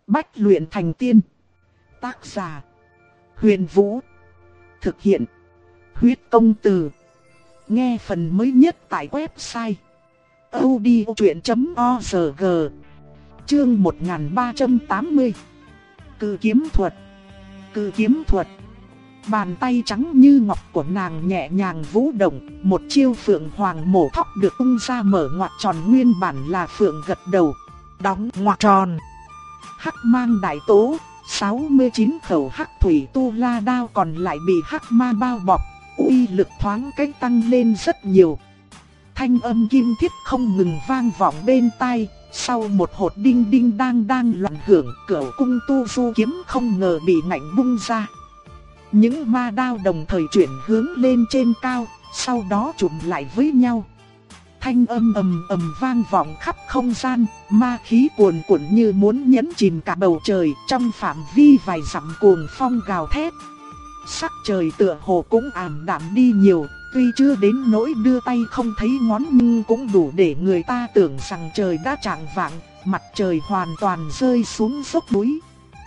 Bách luyện thành tiên. Tác giả: Huyền Vũ. Thực hiện: Huyết Công Từ. Nghe phần mới nhất tại website audiochuyện.org. Chương 1380. Cự kiếm thuật. Cự kiếm thuật. Bàn tay trắng như ngọc của nàng nhẹ nhàng vũ động, một chiêu phượng hoàng mổ thóc được tung ra, mở ngoặc tròn nguyên bản là phượng gật đầu, đóng ngoặc tròn. Hắc mang đại tố, 69 khẩu hắc thủy tu la đao còn lại bị hắc ma bao bọc, uy lực thoáng cách tăng lên rất nhiều. Thanh âm kim thiết không ngừng vang vọng bên tai, sau một hột đinh đinh đang loạn hưởng, cửu cung tu du kiếm không ngờ bị ngạnh bung ra. Những ma đao đồng thời chuyển hướng lên trên cao, sau đó chụm lại với nhau. Thanh âm ầm ầm vang vọng khắp không gian, ma khí cuồn cuộn như muốn nhấn chìm cả bầu trời, trong phạm vi vài dặm cuồng phong gào thét. Sắc trời tựa hồ cũng ảm đạm đi nhiều, tuy chưa đến nỗi đưa tay không thấy ngón nhưng cũng đủ để người ta tưởng rằng trời đã chạng vạng, mặt trời hoàn toàn rơi xuống dốc núi.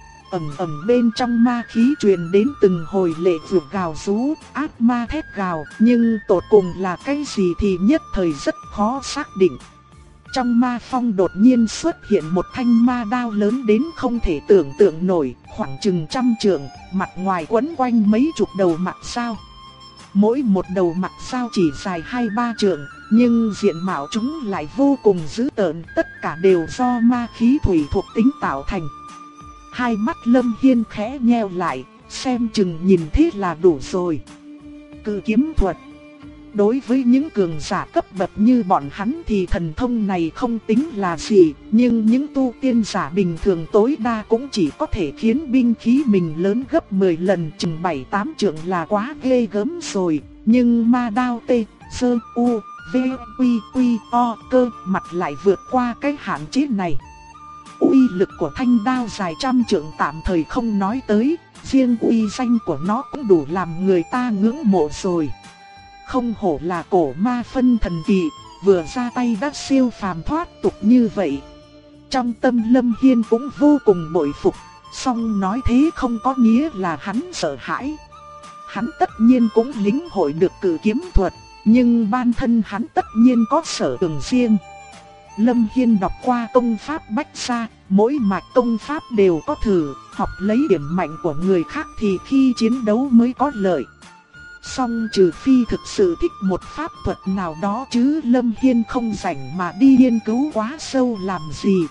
Ầm bên trong ma khí truyền đến từng hồi lệ vượt gào rú, ác ma thét gào, nhưng tột cùng là cái gì thì nhất thời rất khó xác định. Trong ma phong đột nhiên xuất hiện một thanh ma đao lớn đến không thể tưởng tượng nổi, khoảng chừng 100 trượng, mặt ngoài quấn quanh mấy chục đầu mặt sao. Mỗi một đầu mặt sao chỉ dài 2-3 trượng, nhưng diện mạo chúng lại vô cùng dữ tợn, tất cả đều do ma khí thủy thuộc tính tạo thành. Hai mắt Lâm Hiên khẽ nheo lại, xem chừng nhìn thế là đủ rồi. Cự kiếm thuật. Đối với những cường giả cấp bậc như bọn hắn thì thần thông này không tính là gì, nhưng những tu tiên giả bình thường tối đa cũng chỉ có thể khiến binh khí mình lớn gấp 10 lần, chừng 7-8 trượng là quá ghê gớm rồi. Nhưng ma đao tê, sơ, u, v, quy, quy, o, cơ mặt lại vượt qua cái hạn chế này. Uy lực của thanh đao dài 100 trượng tạm thời không nói tới, riêng uy danh của nó cũng đủ làm người ta ngưỡng mộ rồi. Không hổ là cổ ma phân thần kỳ, vừa ra tay đã siêu phàm thoát tục như vậy. Trong tâm Lâm Hiên cũng vô cùng bội phục, song nói thế không có nghĩa là hắn sợ hãi. Hắn tất nhiên cũng lĩnh hội được cự kiếm thuật, nhưng bản thân hắn tất nhiên có sở trường riêng. Lâm Hiên đọc qua công pháp Bách Gia, mỗi mạch công pháp đều có thử, học lấy điểm mạnh của người khác thì khi chiến đấu mới có lợi. Song trừ phi thực sự thích một pháp thuật nào đó chứ Lâm Hiên không rảnh mà đi nghiên cứu quá sâu làm gì.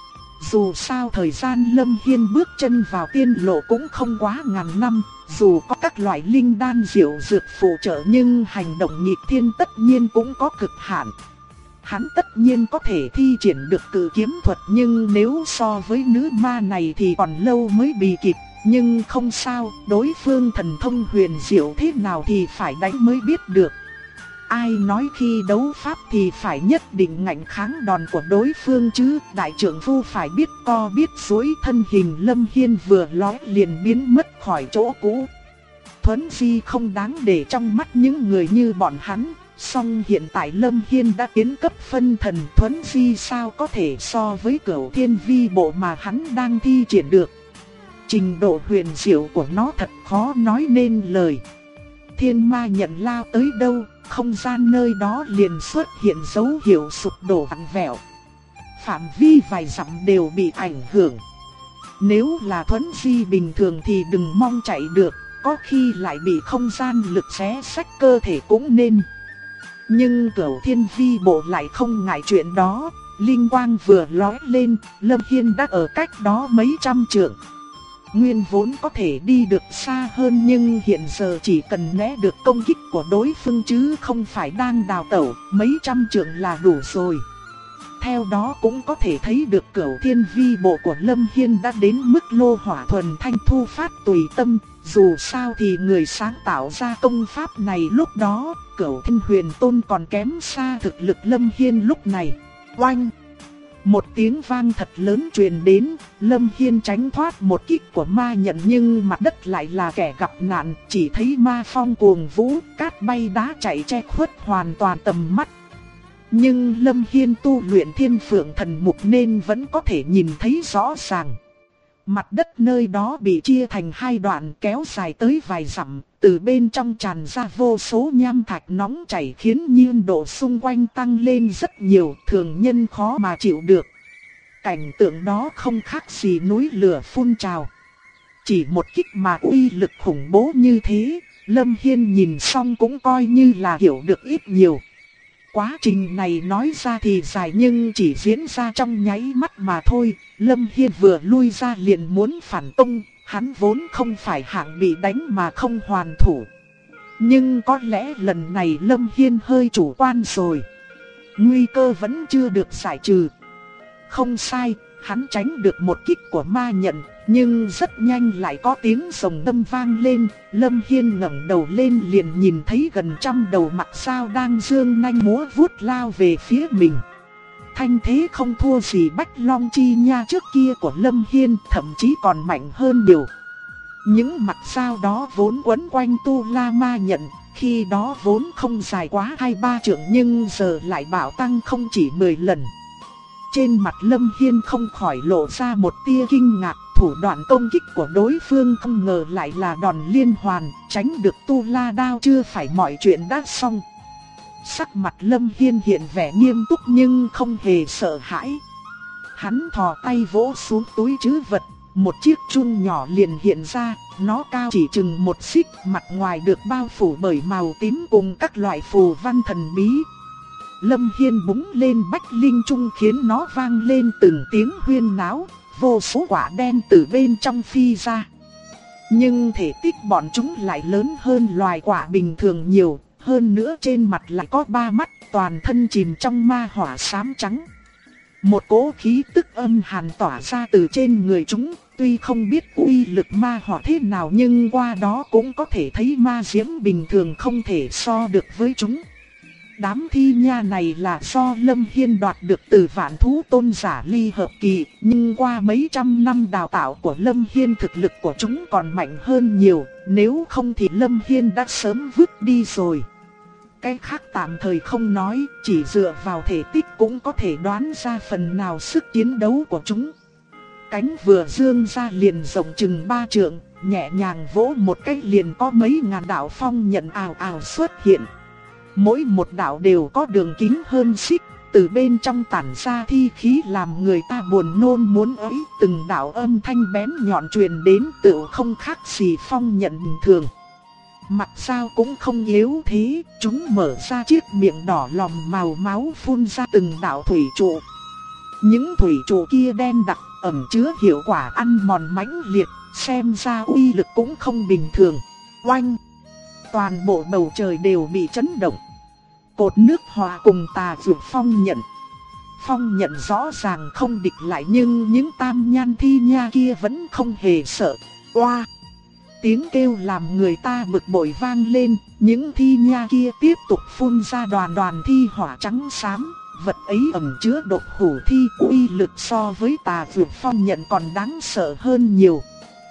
Dù sao thời gian Lâm Hiên bước chân vào tiên lộ cũng không quá ngàn năm, dù có các loại linh đan diệu dược phụ trợ nhưng hành động nghịch thiên tất nhiên cũng có cực hạn. Hắn tất nhiên có thể thi triển được cự kiếm thuật, nhưng nếu so với nữ ma này thì còn lâu mới bị kịp. Nhưng không sao, đối phương thần thông huyền diệu thế nào thì phải đánh mới biết được. Ai nói khi đấu pháp thì phải nhất định ngạnh kháng đòn của đối phương chứ, đại trưởng phu phải biết co biết duỗi. Thân hình Lâm Hiên vừa lói liền biến mất khỏi chỗ cũ. Thuấn di không đáng để trong mắt những người như bọn hắn. Song hiện tại Lâm Hiên đã tiến cấp phân thần, thuấn di sao có thể so với Cửu Thiên Vi Bộ mà hắn đang thi triển được. Trình độ huyền diệu của nó thật khó nói nên lời. Thiên ma nhận lao tới đâu, không gian nơi đó liền xuất hiện dấu hiệu sụp đổ vặn vẹo. Phạm vi vài dặm đều bị ảnh hưởng. Nếu là thuấn di bình thường thì đừng mong chạy được, có khi lại bị không gian lực xé xách cơ thể cũng nên. Nhưng Cửu Thiên Vi Bộ lại không ngại chuyện đó, linh quang vừa lóe lên, Lâm Hiên đã ở cách đó mấy trăm trượng. Nguyên vốn có thể đi được xa hơn nhưng hiện giờ chỉ cần né được công kích của đối phương chứ không phải đang đào tẩu, mấy trăm trượng là đủ rồi. Theo đó cũng có thể thấy được Cửu Thiên Vi Bộ của Lâm Hiên đã đến mức lô hỏa thuần thanh thu phát tùy tâm. Dù sao thì người sáng tạo ra công pháp này lúc đó, Cửu Thiên Huyền Tôn còn kém xa thực lực Lâm Hiên lúc này. Oanh! Một tiếng vang thật lớn truyền đến, Lâm Hiên tránh thoát một kích của ma nhận nhưng mặt đất lại là kẻ gặp nạn, chỉ thấy ma phong cuồng vũ, cát bay đá chạy che khuất hoàn toàn tầm mắt. Nhưng Lâm Hiên tu luyện Thiên Phượng Thần Mục nên vẫn có thể nhìn thấy rõ ràng. Mặt đất nơi đó bị chia thành hai đoạn kéo dài tới vài dặm, từ bên trong tràn ra vô số nham thạch nóng chảy khiến nhiệt độ xung quanh tăng lên rất nhiều, thường nhân khó mà chịu được. Cảnh tượng đó không khác gì núi lửa phun trào. Chỉ một kích mà uy lực khủng bố như thế, Lâm Hiên nhìn xong cũng coi như là hiểu được ít nhiều. Quá trình này nói ra thì dài nhưng chỉ diễn ra trong nháy mắt mà thôi. Lâm Hiên vừa lui ra liền muốn phản công, hắn vốn không phải hạng bị đánh mà không hoàn thủ. Nhưng có lẽ lần này Lâm Hiên hơi chủ quan rồi. Nguy cơ vẫn chưa được giải trừ. Không sai, hắn tránh được một kích của ma nhận, nhưng rất nhanh lại có tiếng rồng đâm vang lên. Lâm Hiên ngẩng đầu lên liền nhìn thấy gần 100 đầu mặt sao đang dương nanh múa vuốt lao về phía mình. Thanh thế không thua gì Bách Long Chi Nha trước kia của Lâm Hiên, thậm chí còn mạnh hơn nhiều. Những mặt sao đó vốn quấn quanh Tu La Ma nhận, khi đó vốn không dài quá 2-3 trượng nhưng giờ lại bạo tăng không chỉ 10 lần. Trên mặt Lâm Hiên không khỏi lộ ra một tia kinh ngạc, thủ đoạn công kích của đối phương không ngờ lại là đòn liên hoàn, tránh được Tu La đao chưa phải mọi chuyện đã xong. Sắc mặt Lâm Hiên hiện vẻ nghiêm túc nhưng không hề sợ hãi. Hắn thò tay vỗ xuống túi trữ vật, một chiếc chum nhỏ liền hiện ra, nó cao chỉ chừng 1 xích, mặt ngoài được bao phủ bởi màu tím cùng các loại phù văn thần bí. Lâm Hiên búng lên bách linh chung khiến nó vang lên từng tiếng huyên náo, vô số quả đen từ bên trong phi ra. Nhưng thể tích bọn chúng lại lớn hơn loài quả bình thường nhiều, hơn nữa trên mặt lại có 3 mắt, toàn thân chìm trong ma hỏa xám trắng. Một cỗ khí tức âm hàn tỏa ra từ trên người chúng, tuy không biết uy lực ma hỏa thế nào nhưng qua đó cũng có thể thấy ma diễm bình thường không thể so được với chúng. Đám thi nha này là do Lâm Hiên đoạt được từ Vạn Thú Tôn giả ly hợp kỳ, nhưng qua mấy trăm năm đào tạo của Lâm Hiên thực lực của chúng còn mạnh hơn nhiều, nếu không thì Lâm Hiên đã sớm vứt đi rồi. Cái khác tạm thời không nói, chỉ dựa vào thể tích cũng có thể đoán ra phần nào sức chiến đấu của chúng. Cánh vừa dương ra liền rộng chừng 3 trượng, nhẹ nhàng vỗ một cái liền có mấy ngàn đạo phong nhận ào ào xuất hiện. Mỗi một đạo đều có đường kính hơn xích, từ bên trong tản ra thi khí làm người ta buồn nôn muốn ới. Từng đạo âm thanh bén nhọn truyền đến tựu không khác gì phong nhận bình thường. Mặt sao cũng không yếu thế, chúng mở ra chiếc miệng đỏ lòm màu máu phun ra từng đạo thủy trụ. Những thủy trụ kia đen đặc, ẩn chứa hiệu quả ăn mòn mãnh liệt, xem ra uy lực cũng không bình thường. Oanh! Toàn bộ bầu trời đều bị chấn động. Cột nước hòa cùng tà vượt phong nhận. Phong nhận rõ ràng không địch lại nhưng những tam nhan thi nha kia vẫn không hề sợ. Oa! Tiếng kêu làm người ta bực bội vang lên, những thi nha kia tiếp tục phun ra đoàn đoàn thi hỏa trắng xám. Vật ấy ẩn chứa độc hủ thi, uy lực so với tà vượt phong nhận còn đáng sợ hơn nhiều.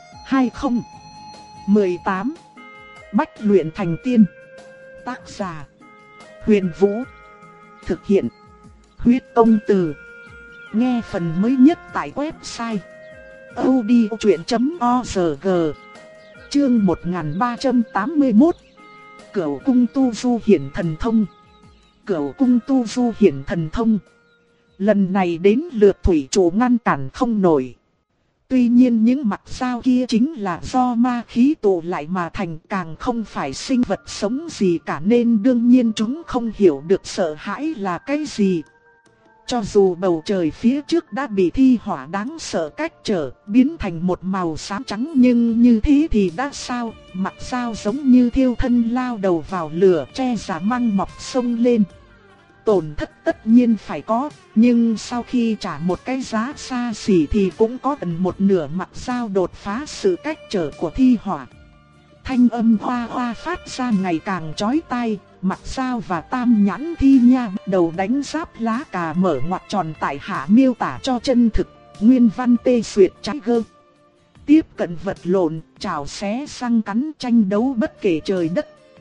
2018 Bách luyện thành tiên. Tác giả Huyền Vũ. Thực hiện Huyết Công Từ. Nghe phần mới nhất tại website audiochuyện.org. Chương 1381. Cửu cung tu du hiển thần thông. Cửu cung tu du hiển thần thông. Lần này đến lượt thủy trụ ngăn cản không nổi. Tuy nhiên những mặt sao kia chính là do ma khí tụ lại mà thành, càng không phải sinh vật sống gì cả nên đương nhiên chúng không hiểu được sợ hãi là cái gì. Cho dù bầu trời phía trước đã bị thi hỏa đáng sợ cách trở, biến thành một màu xám trắng nhưng như thế thì đã sao, mặt sao giống như thiêu thân lao đầu vào lửa che giả măng mọc sông lên. Tổn thất tất nhiên phải có, nhưng sau khi trả một cái giá xa xỉ thì cũng có gần một nửa mặt sao đột phá sự cách trở của thi hỏa. Thanh âm hoa hoa phát ra ngày càng chói tai, mặt sao và tam nhãn thi nha bắt đầu đánh giáp lá cà mở ngoặc tròn tại hạ miêu tả cho chân thực, nguyên văn tê xuyệt trái gơ. Tiếp cận vật lộn, trào xé răng cắn tranh đấu bất kể trời đất.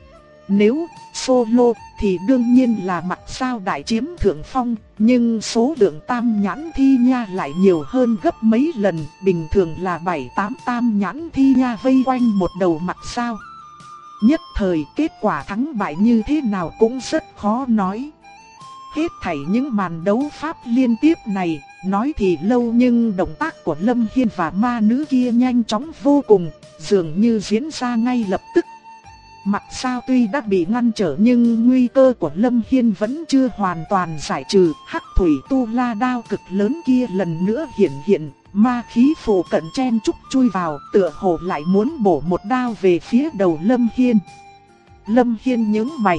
Nếu solo thì đương nhiên là Mặc Sao đại chiếm thượng phong, nhưng số lượng tam nhãn thi nha lại nhiều hơn gấp mấy lần, bình thường là 7-8 tam nhãn thi nha vây quanh một đầu Mặc Sao. Nhất thời kết quả thắng bại như thế nào cũng rất khó nói. Hết thảy những màn đấu pháp liên tiếp này, nói thì lâu nhưng động tác của Lâm Hiên và ma nữ kia nhanh chóng vô cùng, dường như diễn ra ngay lập tức. Mặc Sao tuy đã bị ngăn trở nhưng nguy cơ của Lâm Hiên vẫn chưa hoàn toàn giải trừ. Hắc thủy tu la đao cực lớn kia lần nữa hiện, ma khí phù cận chen chúc chui vào, tựa hồ lại muốn bổ một đao về phía đầu Lâm Hiên. Lâm Hiên nhướng mày.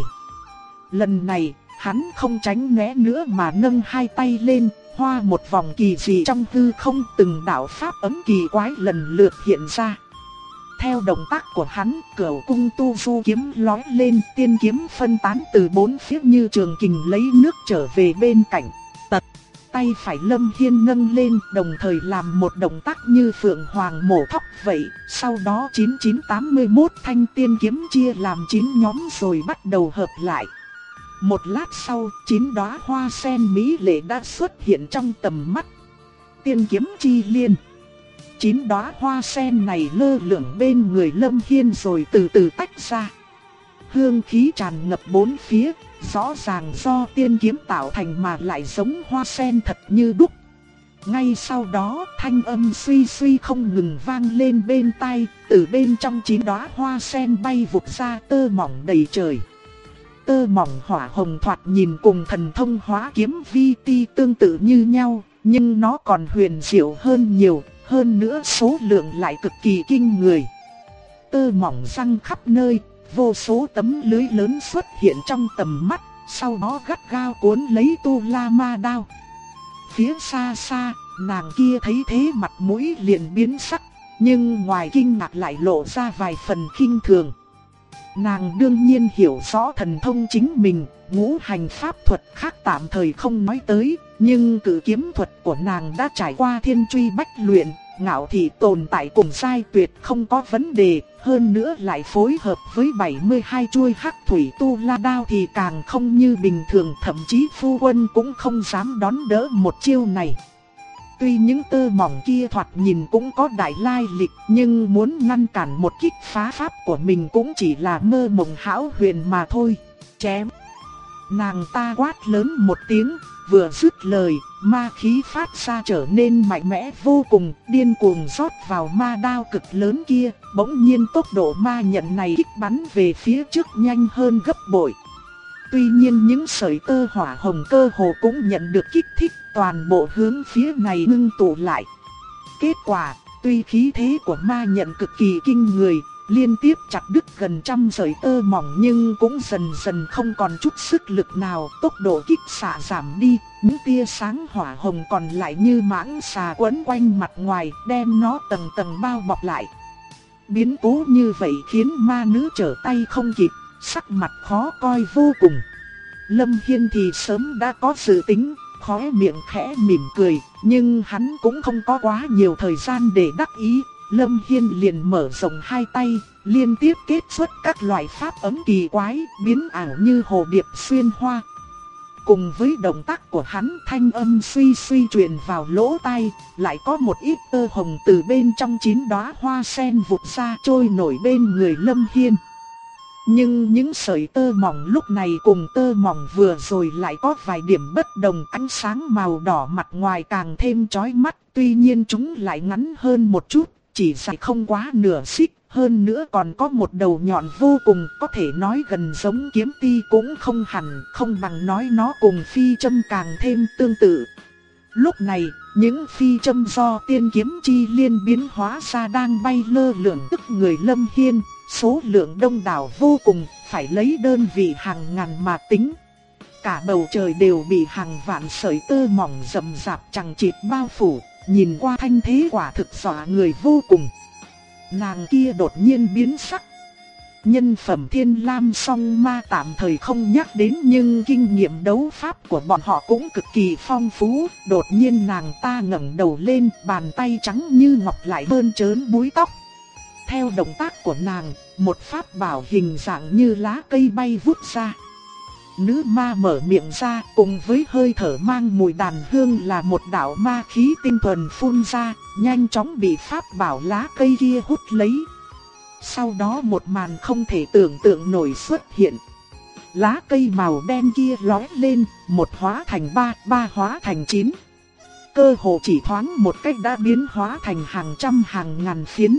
Lần này, hắn không tránh né nữa mà nâng hai tay lên, hoa một vòng kỳ dị trong hư không, từng đạo pháp ấm kỳ quái lần lượt hiện ra. Theo động tác của hắn, Cửu cung tu du kiếm lói lên, tiên kiếm phân tán từ bốn phía như trường kình lấy nước trở về bên cạnh. Tay phải Lâm Hiên nâng lên, đồng thời làm một động tác như phượng hoàng mổ thóc vậy. Sau đó 9981 thanh tiên kiếm chia làm 9 nhóm rồi bắt đầu hợp lại. Một lát sau, 9 đóa hoa sen mỹ lệ đã xuất hiện trong tầm mắt. Tiên kiếm chi liên. 9 đóa hoa sen này lơ lửng bên người Lâm Hiên rồi từ từ tách ra. Hương khí tràn ngập bốn phía, rõ ràng do tiên kiếm tạo thành mà lại giống hoa sen thật như đúc. Ngay sau đó, thanh âm suy suy không ngừng vang lên bên tai, từ bên trong 9 đóa hoa sen bay vụt ra tơ mỏng đầy trời. Tơ mỏng hỏa hồng thoạt nhìn cùng thần thông hóa kiếm vi ti tương tự như nhau, nhưng nó còn huyền diệu hơn nhiều, hơn nữa số lượng lại cực kỳ kinh người. Tơ mỏng răng khắp nơi, vô số tấm lưới lớn xuất hiện trong tầm mắt, sau đó gắt gao cuốn lấy tu la ma đao. Phía xa xa, nàng kia thấy thế mặt mũi liền biến sắc, nhưng ngoài kinh ngạc lại lộ ra vài phần khinh thường. Nàng đương nhiên hiểu rõ thần thông chính mình, ngũ hành pháp thuật khác tạm thời không nói tới, nhưng cử kiếm thuật của nàng đã trải qua thiên truy bách luyện, ngạo thị tồn tại cùng giai tuyệt không có vấn đề, hơn nữa lại phối hợp với 72 chuôi hắc thủy tu la đao thì càng không như bình thường, thậm chí phu quân cũng không dám đón đỡ một chiêu này. Tuy những tơ mỏng kia thoạt nhìn cũng có đại lai lịch, nhưng muốn ngăn cản một kích phá pháp của mình cũng chỉ là mơ mộng hão huyền mà thôi. Chém! Nàng ta quát lớn một tiếng, vừa dứt lời, ma khí phát ra trở nên mạnh mẽ vô cùng, điên cuồng rót vào ma đao cực lớn kia. Bỗng nhiên tốc độ ma nhận này kích bắn về phía trước nhanh hơn gấp bội. Tuy nhiên những sợi tơ hỏa hồng cơ hồ cũng nhận được kích thích, toàn bộ hướng phía này ngưng tụ lại. Kết quả, tuy khí thế của ma nhận cực kỳ kinh người, liên tiếp chặt đứt gần trăm sợi tơ mỏng nhưng cũng dần dần không còn chút sức lực nào, tốc độ kích xạ giảm đi, những tia sáng hỏa hồng còn lại như mãng xà quấn quanh mặt ngoài, đem nó tầng tầng bao bọc lại. Biến cố như vậy khiến ma nữ trở tay không kịp, sắc mặt khó coi vô cùng. Lâm Hiên thì sớm đã có dự tính, khóe miệng khẽ mỉm cười, nhưng hắn cũng không có quá nhiều thời gian để đắc ý. Lâm Hiên liền mở rộng hai tay, liên tiếp kết xuất các loại pháp ấm kỳ quái, biến ảo như hồ điệp xuyên hoa. Cùng với động tác của hắn, thanh âm suy suy truyền vào lỗ tai, lại có một ít tơ hồng từ bên trong 9 đóa hoa sen vụt ra trôi nổi bên người Lâm Hiên. Nhưng những sợi tơ mỏng lúc này cùng tơ mỏng vừa rồi lại có vài điểm bất đồng, ánh sáng màu đỏ mặt ngoài càng thêm chói mắt, tuy nhiên chúng lại ngắn hơn một chút, chỉ dài không quá nửa xích, hơn nữa còn có một đầu nhọn vô cùng, có thể nói gần giống kiếm ti cũng không hẳn, không bằng nói nó cùng phi châm càng thêm tương tự. Lúc này, những phi châm do tiên kiếm chi liên biến hóa ra đang bay lơ lửng tức người Lâm Hiên, số lượng đông đảo vô cùng, phải lấy đơn vị hàng ngàn mà tính. Cả bầu trời đều bị hàng vạn sợi tơ mỏng rậm rạp chằng chịt bao phủ, nhìn qua thanh thế quả thực dọa người vô cùng. Nàng kia đột nhiên biến sắc. Nhân phẩm Thiên Lam Song Ma tạm thời không nhắc đến, nhưng kinh nghiệm đấu pháp của bọn họ cũng cực kỳ phong phú. Đột nhiên nàng ta ngẩng đầu lên, bàn tay trắng như ngọc lại bơn trớn búi tóc. theo động tác của nàng, một pháp bảo hình dạng như lá cây bay vút ra. Nữ ma mở miệng ra, cùng với hơi thở mang mùi đàn hương là một đạo ma khí tinh thuần phun ra, nhanh chóng bị pháp bảo lá cây kia hút lấy. Sau đó một màn không thể tưởng tượng nổi xuất hiện. Lá cây màu đen kia lóe lên, một hóa thành ba, ba hóa thành 9. Cơ hồ chỉ thoáng một cách đã biến hóa thành hàng trăm hàng ngàn phiến.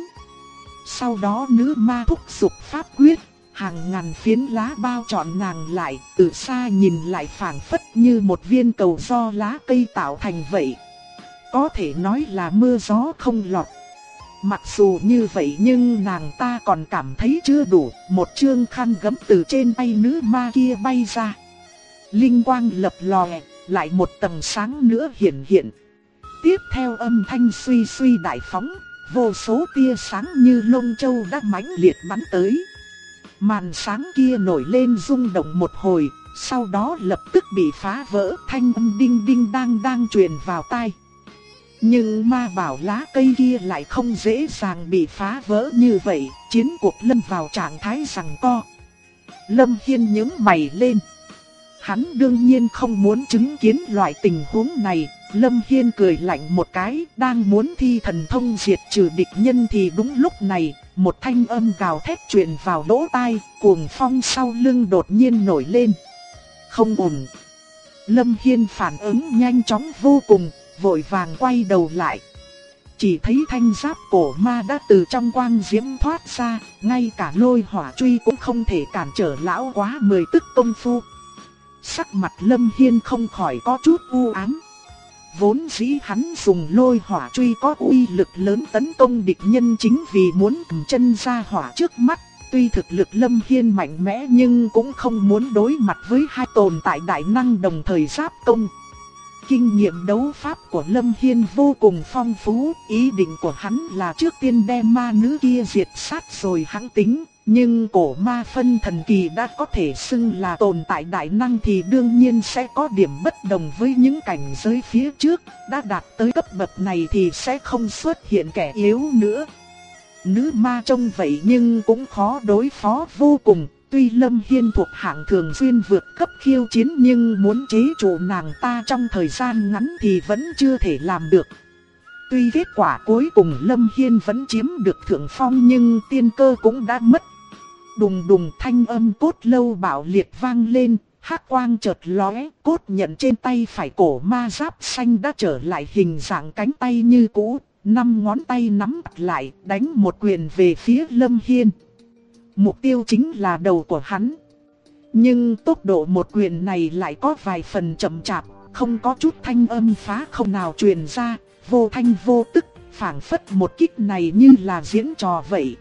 Sau đó nữ ma thúc giục pháp quyết, hàng ngàn phiến lá bao trọn nàng lại, từ xa nhìn lại phảng phất như một viên cầu do lá cây tạo thành vậy. Có thể nói là mưa gió không lọt. Mặc dù như vậy nhưng nàng ta còn cảm thấy chưa đủ, một chương khăn gấm từ trên tay nữ ma kia bay ra. Linh quang lập lòe, lại một tầng sáng nữa hiện hiện. Tiếp theo âm thanh suy suy đại phóng, vô số tia sáng như lông châu đã mãnh liệt bắn tới. Màn sáng kia nổi lên rung động một hồi, sau đó lập tức bị phá vỡ, thanh âm đinh đinh đang truyền vào tai. Nhưng ma bảo lá cây kia lại không dễ dàng bị phá vỡ như vậy, chiến cuộc lâm vào trạng thái giằng co. Lâm Hiên nhướng mày lên. Hắn đương nhiên không muốn chứng kiến loại tình huống này. Lâm Hiên cười lạnh một cái, đang muốn thi thần thông diệt trừ địch nhân thì đúng lúc này, một thanh âm gào thét truyền vào lỗ tai, cuồng phong sau lưng đột nhiên nổi lên. Không ổn. Lâm Hiên phản ứng nhanh chóng vô cùng, vội vàng quay đầu lại. Chỉ thấy thanh giáp cổ ma đã từ trong quang diễm thoát ra, ngay cả lôi hỏa truy cũng không thể cản trở lão quá 10 tức công phu. Sắc mặt Lâm Hiên không khỏi có chút u ám. Vốn dĩ hắn dùng lôi hỏa truy có uy lực lớn tấn công địch nhân chính vì muốn cầm chân ra hỏa trước mắt. Tuy thực lực Lâm Hiên mạnh mẽ nhưng cũng không muốn đối mặt với hai tồn tại đại năng đồng thời giáp công. Kinh nghiệm đấu pháp của Lâm Hiên vô cùng phong phú, ý định của hắn là trước tiên đem ma nữ kia diệt sát rồi hắn tính. Nhưng cổ ma phân thần kỳ đã có thể xưng là tồn tại đại năng thì đương nhiên sẽ có điểm bất đồng với những cảnh giới phía trước. Đã đạt tới cấp bậc này thì sẽ không xuất hiện kẻ yếu nữa. Nữ ma trông vậy nhưng cũng khó đối phó vô cùng. Tuy Lâm Hiên thuộc hạng thường xuyên vượt cấp khiêu chiến nhưng muốn chế trụ nàng ta trong thời gian ngắn thì vẫn chưa thể làm được. Tuy kết quả cuối cùng Lâm Hiên vẫn chiếm được thượng phong nhưng tiên cơ cũng đã mất. Đùng đùng thanh âm cốt lâu bạo liệt vang lên, hắc quang chợt lóe, cốt nhận trên tay phải cổ ma giáp xanh đã trở lại hình dạng cánh tay như cũ, 5 ngón tay nắm lại, đánh một quyền về phía Lâm Hiên. Mục tiêu chính là đầu của hắn. Nhưng tốc độ một quyền này lại có vài phần chậm chạp, không có chút thanh âm phá không nào truyền ra, vô thanh vô tức, phảng phất một kích này như là diễn trò vậy.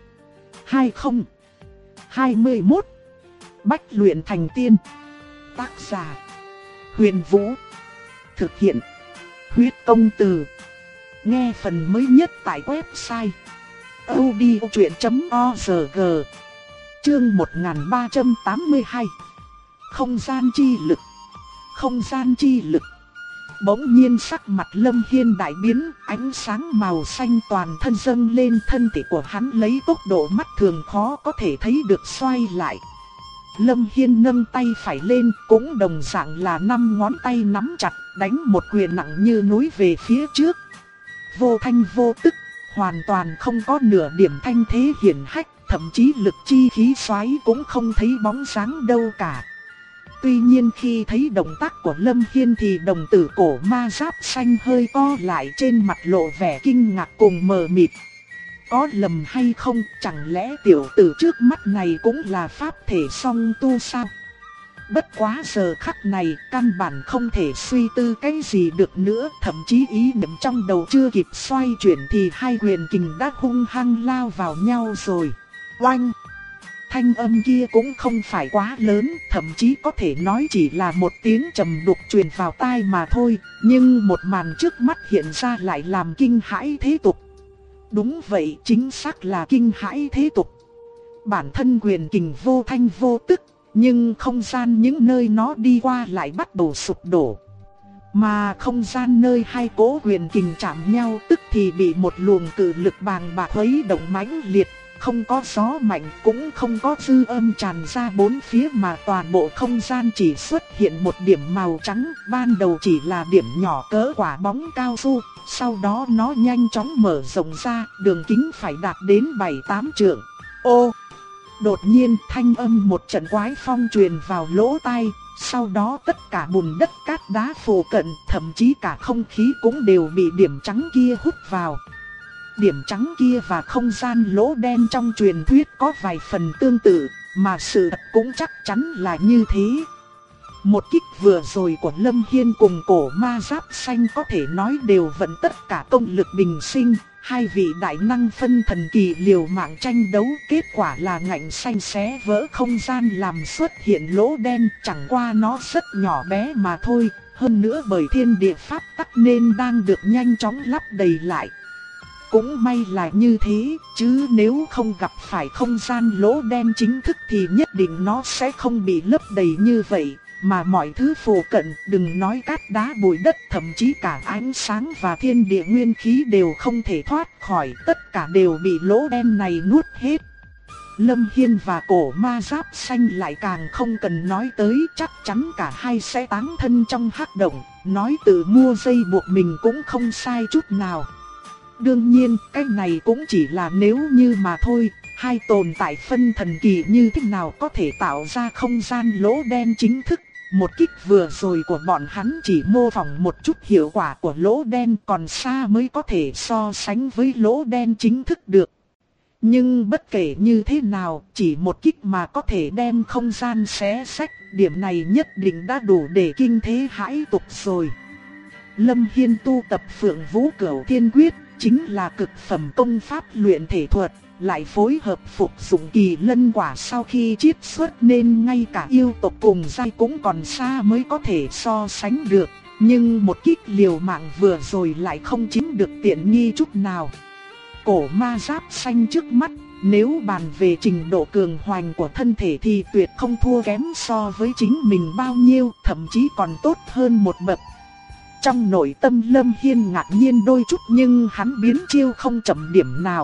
2021 Bách luyện thành tiên. Tác giả Huyền Vũ. Thực hiện Huyết Công Từ. Nghe phần mới nhất tại website audiochuyen.org. Chương 1382. Không gian chi lực. Không gian chi lực. Bỗng nhiên sắc mặt Lâm Hiên đại biến, ánh sáng màu xanh toàn thân dâng lên, thân thể của hắn lấy tốc độ mắt thường khó có thể thấy được xoay lại. Lâm Hiên nâng tay phải lên, cũng đồng dạng là 5 ngón tay nắm chặt, đánh một quyền nặng như núi về phía trước. Vô thanh vô tức, hoàn toàn không có nửa điểm thanh thế hiển hách, thậm chí lực chi khí xoáy cũng không thấy bóng dáng đâu cả. Tuy nhiên khi thấy động tác của Lâm Hiên thì đồng tử cổ ma giáp xanh hơi co lại, trên mặt lộ vẻ kinh ngạc cùng mờ mịt. Có lầm hay không, chẳng lẽ tiểu tử trước mắt này cũng là pháp thể song tu sao? Bất quá giờ khắc này, căn bản không thể suy tư cái gì được nữa, thậm chí ý niệm trong đầu chưa kịp xoay chuyển thì hai quyền kình đã hung hăng lao vào nhau rồi. Oanh! Thanh âm kia cũng không phải quá lớn, thậm chí có thể nói chỉ là một tiếng trầm đục truyền vào tai mà thôi, nhưng một màn trước mắt hiện ra lại làm kinh hãi thế tục. Đúng vậy, chính xác là kinh hãi thế tục. Bản thân quyền kình vô thanh vô tức, nhưng không gian những nơi nó đi qua lại bắt đầu sụp đổ. Mà không gian nơi hai cỗ quyền kình chạm nhau tức thì bị một luồng cự lực bàng bạc khuấy động mãnh liệt, không có gió mạnh, cũng không có dư âm tràn ra bốn phía mà toàn bộ không gian chỉ xuất hiện một điểm màu trắng, ban đầu chỉ là điểm nhỏ cỡ quả bóng cao su, sau đó nó nhanh chóng mở rộng ra, đường kính phải đạt đến 7-8 trượng. Ô! Đột nhiên thanh âm một trận quái phong truyền vào lỗ tai, sau đó tất cả bùn đất cát đá phù cận, thậm chí cả không khí cũng đều bị điểm trắng kia hút vào. Điểm trắng kia và không gian lỗ đen trong truyền thuyết có vài phần tương tự, mà sự thật cũng chắc chắn là như thế. Một kích vừa rồi của Lâm Hiên cùng cổ ma giáp xanh có thể nói đều vận tất cả công lực bình sinh. Hai vị đại năng phân thần kỳ liều mạng tranh đấu, kết quả là ngạnh xanh xé vỡ không gian làm xuất hiện lỗ đen, chẳng qua nó rất nhỏ bé mà thôi, hơn nữa bởi thiên địa pháp tắc nên đang được nhanh chóng lấp đầy lại. Cũng may là như thế, chứ nếu không gặp phải không gian lỗ đen chính thức thì nhất định nó sẽ không bị lấp đầy như vậy. Mà mọi thứ phù cận, đừng nói cát đá bụi đất, thậm chí cả ánh sáng và thiên địa nguyên khí đều không thể thoát khỏi, tất cả đều bị lỗ đen này nuốt hết. Lâm Hiên và cổ ma giáp xanh lại càng không cần nói tới, chắc chắn cả hai sẽ táng thân trong hắc động, nói tự mua dây buộc mình cũng không sai chút nào. Đương nhiên, cái này cũng chỉ là nếu như mà thôi. Hai tồn tại phân thần kỳ như thế nào có thể tạo ra không gian lỗ đen chính thức. Một kích vừa rồi của bọn hắn chỉ mô phỏng một chút hiệu quả của lỗ đen, còn xa mới có thể so sánh với lỗ đen chính thức được. Nhưng bất kể như thế nào, chỉ một kích mà có thể đem không gian xé xách, điểm này nhất định đã đủ để kinh thế hãi tục rồi. Lâm Hiên tu tập Phượng Vũ Cửu Thiên Quyết, chính là cực phẩm công pháp luyện thể thuật, lại phối hợp phục dụng kỳ lân quả sau khi chiết xuất nên ngay cả yêu tộc cùng giai cũng còn xa mới có thể so sánh được. Nhưng một kích liều mạng vừa rồi lại không chiếm được tiện nghi chút nào. Cổ ma giáp xanh trước mắt, nếu bàn về trình độ cường hoành của thân thể thì tuyệt không thua kém so với chính mình bao nhiêu, thậm chí còn tốt hơn một bậc. Trong nội tâm Lâm Hiên ngạc nhiên đôi chút, nhưng hắn biến chiêu không chậm điểm nào.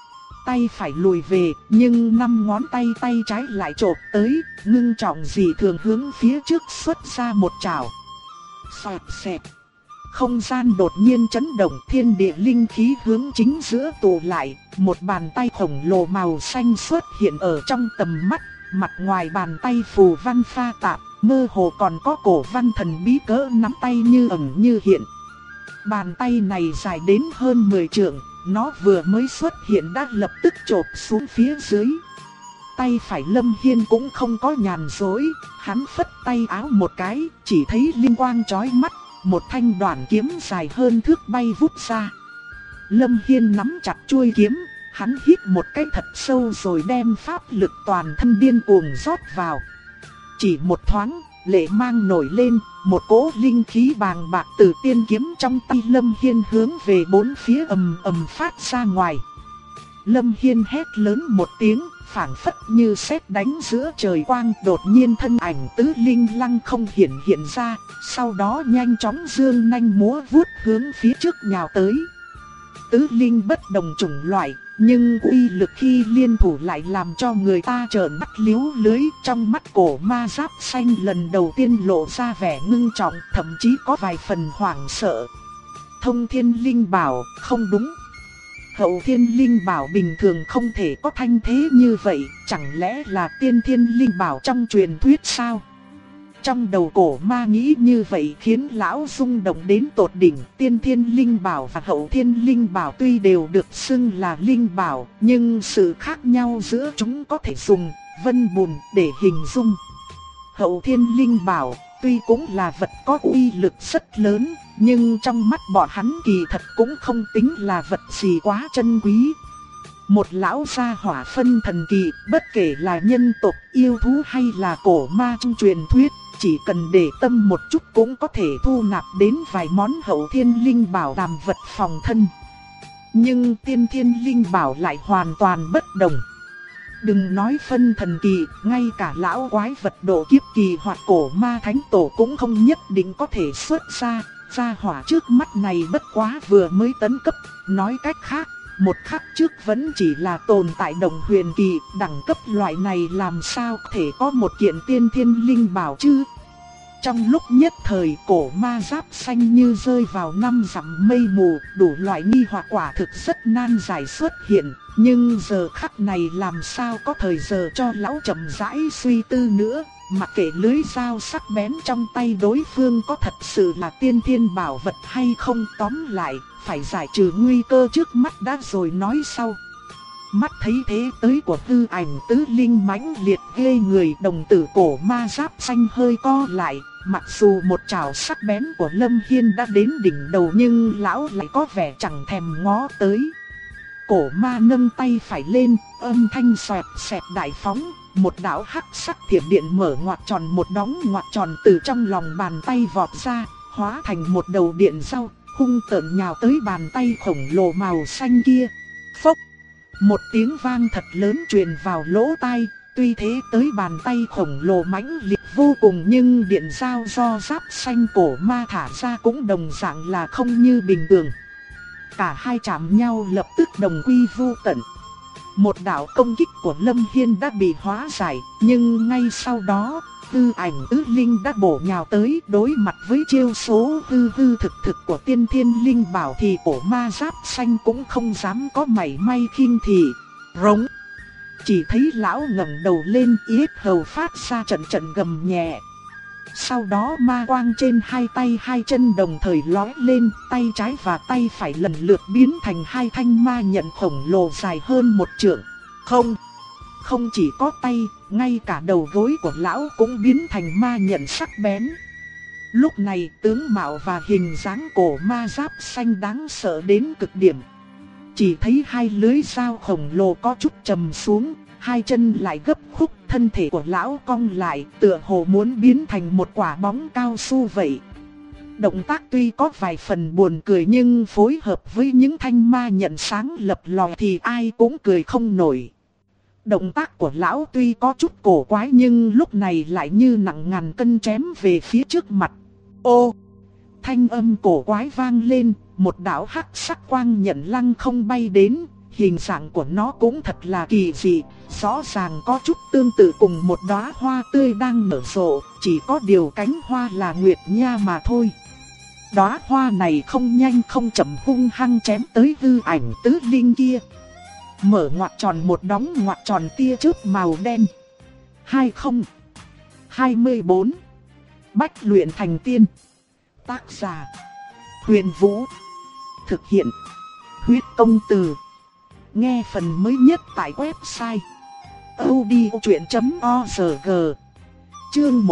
Tay phải lùi về, nhưng 5 ngón tay trái lại chộp tới, ngưng trọng dị thường hướng phía trước xuất ra một chảo. Xoẹt xẹt. Không gian đột nhiên chấn động, thiên địa linh khí hướng chính giữa tụ lại, một bàn tay khổng lồ màu xanh xuất hiện ở trong tầm mắt, mặt ngoài bàn tay phù văn pha tạp, mơ hồ còn có cổ văn thần bí cỡ nắm tay như ẩn như hiện. Bàn tay này dài đến hơn 10 trượng, nó vừa mới xuất hiện đã lập tức chộp xuống phía dưới. Tay phải Lâm Hiên cũng không có nhàn rỗi, hắn phất tay áo một cái, chỉ thấy linh quang chói mắt, một thanh đoạn kiếm dài hơn thước bay vút ra. Lâm Hiên nắm chặt chuôi kiếm, hắn hít một cái thật sâu rồi đem pháp lực toàn thân điên cuồng rót vào. Chỉ một thoáng, lệ mang nổi lên, một cỗ linh khí bàng bạc từ tiên kiếm trong tay Lâm Hiên hướng về bốn phía ầm ầm phát ra ngoài. Lâm Hiên hét lớn một tiếng, phảng phất như sét đánh giữa trời quang, đột nhiên thân ảnh tứ linh lăng không hiện ra, sau đó nhanh chóng dương nanh múa vuốt hướng phía trước nhào tới. Tứ linh bất đồng chủng loại, nhưng uy lực khi liên thủ lại làm cho người ta trợn mắt liếu lưới. Trong mắt cổ ma giáp xanh lần đầu tiên lộ ra vẻ ngưng trọng, thậm chí có vài phần hoảng sợ. Thông thiên linh bảo, không đúng. Hậu thiên linh bảo bình thường không thể có thanh thế như vậy, chẳng lẽ là tiên thiên linh bảo trong truyền thuyết sao? Trong đầu cổ ma nghĩ như vậy khiến lão rung động đến tột đỉnh. Tiên thiên linh bảo và hậu thiên linh bảo tuy đều được xưng là linh bảo, nhưng sự khác nhau giữa chúng có thể dùng vân bùn để hình dung. Hậu thiên linh bảo tuy cũng là vật có uy lực rất lớn, nhưng trong mắt bọn hắn kỳ thật cũng không tính là vật gì quá chân quý. Một lão gia hỏa phân thần kỳ, bất kể là nhân tộc, yêu thú hay là cổ ma trong truyền thuyết, chỉ cần để tâm một chút cũng có thể thu nạp đến vài món hậu thiên linh bảo làm vật phòng thân. Nhưng tiên thiên linh bảo lại hoàn toàn bất đồng. Đừng nói phân thần kỳ, ngay cả lão quái vật độ kiếp kỳ hoặc cổ ma thánh tổ cũng không nhất định có thể xuất ra. Gia hỏa trước mắt này bất quá vừa mới tấn cấp, nói cách khác, một khắc trước vẫn chỉ là tồn tại đồng huyền kỳ, đẳng cấp loại này làm sao có thể có một kiện tiên thiên linh bảo chứ. Trong lúc nhất thời cổ ma giáp xanh như rơi vào năm dặm mây mù, đủ loại nghi hoặc quả thực rất nan giải xuất hiện, nhưng giờ khắc này làm sao có thời giờ cho lão chậm rãi suy tư nữa, mặc kệ lưới dao sắc bén trong tay đối phương có thật sự là tiên thiên bảo vật hay không, tóm lại, phải giải trừ nguy cơ trước mắt đã rồi nói sau. Mắt thấy thế tới của Tư Ảnh Tứ Linh mãnh liệt ghê người, đồng tử cổ ma giáp xanh hơi co lại, mặc dù một chảo sắc bén của Lâm Hiên đã đến đỉnh đầu nhưng lão lại có vẻ chẳng thèm ngó tới. Cổ ma nâng tay phải lên, âm thanh xoẹt xẹt đại phóng, một đạo hắc sắc thiểm điện mở ngoặt tròn, một đống ngoặt tròn từ trong lòng bàn tay vọt ra, hóa thành một đầu điện dao, hung tợn nhào tới bàn tay khổng lồ màu xanh kia. Phốc! Một tiếng vang thật lớn truyền vào lỗ tai, tuy thế tới bàn tay khổng lồ mãnh liệt vô cùng nhưng điện dao do giáp xanh cổ ma thả ra cũng đồng dạng là không như bình thường. Cả hai chạm nhau lập tức đồng quy vu tận. Một đạo công kích của Lâm Hiên đã bị hóa giải, nhưng ngay sau đó, Tư Ảnh Tứ Linh đã bổ nhào tới, đối mặt với chiêu số hư hư thực thực của tiên thiên linh bảo thì cổ ma giáp xanh cũng không dám có mảy may khinh thị. Rống! Chỉ thấy lão ngẩng đầu lên, yết hầu phát ra trận trận gầm nhẹ. Sau đó ma quang trên hai tay hai chân đồng thời lóe lên, tay trái và tay phải lần lượt biến thành hai thanh ma nhận khổng lồ dài hơn một trượng. Không chỉ có tay, ngay cả đầu gối của lão cũng biến thành ma nhận sắc bén. Lúc này tướng mạo và hình dáng cổ ma giáp xanh đáng sợ đến cực điểm. Chỉ thấy hai lưới dao khổng lồ có chút trầm xuống, hai chân lại gấp khúc, thân thể của lão cong lại, tựa hồ muốn biến thành một quả bóng cao su vậy. Động tác tuy có vài phần buồn cười nhưng phối hợp với những thanh ma nhận sáng lập lòe thì ai cũng cười không nổi. Động tác của lão tuy có chút cổ quái nhưng lúc này lại như nặng ngàn cân chém về phía trước mặt. Ô! Thanh âm cổ quái vang lên, một đạo hắc sắc quang nhận lăng không bay đến, hình dạng của nó cũng thật là kỳ dị, rõ ràng có chút tương tự cùng một đóa hoa tươi đang nở rộ, chỉ có điều cánh hoa là nguyệt nha mà thôi. Đóa hoa này không nhanh không chậm hung hăng chém tới Tư Ảnh Tứ Linh kia. Mở ngoặt tròn một đống ngoặt tròn tia chớp màu đen. 2024 Bách luyện thành tiên. Tác giả Huyền Vũ. Thực hiện Huyết Công Từ. Nghe phần mới nhất tại website audiochuyện.org. Chương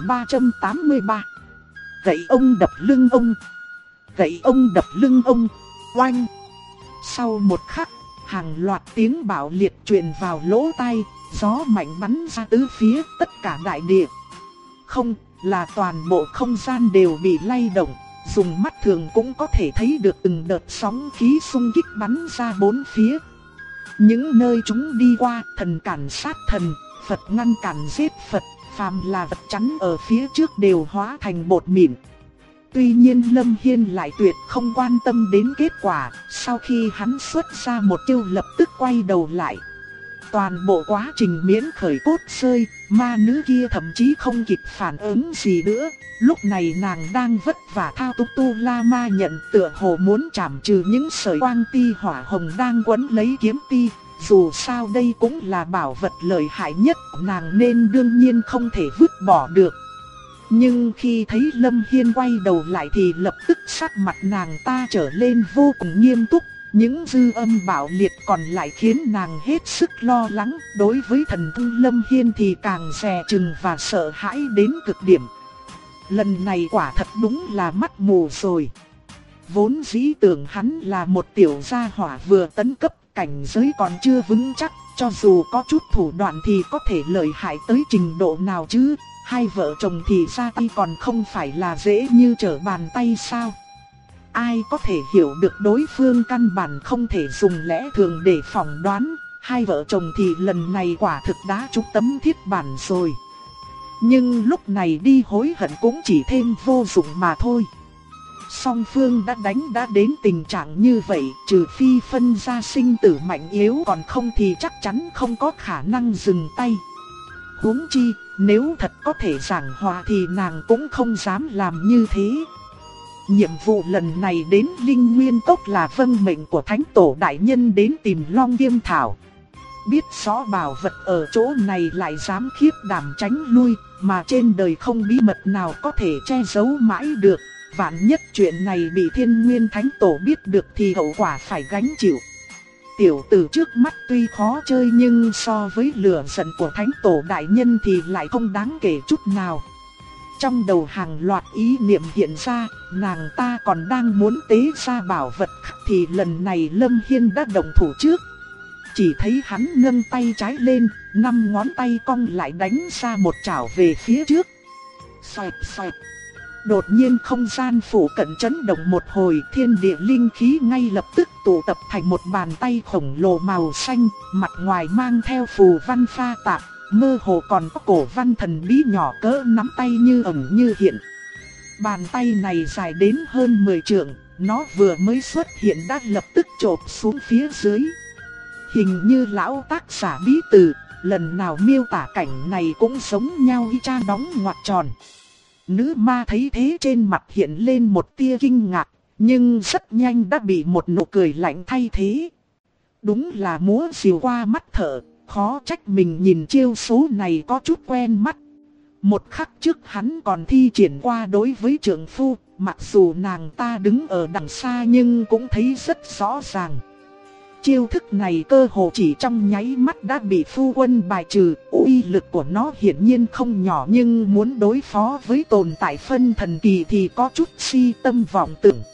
1383. Gậy ông đập lưng ông. Gậy ông đập lưng ông. Oanh! Sau một khắc, hàng loạt tiếng bạo liệt truyền vào lỗ tai, gió mạnh bắn ra tứ phía, tất cả đại địa. Không, là toàn bộ không gian đều bị lay động, dùng mắt thường cũng có thể thấy được từng đợt sóng khí xung kích bắn ra bốn phía. Những nơi chúng đi qua, thần cản sát thần, Phật ngăn cản giết Phật, phàm là vật chắn ở phía trước đều hóa thành bột mịn. Tuy nhiên Lâm Hiên lại tuyệt không quan tâm đến kết quả, sau khi hắn xuất ra một chiêu lập tức quay đầu lại. Toàn bộ quá trình miễn khởi cốt rơi, ma nữ kia thậm chí không kịp phản ứng gì nữa. Lúc này nàng đang vất vả thao túng tu la ma nhận, tựa hồ muốn chảm trừ những sợi quang ti hỏa hồng đang quấn lấy kiếm ti. Dù sao đây cũng là bảo vật lợi hại nhất của nàng nên đương nhiên không thể vứt bỏ được. Nhưng khi thấy Lâm Hiên quay đầu lại thì lập tức sắc mặt nàng ta trở lên vô cùng nghiêm túc. Những dư âm bạo liệt còn lại khiến nàng hết sức lo lắng. Đối với thần thông Lâm Hiên thì càng dè chừng và sợ hãi đến cực điểm. Lần này quả thật đúng là mắt mù rồi. Vốn dĩ tưởng hắn là một tiểu gia hỏa vừa tấn cấp, cảnh giới còn chưa vững chắc. Cho dù có chút thủ đoạn thì có thể lợi hại tới trình độ nào chứ. Hai vợ chồng thì ra tay còn không phải là dễ như trở bàn tay sao. Ai có thể hiểu được đối phương căn bản không thể dùng lẽ thường để phỏng đoán. Hai vợ chồng thì lần này quả thực đã trúng tấm thiết bản rồi. Nhưng lúc này đi hối hận cũng chỉ thêm vô dụng mà thôi. song phương đã đến tình trạng như vậy, trừ phi phân ra sinh tử mạnh yếu, còn không thì chắc chắn không có khả năng dừng tay. Huống chi, nếu thật có thể giảng hòa thì nàng cũng không dám làm như thế. Nhiệm vụ lần này đến Linh Nguyên Cốc là vâng mệnh của Thánh Tổ Đại Nhân đến tìm Long Viêm Thảo. Biết rõ bảo vật ở chỗ này lại dám khiếp đảm tránh lui, mà trên đời không bí mật nào có thể che giấu mãi được. Vạn nhất chuyện này bị Thiên Nguyên Thánh Tổ biết được thì hậu quả phải gánh chịu. Tiểu tử trước mắt tuy khó chơi nhưng so với lửa giận của Thánh Tổ Đại Nhân thì lại không đáng kể chút nào. Trong đầu hàng loạt ý niệm hiện ra, nàng ta còn đang muốn tế ra bảo vật thì lần này Lâm Hiên đã động thủ trước. Chỉ thấy hắn nâng tay trái lên, 5 ngón tay cong lại đánh ra một chảo về phía trước. Xoẹt xoẹt. Đột nhiên không gian phủ cận chấn động một hồi, thiên địa linh khí ngay lập tức tụ tập thành một bàn tay khổng lồ màu xanh, mặt ngoài mang theo phù văn pha tạp, mơ hồ còn có cổ văn thần bí nhỏ cỡ nắm tay như ẩn như hiện. Bàn tay này dài đến hơn 10 trượng, nó vừa mới xuất hiện đã lập tức chộp xuống phía dưới. Hình như lão tác giả bí từ, lần nào miêu tả cảnh này cũng giống nhau y chang đóng ngoặc tròn. Nữ ma thấy thế trên mặt hiện lên một tia kinh ngạc, nhưng rất nhanh đã bị một nụ cười lạnh thay thế. Đúng là múa rìu qua mắt thợ, khó trách mình nhìn chiêu số này có chút quen mắt. Một khắc trước hắn còn thi triển qua đối với trượng phu, mặc dù nàng ta đứng ở đằng xa nhưng cũng thấy rất rõ ràng. Chiêu thức này cơ hồ chỉ trong nháy mắt đã bị phu quân bài trừ, uy lực của nó hiển nhiên không nhỏ nhưng muốn đối phó với tồn tại phân thần kỳ thì có chút si tâm vọng tưởng.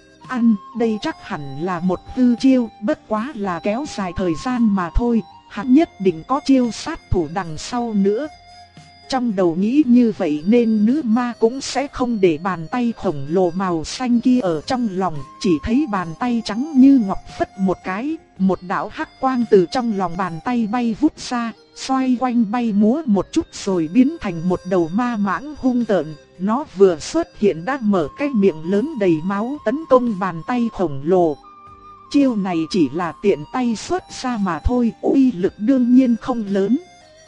Đây chắc hẳn là một hư chiêu, bất quá là kéo dài thời gian mà thôi, hắn nhất định có chiêu sát thủ đằng sau nữa. Trong đầu nghĩ như vậy nên nữ ma cũng sẽ không để bàn tay khổng lồ màu xanh kia ở trong lòng, chỉ thấy bàn tay trắng như ngọc phất một cái, một đạo hắc quang từ trong lòng bàn tay bay vút ra, xoay quanh bay múa một chút rồi biến thành một đầu ma mãng hung tợn. Nó vừa xuất hiện đã mở cái miệng lớn đầy máu tấn công bàn tay khổng lồ. Chiêu này chỉ là tiện tay xuất ra mà thôi, uy lực đương nhiên không lớn.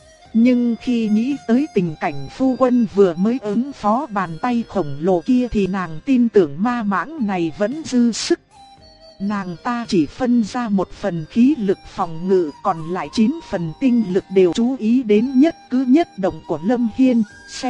Nhưng khi nghĩ tới tình cảnh phu quân vừa mới ứng phó bàn tay khổng lồ kia thì nàng tin tưởng ma mãng này vẫn dư sức. Nàng ta chỉ phân ra một phần khí lực phòng ngự, còn lại 9 phần tinh lực đều chú ý đến nhất cử nhất động của Lâm Hiên,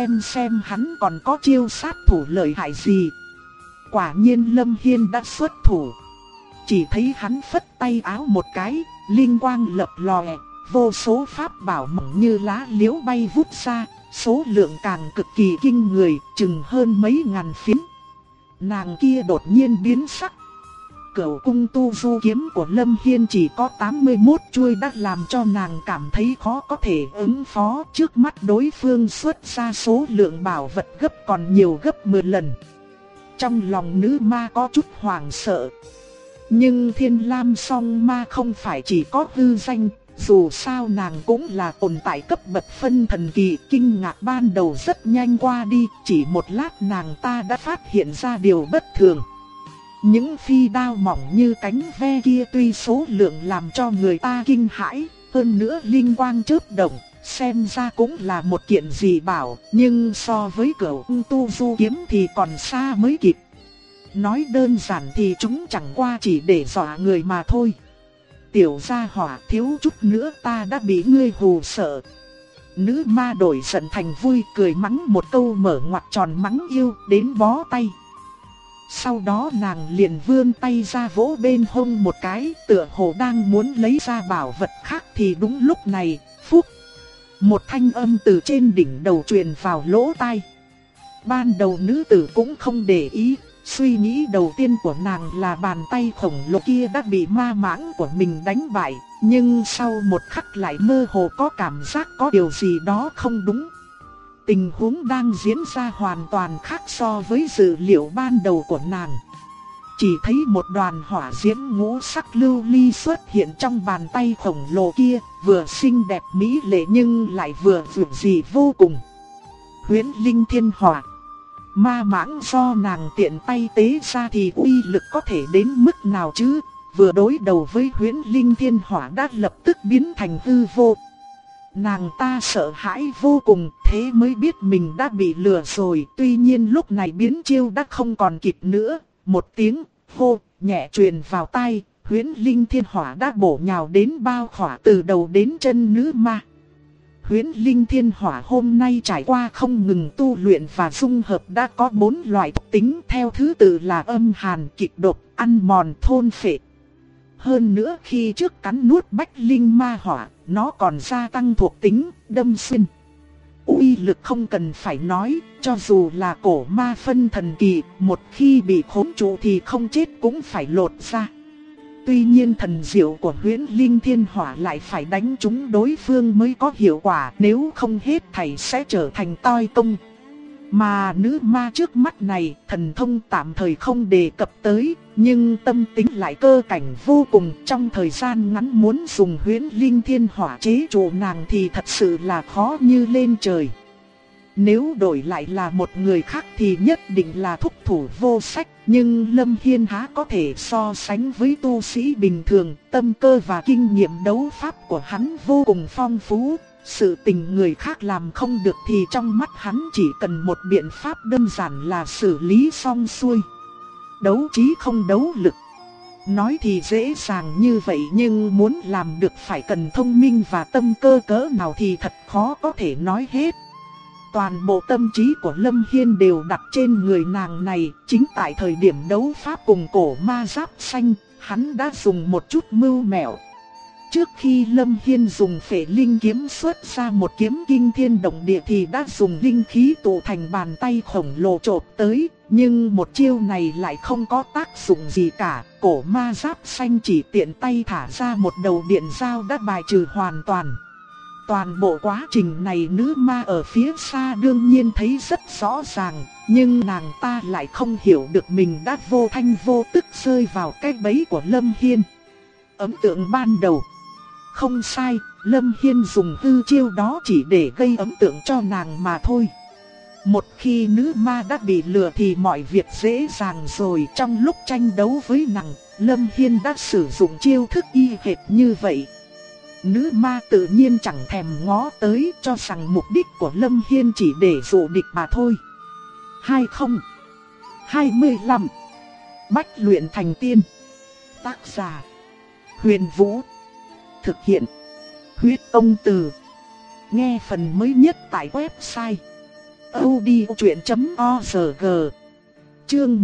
xem hắn còn có chiêu sát thủ lợi hại gì. Quả nhiên Lâm Hiên đã xuất thủ. Chỉ thấy hắn phất tay áo một cái, linh quang lập lòe, vô số pháp bảo mỏng như lá liễu bay vút ra, số lượng càng cực kỳ kinh người, chừng hơn mấy ngàn phiến. Nàng kia đột nhiên biến sắc. Cửu cung tu du kiếm của Lâm Hiên chỉ có 81 chuôi đã làm cho nàng cảm thấy khó có thể ứng phó. Trước mắt đối phương xuất ra số lượng bảo vật gấp còn nhiều gấp 10 lần. Trong lòng nữ ma có chút hoảng sợ. Nhưng Thiên Lam Song Ma không phải chỉ có hư danh, dù sao nàng cũng là tồn tại cấp bậc phân thần kỳ. Kinh ngạc ban đầu rất nhanh qua đi, chỉ một lát nàng ta đã phát hiện ra điều bất thường. Những phi đao mỏng như cánh ve kia tuy số lượng làm cho người ta kinh hãi, hơn nữa linh quang chớp động, xem ra cũng là một kiện dị bảo, nhưng so với Cửu Cung tu du kiếm thì còn xa mới kịp. Nói đơn giản thì chúng chẳng qua chỉ để dọa người mà thôi. Tiểu gia hỏa, thiếu chút nữa ta đã bị ngươi hù sợ. Nữ ma đổi giận thành vui, cười mắng một câu mở ngoặc tròn mắng yêu đến bó tay. Sau đó nàng liền vươn tay ra vỗ bên hông một cái, tựa hồ đang muốn lấy ra bảo vật khác thì đúng lúc này, phúc, một thanh âm từ trên đỉnh đầu truyền vào lỗ tai. Ban đầu nữ tử cũng không để ý, suy nghĩ đầu tiên của nàng là bàn tay khổng lồ kia đã bị ma mãng của mình đánh bại, nhưng sau một khắc lại mơ hồ có cảm giác có điều gì đó không đúng. Tình huống đang diễn ra hoàn toàn khác so với dự liệu ban đầu của nàng. Chỉ thấy một đoàn hỏa diễm ngũ sắc lưu ly xuất hiện trong bàn tay khổng lồ kia, vừa xinh đẹp mỹ lệ nhưng lại vừa dịu dị vô cùng. Huyễn linh thiên hỏa. ma mãng do nàng tiện tay tế ra thì uy lực có thể đến mức nào chứ? Vừa đối đầu với Huyễn Linh Thiên Hỏa đã lập tức biến thành hư vô. Nàng ta sợ hãi vô cùng, thế mới biết mình đã bị lừa rồi. Tuy nhiên lúc này biến chiêu đã không còn kịp nữa. Một tiếng hô nhẹ truyền vào tai, Huyễn Linh Thiên Hỏa đã bổ nhào đến bao khỏa từ đầu đến chân nữ ma. Huyễn Linh Thiên Hỏa hôm nay trải qua không ngừng tu luyện và dung hợp đã có 4 loại thuộc tính theo thứ tự là âm hàn, kịch độc, ăn mòn, thôn phệ. Hơn nữa khi trước cắn nuốt Bách Linh Ma Hỏa, nó còn gia tăng thuộc tính đâm xuyên. Uy lực không cần phải nói, cho dù là cổ ma phân thần kỳ, một khi bị khống trụ thì không chết cũng phải lột ra. Tuy nhiên thần diệu của Huyễn Linh Thiên Hỏa lại phải đánh trúng đối phương mới có hiệu quả, nếu không hết thảy sẽ trở thành toi công. Mà nữ ma trước mắt này, thần thông tạm thời không đề cập tới, nhưng tâm tính lại cơ cảnh vô cùng. Trong thời gian ngắn muốn dùng Huyễn Linh Thiên Hỏa chế trụ nàng thì thật sự là khó như lên trời. Nếu đổi lại là một người khác thì nhất định là thúc thủ vô sách, nhưng Lâm Hiên há có thể so sánh với tu sĩ bình thường, tâm cơ và kinh nghiệm đấu pháp của hắn vô cùng phong phú. Sự tình người khác làm không được thì trong mắt hắn chỉ cần một biện pháp đơn giản là xử lý xong xuôi. Đấu trí không đấu lực. Nói thì dễ dàng như vậy nhưng muốn làm được phải cần thông minh và tâm cơ cỡ nào thì thật khó có thể nói hết. Toàn bộ tâm trí của Lâm Hiên đều đặt trên người nàng này. Chính tại thời điểm đấu pháp cùng cổ ma giáp xanh, hắn đã dùng một chút mưu mẹo. Trước khi Lâm Hiên dùng phệ linh kiếm xuất ra một kiếm kinh thiên động địa thì đã dùng linh khí tụ thành bàn tay khổng lồ chộp tới. Nhưng một chiêu này lại không có tác dụng gì cả. Cổ ma giáp xanh chỉ tiện tay thả ra một đầu điện dao đã bài trừ hoàn toàn. Toàn bộ quá trình này nữ ma ở phía xa đương nhiên thấy rất rõ ràng, nhưng nàng ta lại không hiểu được mình đã vô thanh vô tức rơi vào cái bẫy của Lâm Hiên. Ấn tượng ban đầu. Không sai, Lâm Hiên dùng hư chiêu đó chỉ để gây ấn tượng cho nàng mà thôi. Một khi nữ ma đã bị lừa thì mọi việc dễ dàng rồi. Trong lúc tranh đấu với nàng, Lâm Hiên đã sử dụng chiêu thức y hệt như vậy. Nữ ma tự nhiên chẳng thèm ngó tới, cho rằng mục đích của Lâm Hiên chỉ để dụ địch mà thôi. 2025 Bách luyện thành tiên. Tác giả Huyền Vũ. Thực hiện Huyết Công Từ. Nghe phần mới nhất tại website audiochuyện.org. Chương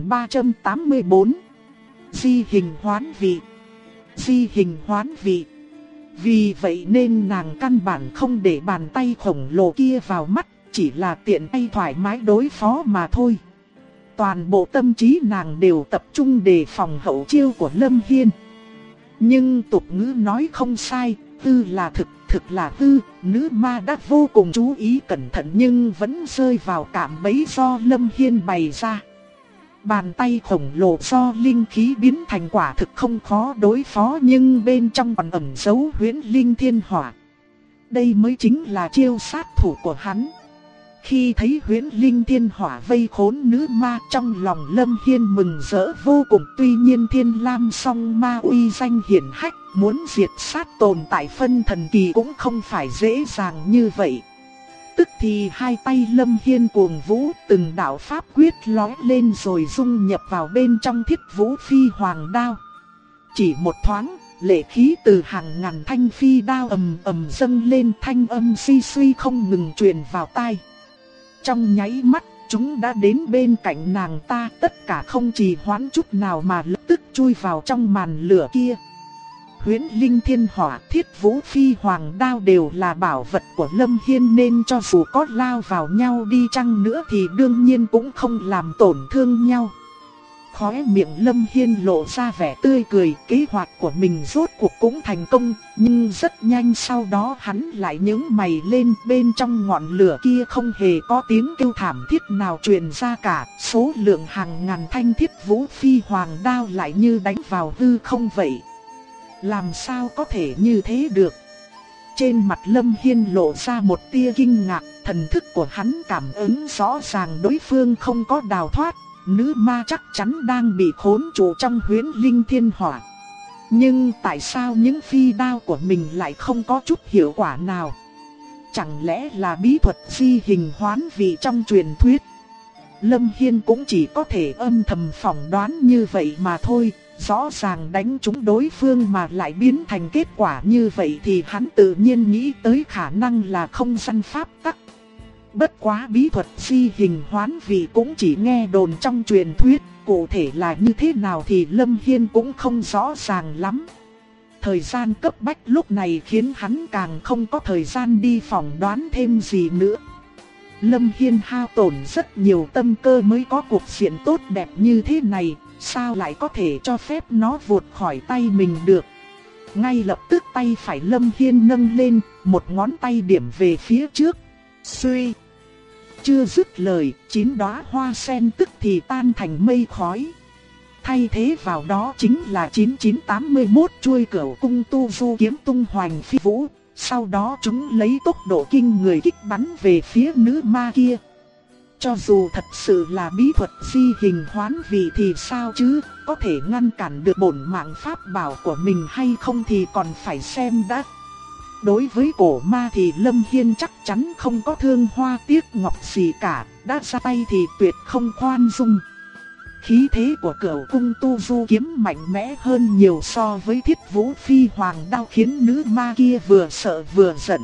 1384. Di hình hoán vị. Di hình hoán vị. Vì vậy nên nàng căn bản không để bàn tay khổng lồ kia vào mắt, chỉ là tiện tay thoải mái đối phó mà thôi. Toàn bộ tâm trí nàng đều tập trung đề phòng hậu chiêu của Lâm Hiên. Nhưng tục ngữ nói không sai, tư là thực, thực là tư. Nữ ma đã vô cùng chú ý cẩn thận nhưng vẫn rơi vào cạm bẫy do Lâm Hiên bày ra. Bàn tay khổng lồ do linh khí biến thành quả thực không khó đối phó, nhưng bên trong còn ẩn giấu Huyễn Linh Thiên Hỏa. Đây mới chính là chiêu sát thủ của hắn. Khi thấy Huyễn Linh Thiên Hỏa vây khốn nữ ma, trong lòng Lâm Hiên mừng rỡ vô cùng. Tuy nhiên Thiên Lam Song Ma uy danh hiển hách, muốn diệt sát tồn tại phân thần kỳ cũng không phải dễ dàng như vậy. Tức thì hai tay Lâm Hiên cuồng vũ, từng đạo pháp quyết lóe lên rồi dung nhập vào bên trong Thiết Vũ Phi Hoàng đao. Chỉ một thoáng, lệ khí từ hàng ngàn thanh phi đao ầm ầm dâng lên, thanh âm suy suy không ngừng truyền vào tai. Trong nháy mắt, chúng đã đến bên cạnh nàng ta, tất cả không trì hoãn chút nào mà lập tức chui vào trong màn lửa kia. Huyễn Linh Thiên Hỏa, Thiết Vũ Phi Hoàng đao đều là bảo vật của Lâm Hiên, nên cho dù có lao vào nhau đi chăng nữa thì đương nhiên cũng không làm tổn thương nhau. Khóe miệng Lâm Hiên lộ ra vẻ tươi cười, kế hoạch của mình rốt cuộc cũng thành công, nhưng rất nhanh sau đó hắn lại nhướng mày lên. Bên trong ngọn lửa kia không hề có tiếng kêu thảm thiết nào truyền ra cả, số lượng hàng ngàn thanh Thiết Vũ Phi Hoàng đao lại như đánh vào hư không vậy. Làm sao có thể như thế được? Trên mặt Lâm Hiên lộ ra một tia kinh ngạc, Thần thức của hắn cảm ứng rõ ràng đối phương không có đào thoát, nữ ma chắc chắn đang bị khốn trụ trong huyễn linh thiên hỏa. Nhưng tại sao những phi đao của mình lại không có chút hiệu quả nào? Chẳng lẽ là bí thuật di hình hoán vị trong truyền thuyết? Lâm Hiên cũng chỉ có thể âm thầm phỏng đoán như vậy mà thôi. Rõ ràng đánh trúng đối phương mà lại biến thành kết quả như vậy thì hắn tự nhiên nghĩ tới khả năng là không gian pháp tắc. Bất quá bí thuật di hình hoán vị cũng chỉ nghe đồn trong truyền thuyết, cụ thể là như thế nào thì Lâm Hiên cũng không rõ ràng lắm. Thời gian cấp bách lúc này khiến hắn càng không có thời gian đi phỏng đoán thêm gì nữa. Lâm Hiên hao tổn rất nhiều tâm cơ mới có cuộc diện tốt đẹp như thế này, sao lại có thể cho phép nó vụt khỏi tay mình được. Ngay lập tức tay phải Lâm Hiên nâng lên, một ngón tay điểm về phía trước. Suy! Chưa dứt lời, 9 đóa hoa sen tức thì tan thành mây khói. Thay thế vào đó chính là 9981 chuôi Cửu Cung Tu Du kiếm tung hoành phi vũ. Sau đó chúng lấy tốc độ kinh người kích bắn về phía nữ ma kia. Cho dù thật sự là bí thuật di hình hoán vị thì sao chứ, có thể ngăn cản được bổn mạng pháp bảo của mình hay không thì còn phải xem đã. Đối với cổ ma thì Lâm Hiên chắc chắn không có thương hoa tiếc ngọc gì cả, đã ra tay thì tuyệt không khoan dung. Khí thế của Cửu Cung Tu Du kiếm mạnh mẽ hơn nhiều so với Thiết Vũ Phi Hoàng đao khiến nữ ma kia vừa sợ vừa giận.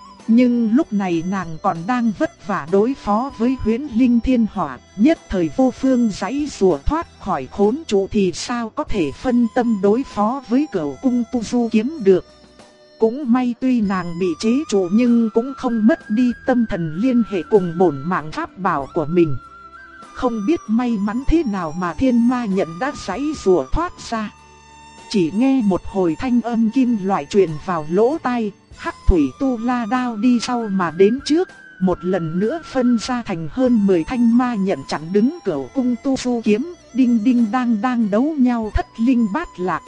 Nhưng lúc này nàng còn đang vất vả đối phó với huyễn linh thiên hỏa, nhất thời vô phương giãy giụa thoát khỏi khốn trụ thì sao có thể phân tâm đối phó với Cửu Cung Tu Du kiếm được. Cũng may tuy nàng bị chế trụ nhưng cũng không mất đi tâm thần liên hệ cùng bổn mạng pháp bảo của mình. Không biết may mắn thế nào mà thiên ma nhận đã giãy giụa thoát ra. Chỉ nghe một hồi thanh âm kim loại truyền vào lỗ tai, Hắc Thủy Tu La đao đi sau mà đến trước, một lần nữa phân ra thành hơn 10 thanh ma nhận chặn đứng Cửu Cung Tu Du kiếm, đinh đinh đang đấu nhau thất linh bát lạc.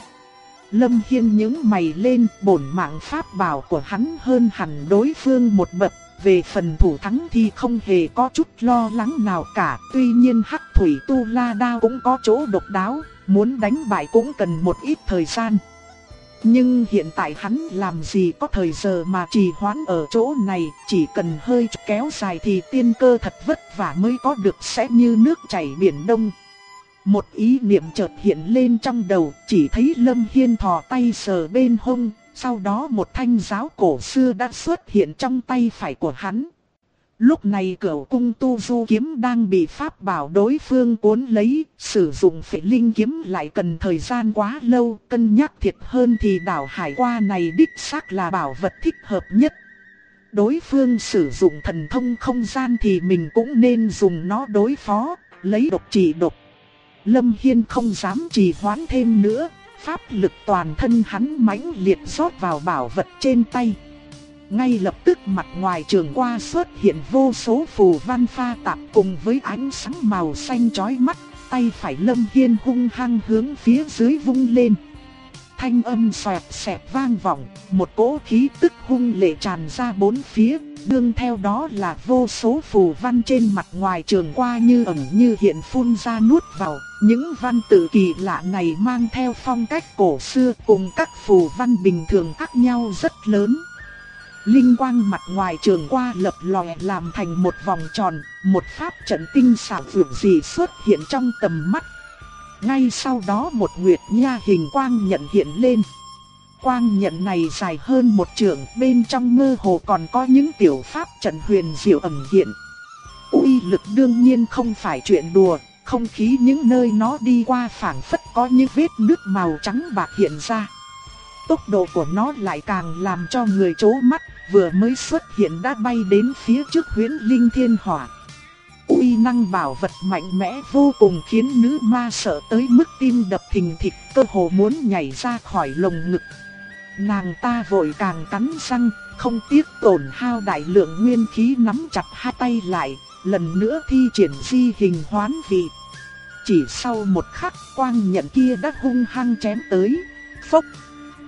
Lâm Hiên nhướng mày lên, bổn mạng pháp bảo của hắn hơn hẳn đối phương một bậc. Về phần thủ thắng thì không hề có chút lo lắng nào cả. Tuy nhiên Hắc Thủy Tu La đao cũng có chỗ độc đáo, muốn đánh bại cũng cần một ít thời gian. Nhưng hiện tại hắn làm gì có thời giờ mà trì hoãn ở chỗ này, chỉ cần hơi kéo dài thì tiên cơ thật vất vả mới có được sẽ như nước chảy biển đông. Một ý niệm chợt hiện lên trong đầu, chỉ thấy Lâm Hiên thò tay sờ bên hông. Sau đó một thanh giáo cổ xưa đã xuất hiện trong tay phải của hắn. Lúc này Cửu Cung Tu Du kiếm đang bị pháp bảo đối phương cuốn lấy, sử dụng Phệ Linh kiếm lại cần thời gian quá lâu, cân nhắc thiệt hơn thì đảo hải qua này đích xác là bảo vật thích hợp nhất. Đối phương sử dụng thần thông không gian thì mình cũng nên dùng nó đối phó, lấy độc trị độc. Lâm Hiên không dám trì hoãn thêm nữa. Pháp lực toàn thân hắn mãnh liệt rót vào bảo vật trên tay. Ngay lập tức mặt ngoài trường qua xuất hiện vô số phù văn pha tạp cùng với ánh sáng màu xanh chói mắt. Tay phải Lâm Hiên hung hăng hướng phía dưới vung lên. Thanh âm xoẹt xẹt vang vọng, một cỗ khí tức hung lệ tràn ra bốn phía. Đương theo đó là vô số phù văn trên mặt ngoài trường qua như ẩn như hiện phun ra nuốt vào. Những văn tự kỳ lạ này mang theo phong cách cổ xưa cùng các phù văn bình thường khác nhau rất lớn. Linh quang mặt ngoài trường qua lập lòe làm thành một vòng tròn, một pháp trận tinh xảo vượt dị xuất hiện trong tầm mắt. Ngay sau đó một nguyệt nha hình quang nhận hiện lên. Quang nhận này dài hơn một trượng, bên trong mơ hồ còn có những tiểu pháp trận huyền diệu ẩn hiện. Uy lực đương nhiên không phải chuyện đùa, không khí những nơi nó đi qua phảng phất có những vết nứt màu trắng bạc hiện ra. Tốc độ của nó lại càng làm cho người chố mắt, vừa mới xuất hiện đã bay đến phía trước huyễn linh thiên hỏa. Uy năng bảo vật mạnh mẽ vô cùng khiến nữ ma sợ tới mức tim đập thình thịch, cơ hồ muốn nhảy ra khỏi lồng ngực. Nàng ta vội càng cắn răng, không tiếc tổn hao đại lượng nguyên khí nắm chặt hai tay lại, lần nữa thi triển di hình hoán vị. Chỉ sau một khắc quang nhận kia đã hung hăng chém tới. Phốc!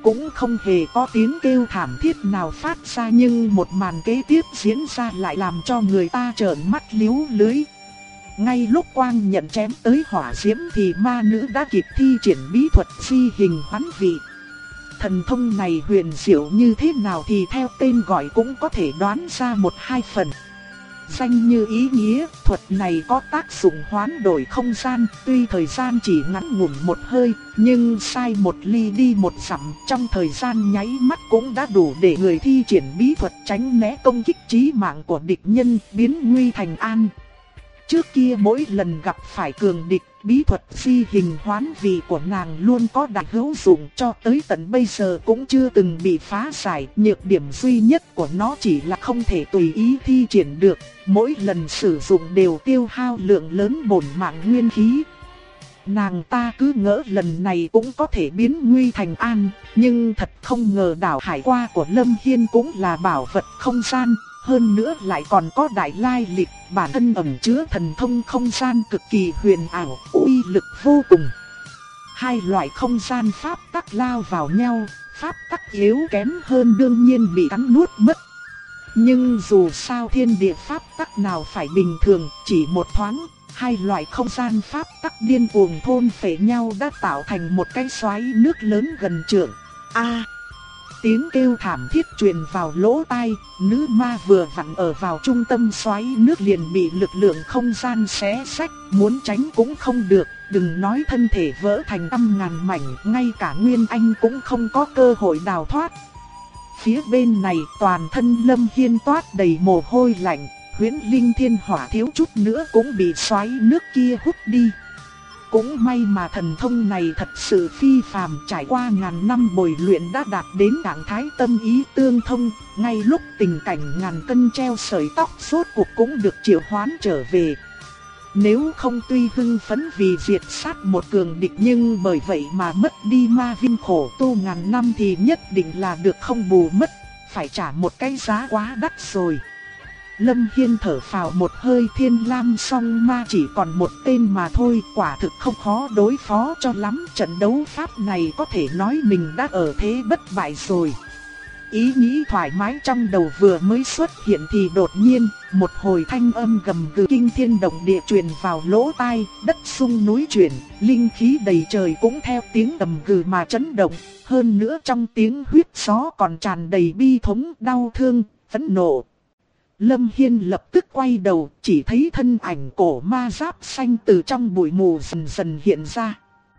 cũng không hề có tiếng kêu thảm thiết nào phát ra, nhưng một màn kế tiếp diễn ra lại làm cho người ta trợn mắt liếu lưới. Ngay lúc quang nhận chém tới hỏa diễm thì ma nữ đã kịp thi triển bí thuật phi hình hoán vị. Thần thông này huyền diệu như thế nào thì theo tên gọi cũng có thể đoán ra một hai phần. Danh như ý nghĩa, thuật này có tác dụng hoán đổi không gian, tuy thời gian chỉ ngắn ngủn một hơi, nhưng sai một ly đi một dặm, trong thời gian nháy mắt cũng đã đủ để người thi triển bí thuật tránh né công kích chí mạng của địch nhân, biến nguy thành an. Trước kia mỗi lần gặp phải cường địch, bí thuật phi hình hoán vị của nàng luôn có đại hữu dụng, cho tới tận bây giờ cũng chưa từng bị phá giải. Nhược điểm duy nhất của nó chỉ là không thể tùy ý thi triển được, mỗi lần sử dụng đều tiêu hao lượng lớn bổn mạng nguyên khí. Nàng ta cứ ngỡ lần này cũng có thể biến nguy thành an, nhưng thật không ngờ đảo hải qua của Lâm Hiên cũng là bảo vật không gian. Hơn nữa lại còn có đại lai lịch, bản thân ẩn chứa thần thông không gian cực kỳ huyền ảo, uy lực vô cùng. Hai loại không gian pháp tắc lao vào nhau, pháp tắc yếu kém hơn đương nhiên bị cắn nuốt mất. Nhưng dù sao thiên địa pháp tắc nào phải bình thường, chỉ một thoáng, hai loại không gian pháp tắc điên cuồng thôn phệ nhau đã tạo thành một cái xoáy nước lớn gần trượng. Tiếng kêu thảm thiết truyền vào lỗ tai, nữ ma vừa vặn ở vào trung tâm xoáy nước liền bị lực lượng không gian xé xách, muốn tránh cũng không được, đừng nói thân thể vỡ thành trăm ngàn mảnh, ngay cả Nguyên Anh cũng không có cơ hội đào thoát. Phía bên này toàn thân Lâm Hiên toát đầy mồ hôi lạnh, huyễn linh thiên hỏa thiếu chút nữa cũng bị xoáy nước kia hút đi. Cũng may mà thần thông này thật sự phi phàm, trải qua ngàn năm bồi luyện đã đạt đến trạng thái tâm ý tương thông, ngay lúc tình cảnh ngàn cân treo sợi tóc rốt cuộc cũng được triệu hoán trở về. Nếu không tuy hưng phấn vì diệt sát một cường địch nhưng bởi vậy mà mất đi ma viên khổ tu ngàn năm thì nhất định là được không bù mất, phải trả một cái giá quá đắt rồi. Lâm Hiên thở phào một hơi, Thiên Lam song ma chỉ còn một tên mà thôi, quả thực không khó đối phó cho lắm. Trận đấu pháp này có thể nói mình đã ở thế bất bại rồi. Ý nghĩ thoải mái trong đầu vừa mới xuất hiện thì đột nhiên, một hồi thanh âm gầm gừ kinh thiên động địa truyền vào lỗ tai, đất sung núi chuyển, linh khí đầy trời cũng theo tiếng gầm gừ mà chấn động. Hơn nữa trong tiếng huyết gió còn tràn đầy bi thống, đau thương, phẫn nộ. Lâm Hiên lập tức quay đầu, chỉ thấy thân ảnh cổ ma giáp xanh từ trong bụi mù dần dần hiện ra.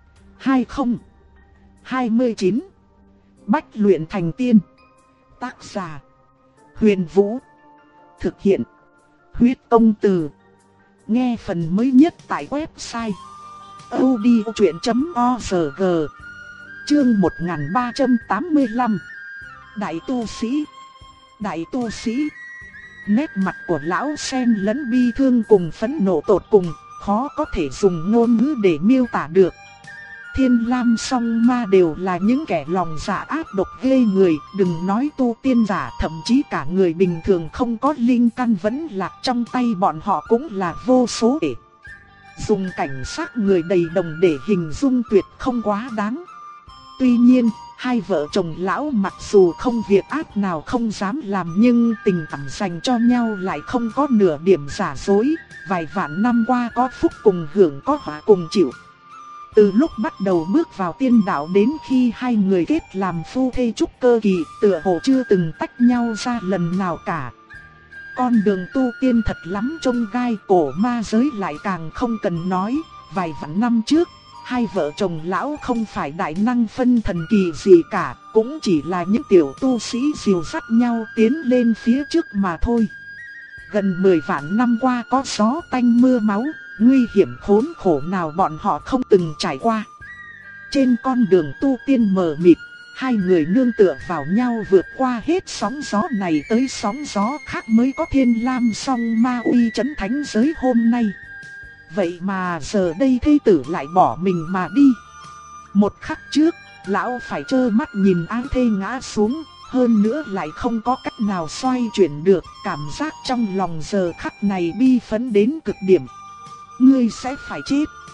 2029 Bách luyện thành tiên. Tác giả Huyền Vũ. Thực hiện Huyết Công Từ. Nghe phần mới nhất tại website audiochuyện.org. Chương 1385 Đại tu sĩ. Đại tu sĩ. Nét mặt của lão sen lẫn bi thương cùng phẫn nộ tột cùng, khó có thể dùng ngôn ngữ để miêu tả được. Thiên Lam song ma đều là những kẻ lòng dạ ác độc ghê người, đừng nói tu tiên giả, thậm chí cả người bình thường không có linh căn vẫn lạc trong tay bọn họ cũng là vô số kể. Dùng cảnh sát người đầy đồng để hình dung tuyệt không quá đáng. Tuy nhiên, hai vợ chồng lão mặc dù không việc ác nào không dám làm nhưng tình cảm dành cho nhau lại không có nửa điểm giả dối. Vài vạn năm qua có phúc cùng hưởng có họa cùng chịu. Từ lúc bắt đầu bước vào tiên đạo đến khi hai người kết làm phu thê trúc cơ kỳ, tựa hồ chưa từng tách nhau ra lần nào cả. Con đường tu tiên thật lắm chông gai, cổ ma giới lại càng không cần nói. Vài vạn năm trước, hai vợ chồng lão không phải đại năng phân thần kỳ gì cả, cũng chỉ là những tiểu tu sĩ dìu dắt nhau tiến lên phía trước mà thôi. Gần 10 vạn năm qua có gió tanh mưa máu, nguy hiểm khốn khổ nào bọn họ không từng trải qua. Trên con đường tu tiên mờ mịt, hai người nương tựa vào nhau vượt qua hết sóng gió này tới sóng gió khác mới có Thiên Lam song ma uy chấn thánh giới hôm nay. Vậy mà giờ đây thê tử lại bỏ mình mà đi. Một khắc trước, lão phải trơ mắt nhìn ái thê ngã xuống, hơn nữa lại không có cách nào xoay chuyển được, cảm giác trong lòng giờ khắc này bi phấn đến cực điểm. Ngươi sẽ phải chết.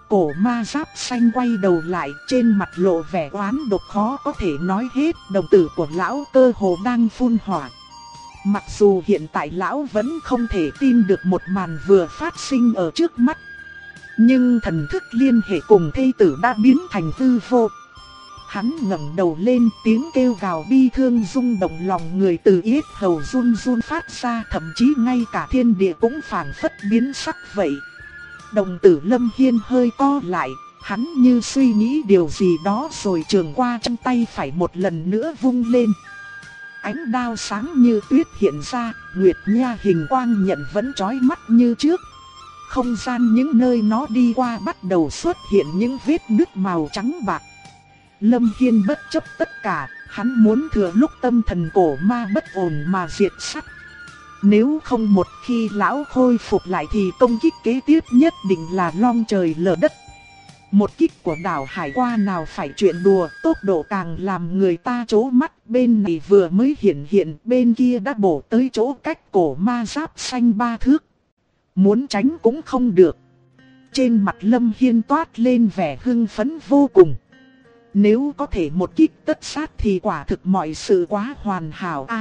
Cổ ma giáp xanh quay đầu lại, trên mặt lộ vẻ oán độc khó có thể nói hết. Đồng tử của lão cơ hồ đang phun hỏa. Mặc dù hiện tại lão vẫn không thể tin được một màn vừa phát sinh ở trước mắt, nhưng thần thức liên hệ cùng thê tử đã biến thành hư vô. Hắn ngẩng đầu lên, tiếng kêu gào bi thương rung động lòng người từ yết hầu run run phát ra, thậm chí ngay cả thiên địa cũng phảng phất biến sắc vậy. Đồng tử Lâm Hiên hơi co lại, hắn như suy nghĩ điều gì đó rồi trường qua trong tay phải một lần nữa vung lên. Ánh đao sáng như tuyết hiện ra, nguyệt nha hình quang nhận vẫn chói mắt như trước. Không gian những nơi nó đi qua bắt đầu xuất hiện những vết nứt màu trắng bạc. Lâm Hiên bất chấp tất cả, hắn muốn thừa lúc tâm thần cổ ma bất ổn mà diệt sát. Nếu không một khi lão khôi phục lại thì công kích kế tiếp nhất định là long trời lở đất. Một kích của đảo hải qua nào phải chuyện đùa, tốc độ càng làm người ta chố mắt. Bên này vừa mới hiện, bên kia đã bổ tới chỗ cách cổ ma giáp xanh 3 thước. Muốn tránh cũng không được. Trên mặt Lâm Hiên toát lên vẻ hưng phấn vô cùng. Nếu có thể một kích tất sát thì quả thực mọi sự quá hoàn hảo a.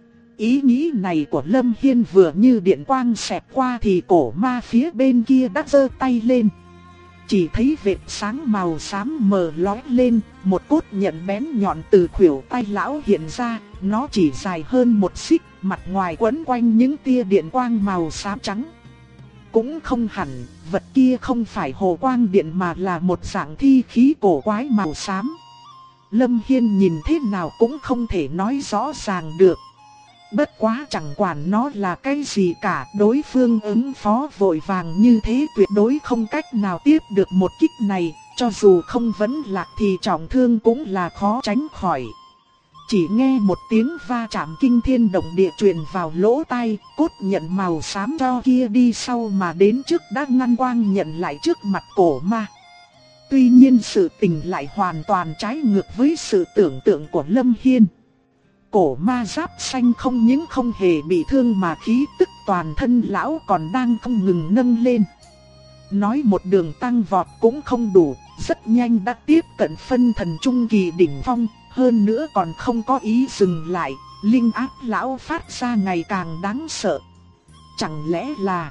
Ý nghĩ này của Lâm Hiên vừa như điện quang xẹt qua thì cổ ma phía bên kia đã giơ tay lên. Chỉ thấy vệt sáng màu xám mờ lóe lên, một cốt nhận bén nhọn từ khuỷu tay lão hiện ra, nó chỉ dài hơn một xích, mặt ngoài quấn quanh những tia điện quang màu xám trắng. Cũng không hẳn, vật kia không phải hồ quang điện mà là một dạng thi khí cổ quái màu xám. Lâm Hiên nhìn thế nào cũng không thể nói rõ ràng được. Bất quá chẳng quản nó là cái gì cả, đối phương ứng phó vội vàng như thế tuyệt đối không cách nào tiếp được một kích này, cho dù không vấn lạc thì trọng thương cũng là khó tránh khỏi. Chỉ nghe một tiếng va chạm kinh thiên động địa truyền vào lỗ tai, cốt nhận màu xám cho kia đi sau mà đến trước đã ngăn quang nhận lại trước mặt cổ ma. Tuy nhiên sự tình lại hoàn toàn trái ngược với sự tưởng tượng của Lâm Hiên. Cổ ma giáp xanh không những không hề bị thương mà khí tức toàn thân lão còn đang không ngừng nâng lên. Nói một đường tăng vọt cũng không đủ, rất nhanh đã tiếp cận phân thần trung kỳ đỉnh phong, hơn nữa còn không có ý dừng lại, linh áp lão phát ra ngày càng đáng sợ. Chẳng lẽ là...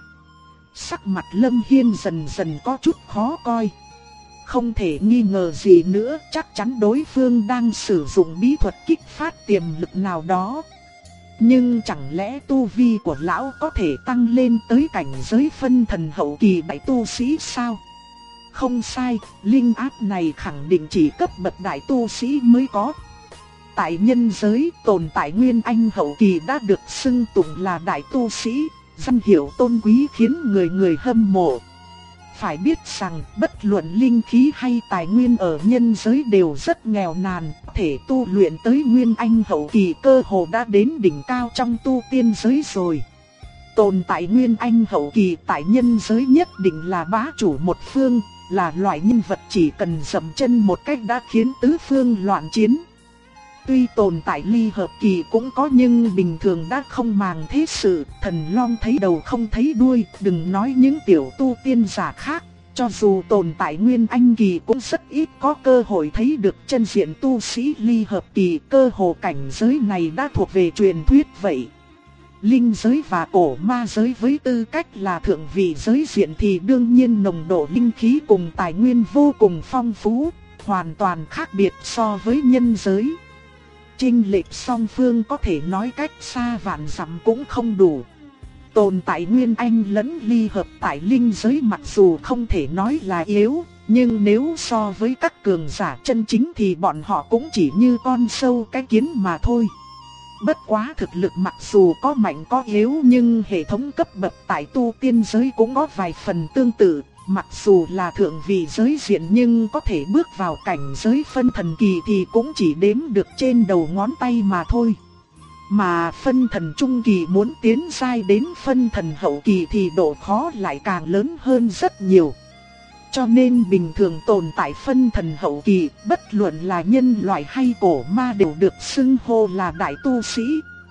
Sắc mặt Lâm Hiên dần dần có chút khó coi. Không thể nghi ngờ gì nữa, chắc chắn đối phương đang sử dụng bí thuật kích phát tiềm lực nào đó. Nhưng chẳng lẽ tu vi của lão có thể tăng lên tới cảnh giới phân thần hậu kỳ đại tu sĩ sao? Không sai, linh áp này khẳng định chỉ cấp bậc đại tu sĩ mới có. Tại nhân giới, tồn tại Nguyên Anh hậu kỳ đã được xưng tụng là đại tu sĩ, danh hiệu tôn quý khiến người người hâm mộ. Phải biết rằng bất luận linh khí hay tài nguyên ở nhân giới đều rất nghèo nàn, thể tu luyện tới Nguyên Anh hậu kỳ cơ hồ đã đến đỉnh cao trong tu tiên giới rồi. Tồn tại Nguyên Anh hậu kỳ tại nhân giới nhất định là bá chủ một phương, là loại nhân vật chỉ cần dậm chân một cách đã khiến tứ phương loạn chiến. Tuy tồn tại ly hợp kỳ cũng có nhưng bình thường đã không màng thế sự, thần long thấy đầu không thấy đuôi, đừng nói những tiểu tu tiên giả khác, cho dù tồn tại Nguyên Anh kỳ cũng rất ít có cơ hội thấy được chân diện tu sĩ ly hợp kỳ, cơ hồ cảnh giới này đã thuộc về truyền thuyết vậy. Linh giới và cổ ma giới với tư cách là thượng vị giới diện thì đương nhiên nồng độ linh khí cùng tài nguyên vô cùng phong phú, hoàn toàn khác biệt so với nhân giới. Chênh lệch song phương có thể nói cách xa vạn dặm cũng không đủ. Tồn tại Nguyên Anh lẫn ly hợp tại linh giới mặc dù không thể nói là yếu, nhưng nếu so với các cường giả chân chính thì bọn họ cũng chỉ như con sâu cái kiến mà thôi. Bất quá thực lực mặc dù có mạnh có yếu nhưng hệ thống cấp bậc tại tu tiên giới cũng có vài phần tương tự. Mặc dù là thượng vị giới diện nhưng có thể bước vào cảnh giới phân thần kỳ thì cũng chỉ đếm được trên đầu ngón tay mà thôi. Mà phân thần trung kỳ muốn tiến giai đến phân thần hậu kỳ thì độ khó lại càng lớn hơn rất nhiều. Cho nên bình thường tồn tại phân thần hậu kỳ, bất luận là nhân loại hay cổ ma đều được xưng hô là đại tu sĩ.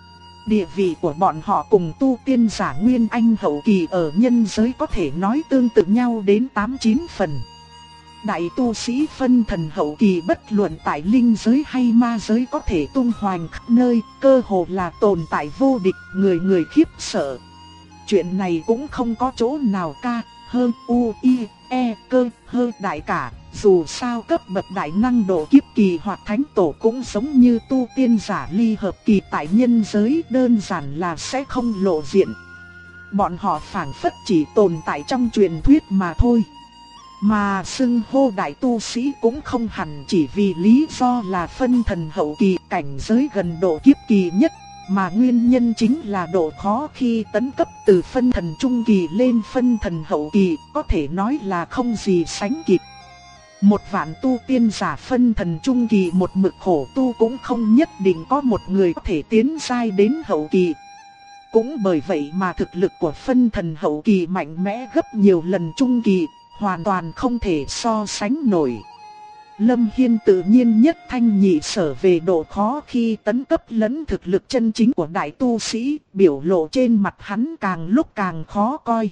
Địa vị của bọn họ cùng tu tiên giả Nguyên Anh hậu kỳ ở nhân giới có thể nói tương tự nhau đến 8-9 phần. Đại tu sĩ phân thần hậu kỳ bất luận tại linh giới hay ma giới có thể tung hoành khắp nơi, cơ hồ là tồn tại vô địch, người người khiếp sợ. Chuyện này cũng không có chỗ nào ca, hơn u, i, e, cơ, hơ đại cả. Dù sao cấp bậc đại năng độ kiếp kỳ hoặc thánh tổ cũng giống như tu tiên giả ly hợp kỳ tại nhân giới, đơn giản là sẽ không lộ diện. Bọn họ phảng phất chỉ tồn tại trong truyền thuyết mà thôi. Mà xưng hô đại tu sĩ cũng không hẳn chỉ vì lý do là phân thần hậu kỳ, cảnh giới gần độ kiếp kỳ nhất, mà nguyên nhân chính là độ khó khi tấn cấp từ phân thần trung kỳ lên phân thần hậu kỳ, có thể nói là không gì sánh kịp. Một vạn tu tiên giả phân thần trung kỳ một mực khổ tu cũng không nhất định có một người có thể tiến giai đến hậu kỳ. Cũng bởi vậy mà thực lực của phân thần hậu kỳ mạnh mẽ gấp nhiều lần trung kỳ, hoàn toàn không thể so sánh nổi. Lâm Hiên tự nhiên nhất thanh nhị sở về độ khó khi tấn cấp lẫn thực lực chân chính của đại tu sĩ, biểu lộ trên mặt hắn càng lúc càng khó coi.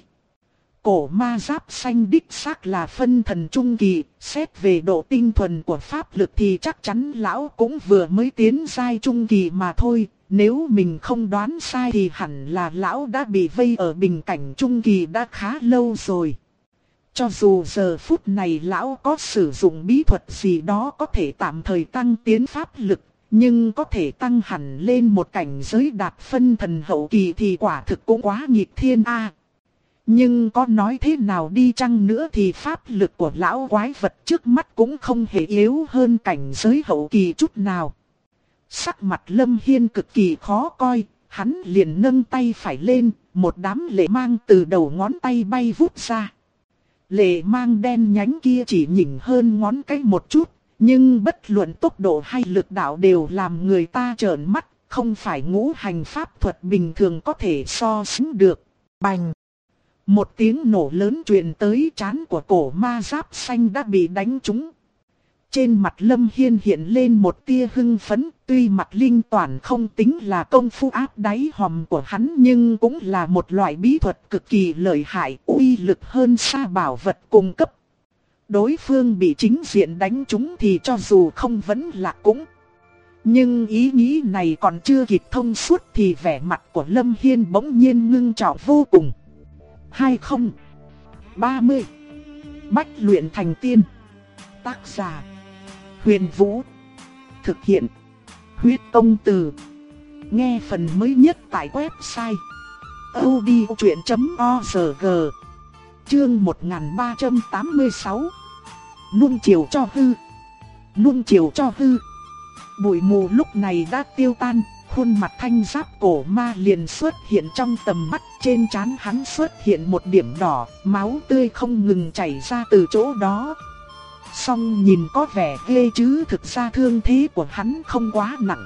Cổ ma giáp xanh đích xác là phân thần trung kỳ, xét về độ tinh thuần của pháp lực thì chắc chắn lão cũng vừa mới tiến giai trung kỳ mà thôi. Nếu mình không đoán sai thì hẳn là lão đã bị vây ở bình cảnh trung kỳ đã khá lâu rồi. Cho dù giờ phút này lão có sử dụng bí thuật gì đó có thể tạm thời tăng tiến pháp lực, nhưng có thể tăng hẳn lên một cảnh giới đạt phân thần hậu kỳ thì quả thực cũng quá nghịch thiên a. Nhưng có nói thế nào đi chăng nữa thì pháp lực của lão quái vật trước mắt cũng không hề yếu hơn cảnh giới hậu kỳ chút nào. Sắc mặt Lâm Hiên cực kỳ khó coi, hắn liền nâng tay phải lên, một đám lệ mang từ đầu ngón tay bay vút ra. Lệ mang đen nhánh kia chỉ nhỉnh hơn ngón cái một chút, nhưng bất luận tốc độ hay lực đạo đều làm người ta trợn mắt, không phải ngũ hành pháp thuật bình thường có thể so sánh được. Bành! Một tiếng nổ lớn truyền tới, trán của cổ ma giáp xanh đã bị đánh trúng. Trên mặt Lâm Hiên hiện lên một tia hưng phấn, tuy mặt linh toàn không tính là công phu áp đáy hòm của hắn nhưng cũng là một loại bí thuật cực kỳ lợi hại, uy lực hơn xa bảo vật cung cấp. Đối phương bị chính diện đánh trúng thì cho dù không vẫn là cũng. Nhưng ý nghĩ này còn chưa kịp thông suốt thì vẻ mặt của Lâm Hiên bỗng nhiên ngưng trọng vô cùng. 2030 Bách luyện thành tiên. Tác giả Huyền Vũ. Thực hiện Huyết Công Từ. Nghe phần mới nhất tại website audiochuyện.org. Chương 1386. Nuông chiều cho hư. Nuông chiều cho hư. Bụi mù lúc này đã tiêu tan, khuôn mặt thanh giáp cổ ma liền xuất hiện trong tầm mắt, trên trán hắn xuất hiện một điểm đỏ, máu tươi không ngừng chảy ra từ chỗ đó. Song nhìn có vẻ ghê chứ thực ra thương thế của hắn không quá nặng.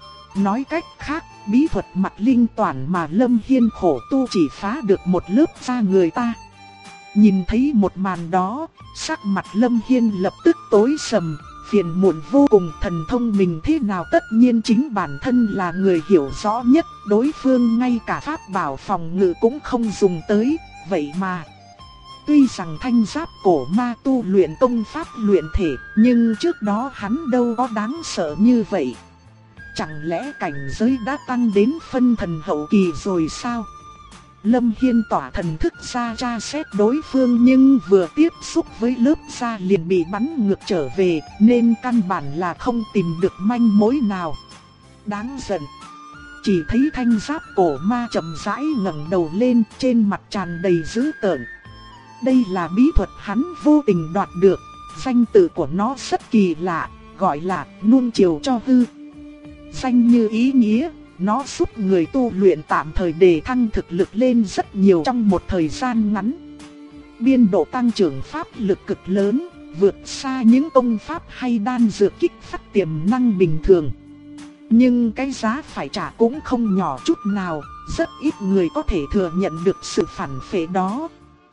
Nói cách khác, bí thuật mặt linh toàn mà Lâm Hiên khổ tu chỉ phá được một lớp da người ta. Nhìn thấy một màn đó, sắc mặt Lâm Hiên lập tức tối sầm, phiền muộn vô cùng. Thần thông mình thế nào tất nhiên chính bản thân là người hiểu rõ nhất, đối phương ngay cả pháp bảo phòng ngự cũng không dùng tới, vậy mà. Tuy rằng thanh giáp cổ ma tu luyện công pháp luyện thể, nhưng trước đó hắn đâu có đáng sợ như vậy. Chẳng lẽ cảnh giới đã tăng đến phân thần hậu kỳ rồi sao? Lâm Hiên tỏa thần thức ra tra xét đối phương nhưng vừa tiếp xúc với lớp da liền bị bắn ngược trở về, nên căn bản là không tìm được manh mối nào. Đáng giận. Chỉ thấy thanh giáp cổ ma chậm rãi ngẩng đầu lên, trên mặt tràn đầy dữ tợn. Đây là bí thuật hắn vô tình đoạt được, danh tự của nó rất kỳ lạ, gọi là nuông chiều cho hư. Danh như ý nghĩa, nó giúp người tu luyện tạm thời đề thăng thực lực lên rất nhiều trong một thời gian ngắn. Biên độ tăng trưởng pháp lực cực lớn, vượt xa những công pháp hay đan dược kích phát tiềm năng bình thường. Nhưng cái giá phải trả cũng không nhỏ chút nào, rất ít người có thể thừa nhận được sự phản phệ đó.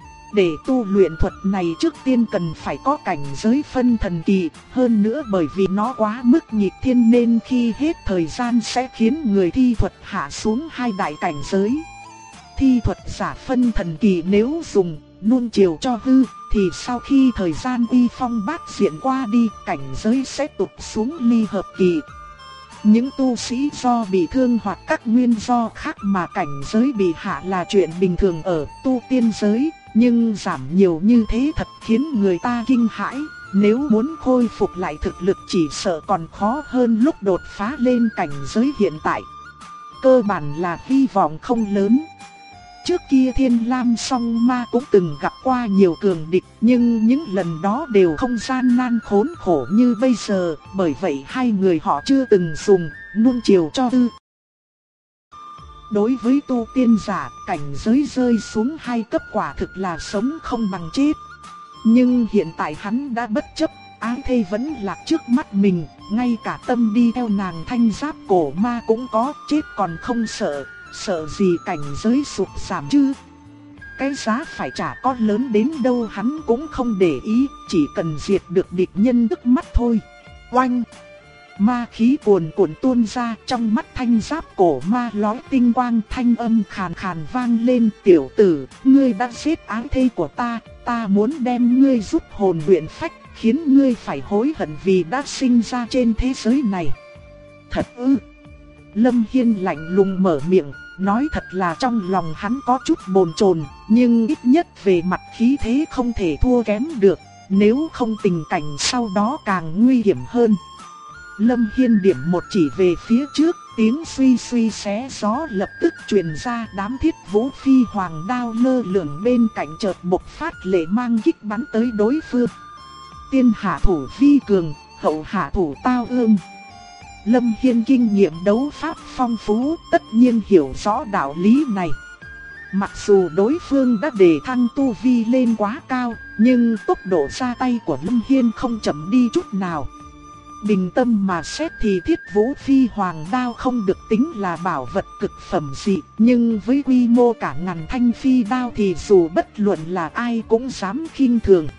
Để tu luyện thuật này trước tiên cần phải có cảnh giới phân thần kỳ, hơn nữa bởi vì nó quá mức nghịch thiên nên khi hết thời gian sẽ khiến người thi thuật hạ xuống hai đại cảnh giới. Thi thuật giả phân thần kỳ nếu dùng nuông chiều cho hư, thì sau khi thời gian uy phong bát diện qua đi, cảnh giới sẽ tụt xuống ly hợp kỳ. Những tu sĩ do bị thương hoặc các nguyên do khác mà cảnh giới bị hạ là chuyện bình thường ở tu tiên giới, nhưng giảm nhiều như thế thật khiến người ta kinh hãi. Nếu muốn khôi phục lại thực lực chỉ sợ còn khó hơn lúc đột phá lên cảnh giới hiện tại. Cơ bản là hy vọng không lớn. Trước kia Thiên Lam Song Ma cũng từng gặp qua nhiều cường địch, nhưng những lần đó đều không gian nan khốn khổ như bây giờ, bởi vậy hai người họ chưa từng dùng nuông chiều cho tư. Đối với tu tiên giả, cảnh giới rơi xuống 2 cấp quả thực là sống không bằng chết. Nhưng hiện tại hắn đã bất chấp, ái thê vẫn lạc trước mắt mình, ngay cả tâm đi theo nàng Thanh Giáp Cổ Ma cũng có, chết còn không sợ. Sợ gì cảnh giới sụt giảm chứ? Cái giá phải trả có lớn đến đâu hắn cũng không để ý, chỉ cần diệt được địch nhân trước mắt thôi. Oanh! Ma khí cuồn cuộn tuôn ra, trong mắt Thanh Giáp Cổ Ma lóe tinh quang, thanh âm khàn khàn vang lên: "Tiểu tử, ngươi đã giết ái thê của ta, ta muốn đem ngươi rút hồn luyện phách, khiến ngươi phải hối hận vì đã sinh ra trên thế giới này." Thật ư? Lâm Hiên lạnh lùng mở miệng, nói thật là trong lòng hắn có chút bồn chồn, nhưng ít nhất về mặt khí thế không thể thua kém được, nếu không tình cảnh sau đó càng nguy hiểm hơn. Lâm Hiên điểm một chỉ về phía trước, tiếng suy suy xé gió lập tức truyền ra, đám Thiết Vũ Phi Hoàng đao lơ lửng bên cạnh chợt bộc phát lệ mang kích bắn tới đối phương. Tiên hạ thủ vi cường, hậu hạ thủ tao ương. Lâm Hiên kinh nghiệm đấu pháp phong phú, tất nhiên hiểu rõ đạo lý này. Mặc dù đối phương đã đề thăng tu vi lên quá cao, nhưng tốc độ ra tay của Lâm Hiên không chậm đi chút nào. Bình tâm mà xét thì Thiết Vũ Phi Hoàng đao không được tính là bảo vật cực phẩm gì, nhưng với quy mô cả ngàn thanh phi đao thì dù bất luận là ai cũng dám khinh thường.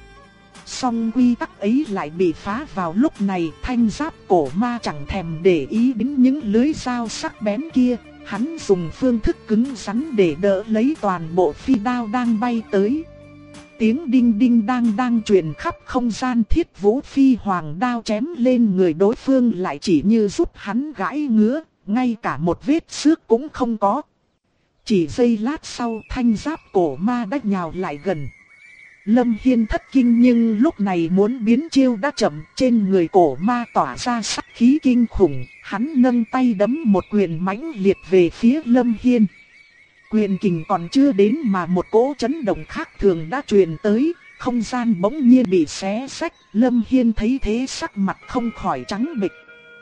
Song quy tắc ấy lại bị phá vào lúc này, Thanh Giáp Cổ Ma chẳng thèm để ý đến những lưới dao sắc bén kia, hắn dùng phương thức cứng rắn để đỡ lấy toàn bộ phi đao đang bay tới. Tiếng đinh đinh đang truyền khắp không gian, Thiết Vũ Phi Hoàng đao chém lên người đối phương lại chỉ như giúp hắn gãi ngứa, ngay cả một vết xước cũng không có. Chỉ giây lát sau, Thanh Giáp Cổ Ma đã nhào lại gần. Lâm Hiên thất kinh nhưng lúc này muốn biến chiêu đã chậm, trên người cổ ma tỏa ra sát khí kinh khủng, hắn nâng tay đấm một quyền mãnh liệt về phía Lâm Hiên. Quyền kình còn chưa đến mà một cỗ chấn động khác thường đã truyền tới, không gian bỗng nhiên bị xé rách, Lâm Hiên thấy thế sắc mặt không khỏi trắng bệch.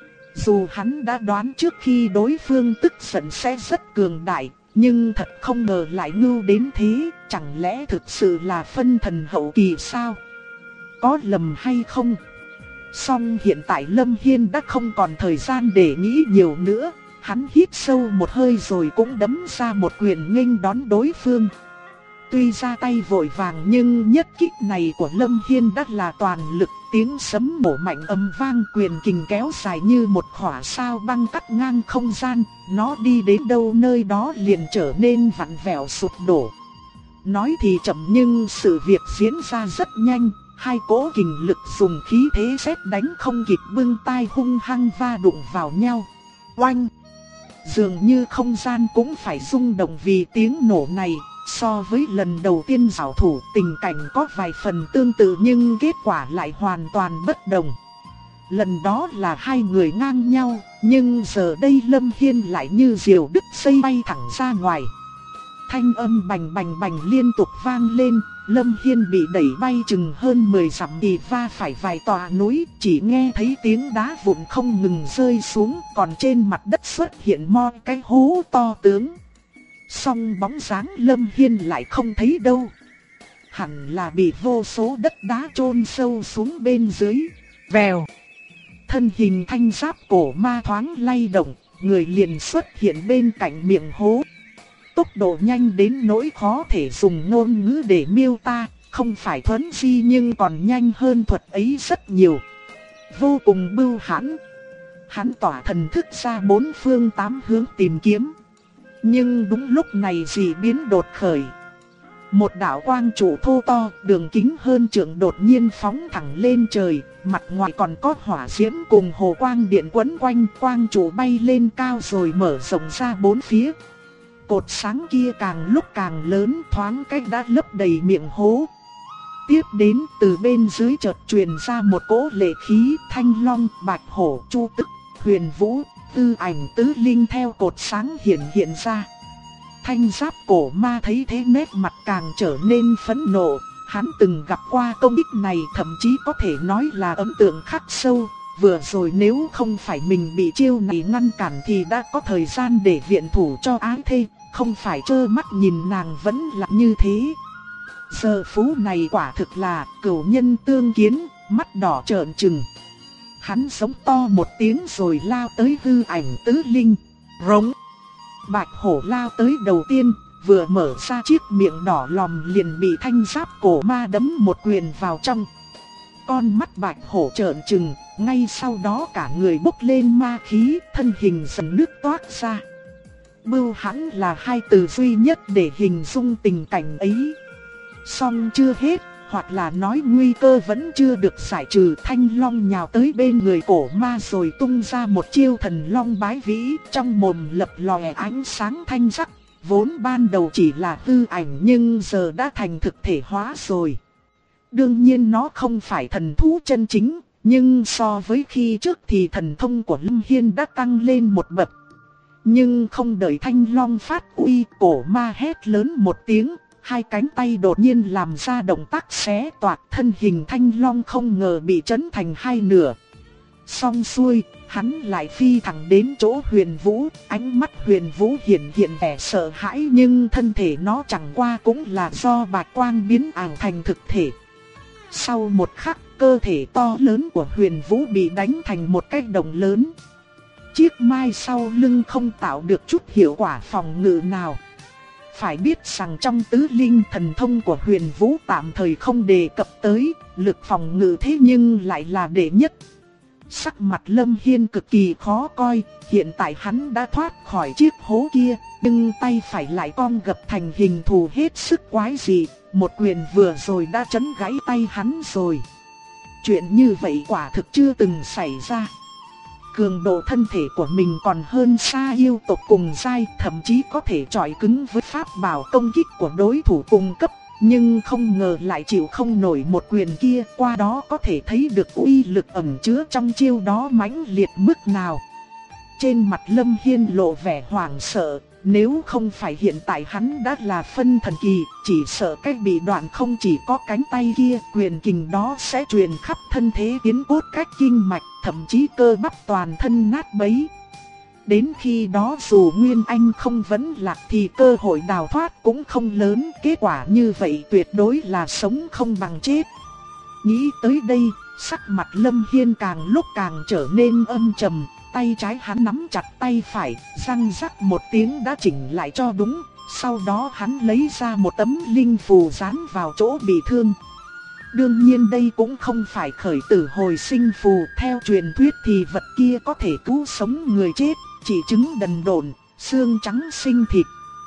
Dù hắn đã đoán trước khi đối phương tức giận sẽ rất cường đại, nhưng thật không ngờ lại ngưu đến thế, chẳng lẽ thực sự là phân thần hậu kỳ sao? Có lầm hay không? Song hiện tại Lâm Hiên đã không còn thời gian để nghĩ nhiều nữa, hắn hít sâu một hơi rồi cũng đấm ra một quyền nghênh đón đối phương. Tuy ra tay vội vàng nhưng nhất kích này của Lâm Hiên đã là toàn lực, tiếng sấm nổ mạnh ầm vang, quyền kình kéo dài như một khỏa sao băng cắt ngang không gian, nó đi đến đâu nơi đó liền trở nên vặn vẹo sụp đổ. Nói thì chậm nhưng sự việc diễn ra rất nhanh, hai cỗ kình lực dùng khí thế sét đánh không kịp bưng tai hung hăng va đụng vào nhau. Oanh! Dường như không gian cũng phải rung động vì tiếng nổ này. So với lần đầu tiên giao thủ, tình cảnh có vài phần tương tự nhưng kết quả lại hoàn toàn bất đồng. Lần đó là hai người ngang nhau, nhưng giờ đây Lâm Hiên lại như diều đứt dây bay thẳng ra ngoài. Thanh âm bành bành bành liên tục vang lên, Lâm Hiên bị đẩy bay chừng hơn 10 dặm thì va phải vài tòa núi, chỉ nghe thấy tiếng đá vụn không ngừng rơi xuống, còn trên mặt đất xuất hiện mo cái hố to tướng. Song bóng dáng Lâm Hiên lại không thấy đâu. Hẳn là bị vô số đất đá chôn sâu xuống bên dưới. Vèo. Thân hình Thanh Giáp Cổ Ma thoáng lay động, người liền xuất hiện bên cạnh miệng hố. Tốc độ nhanh đến nỗi khó thể dùng ngôn ngữ để miêu tả, không phải thuấn di nhưng còn nhanh hơn thuật ấy rất nhiều. Vô cùng bưu hãn. Hắn tỏa thần thức ra bốn phương tám hướng tìm kiếm. Nhưng đúng lúc này dị biến đột khởi. Một đạo quang trụ thô to, đường kính hơn trượng đột nhiên phóng thẳng lên trời, mặt ngoài còn có hỏa diễm cùng hồ quang điện quấn quanh, quang trụ bay lên cao rồi mở rộng ra bốn phía. Cột sáng kia càng lúc càng lớn, thoáng cách đã lấp đầy miệng hố. Tiếp đến từ bên dưới chợt truyền ra một cỗ lệ khí, Thanh Long, Bạch Hổ, Chu Tức, Huyền Vũ, Tư Ảnh tứ linh theo cột sáng hiện ra. Thanh Giáp Cổ Ma thấy thế nét mặt càng trở nên phẫn nộ, hắn từng gặp qua công kích này, thậm chí có thể nói là ấn tượng khắc sâu. Vừa rồi nếu không phải mình bị chiêu này ngăn cản thì đã có thời gian để viện thủ cho ái thê, không phải trơ mắt nhìn nàng vẫn là như thế. Giờ phút này quả thực là cửu nhân tương kiến, mắt đỏ trợn trừng. Hắn giống to một tiếng rồi lao tới Tư Ảnh tứ linh. Rống. Bạch Hổ lao tới đầu tiên, vừa mở ra chiếc miệng đỏ lòm liền bị Thanh Giáp Cổ Ma đấm một quyền vào trong. Con mắt Bạch Hổ trợn trừng, ngay sau đó cả người bốc lên ma khí, thân hình dần nước toát ra. Bưu hãn là hai từ duy nhất để hình dung tình cảnh ấy. Song chưa hết, hoặc là nói nguy cơ vẫn chưa được giải trừ, Thanh Long nhào tới bên người Cổ Ma rồi tung ra một chiêu Thần Long Bái Vĩ, trong mồm lập lòe ánh sáng thanh sắc, vốn ban đầu chỉ là hư ảnh nhưng giờ đã thành thực thể hóa rồi. Đương nhiên nó không phải thần thú chân chính, nhưng so với khi trước thì thần thông của Lâm Hiên đã tăng lên một bậc. Nhưng không đợi Thanh Long phát uy, Cổ Ma hét lớn một tiếng, hai cánh tay đột nhiên làm ra động tác xé toạc, thân hình Thanh Long không ngờ bị chấn thành hai nửa. Xong xuôi, hắn lại phi thẳng đến chỗ Huyền Vũ, ánh mắt Huyền Vũ hiện vẻ sợ hãi, nhưng thân thể nó chẳng qua cũng là do bạch quang biến ảo thành thực thể. Sau một khắc, cơ thể to lớn của Huyền Vũ bị đánh thành một cái đồng lớn. Chiếc mai sau lưng không tạo được chút hiệu quả phòng ngự nào. Phải biết rằng trong tứ linh thần thông của Huyền Vũ tạm thời không đề cập tới, lực phòng ngự thế nhưng lại là đệ nhất. Sắc mặt Lâm Hiên cực kỳ khó coi, hiện tại hắn đã thoát khỏi chiếc hố kia, nhưng tay phải lại cong gập thành hình thù hết sức quái dị, một quyền vừa rồi đã chấn gãy tay hắn rồi. Chuyện như vậy quả thực chưa từng xảy ra. Cường độ thân thể của mình còn hơn xa yêu tộc cùng giai, thậm chí có thể chọi cứng với pháp bảo công kích của đối thủ cùng cấp, nhưng không ngờ lại chịu không nổi một quyền kia, qua đó có thể thấy được uy lực ẩn chứa trong chiêu đó mãnh liệt mức nào. Trên mặt Lâm Hiên lộ vẻ hoảng sợ, nếu không phải hiện tại hắn đã là phân thần kỳ, chỉ sợ cách bị đoạn không chỉ có cánh tay kia, quyền kình đó sẽ truyền khắp thân thế biến cốt cách kinh mạch, thậm chí cơ bắp toàn thân nát bấy. Đến khi đó dù Nguyên Anh không vấn lạc thì cơ hội đào thoát cũng không lớn, kết quả như vậy tuyệt đối là sống không bằng chết. Nghĩ tới đây, sắc mặt Lâm Hiên càng lúc càng trở nên âm trầm. Tay trái hắn nắm chặt tay phải, răng rắc một tiếng đã chỉnh lại cho đúng. Sau đó hắn lấy ra một tấm linh phù dán vào chỗ bị thương. Đương nhiên đây cũng không phải khởi tử hồi sinh phù. Theo truyền thuyết thì vật kia có thể cứu sống người chết, chỉ chứng đần độn, xương trắng sinh thịt.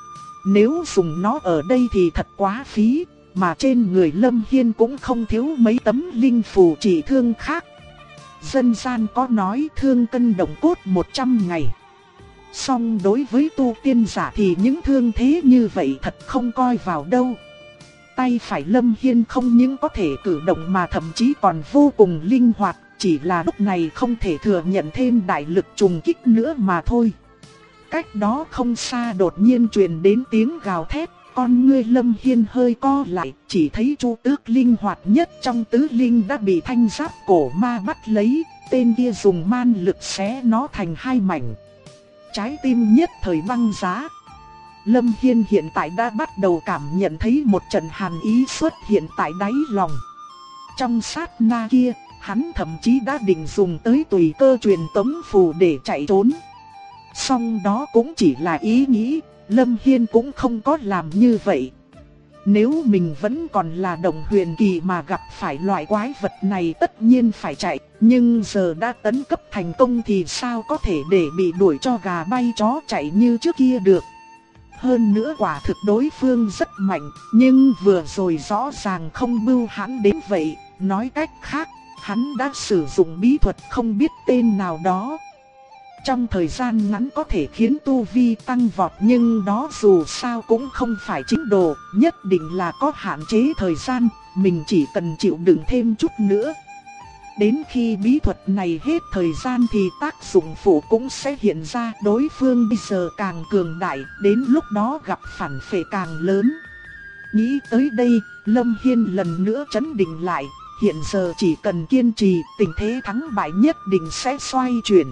Nếu dùng nó ở đây thì thật quá phí, mà trên người Lâm Hiên cũng không thiếu mấy tấm linh phù trị thương khác. Dân gian có nói thương cân động cốt 100 ngày. Song đối với tu tiên giả thì những thương thế như vậy thật không coi vào đâu. Tay phải Lâm Hiên không những có thể cử động mà thậm chí còn vô cùng linh hoạt, chỉ là lúc này không thể thừa nhận thêm đại lực trùng kích nữa mà thôi. Cách đó không xa đột nhiên truyền đến tiếng gào thét. Con ngươi Lâm Hiên hơi co lại, chỉ thấy Chu Tước linh hoạt nhất trong tứ linh đã bị Thanh Giáp Cổ Ma bắt lấy, tên kia dùng man lực xé nó thành hai mảnh. Trái tim nhất thời băng giá. Lâm Hiên hiện tại đã bắt đầu cảm nhận thấy một trận hàn ý xuất hiện tại đáy lòng. Trong sát na kia, hắn thậm chí đã định dùng tới tùy cơ truyền tống phù để chạy trốn. Song đó cũng chỉ là ý nghĩ. Lâm Hiên cũng không có làm như vậy. Nếu mình vẫn còn là đồng huyền kỳ mà gặp phải loại quái vật này tất nhiên phải chạy. Nhưng giờ đã tấn cấp thành công thì sao có thể để bị đuổi cho gà bay chó chạy như trước kia được. Hơn nữa quả thực đối phương rất mạnh, nhưng vừa rồi rõ ràng không bưu hãn đến vậy. Nói cách khác, hắn đã sử dụng bí thuật không biết tên nào đó. Trong thời gian ngắn có thể khiến tu vi tăng vọt, nhưng đó dù sao cũng không phải chính đồ, nhất định là có hạn chế thời gian, mình chỉ cần chịu đựng thêm chút nữa. Đến khi bí thuật này hết thời gian thì tác dụng phụ cũng sẽ hiện ra, đối phương bây giờ càng cường đại, đến lúc đó gặp phản phệ càng lớn. Nghĩ tới đây, Lâm Hiên lần nữa trấn định lại, hiện giờ chỉ cần kiên trì, tình thế thắng bại nhất định sẽ xoay chuyển.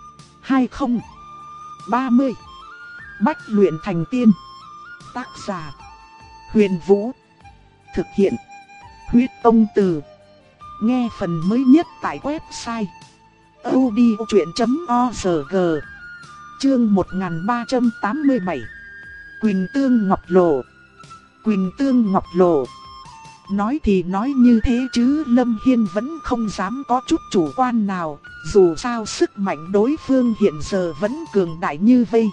2030 Bách luyện thành tiên. Tác giả Huyền Vũ. Thực hiện Huyết Tông Từ. Nghe phần mới nhất tại website audiochuyện.org. Chương 1387 Quỳnh Tương Ngọc Lộ. Quỳnh Tương Ngọc Lộ. Nói thì nói như thế chứ Lâm Hiên vẫn không dám có chút chủ quan nào, dù sao sức mạnh đối phương hiện giờ vẫn cường đại như vây.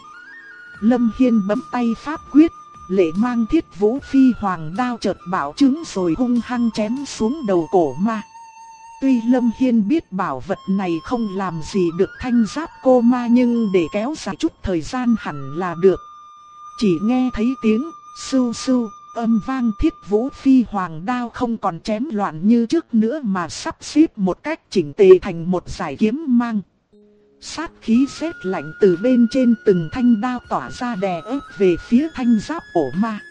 Lâm Hiên bấm tay pháp quyết, lệ mang Thiết Vũ Phi Hoàng đao chợt bạo trướng rồi hung hăng chém xuống đầu cổ ma. Tuy Lâm Hiên biết bảo vật này không làm gì được thanh giáp cô ma, nhưng để kéo dài chút thời gian hẳn là được. Chỉ nghe thấy tiếng sưu sưu âm vang, Thiết Vũ Phi Hoàng đao không còn chém loạn như trước nữa mà sắp xếp một cách chỉnh tề thành một dải kiếm mang. Sát khí sét lạnh từ bên trên từng thanh đao tỏa ra đè ép về phía thanh giáp ổ ma.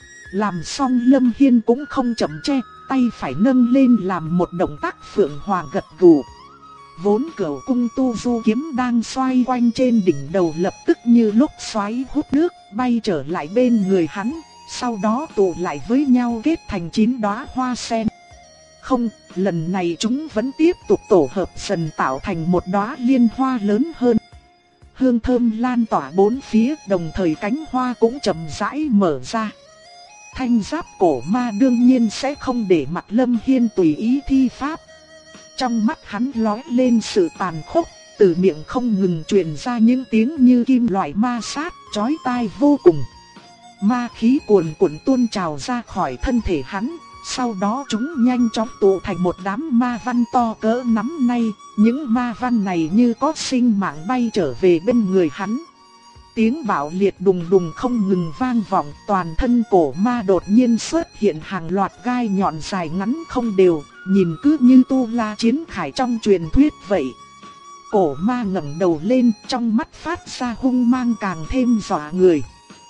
Làm xong Lâm Hiên cũng không chậm che, tay phải nâng lên làm một động tác phượng hoàng gật gù. Vốn Cửu Cung Tu Du kiếm đang xoay quanh trên đỉnh đầu lập tức như lúc xoáy hút nước bay trở lại bên người hắn, sau đó tụ lại với nhau kết thành 9 đóa hoa sen. Không, lần này chúng vẫn tiếp tục tổ hợp dần tạo thành một đóa liên hoa lớn hơn. Hương thơm lan tỏa bốn phía, đồng thời cánh hoa cũng chậm rãi mở ra. Thanh giáp cổ ma đương nhiên sẽ không để mặc Lâm Hiên tùy ý thi pháp. Trong mắt hắn lóe lên sự tàn khốc, từ miệng không ngừng truyền ra những tiếng như kim loại ma sát, chói tai vô cùng. Ma khí cuồn cuộn tuôn trào ra khỏi thân thể hắn, sau đó chúng nhanh chóng tụ thành một đám ma văn to cỡ nắm tay. Những ma văn này như có sinh mạng bay trở về bên người hắn. Tiếng bạo liệt đùng đùng không ngừng vang vọng, toàn thân cổ ma đột nhiên xuất hiện hàng loạt gai nhọn dài ngắn không đều, nhìn cứ như tu la chiến khải trong truyền thuyết vậy. Cổ ma ngẩng đầu lên, trong mắt phát ra hung mang càng thêm dọa người.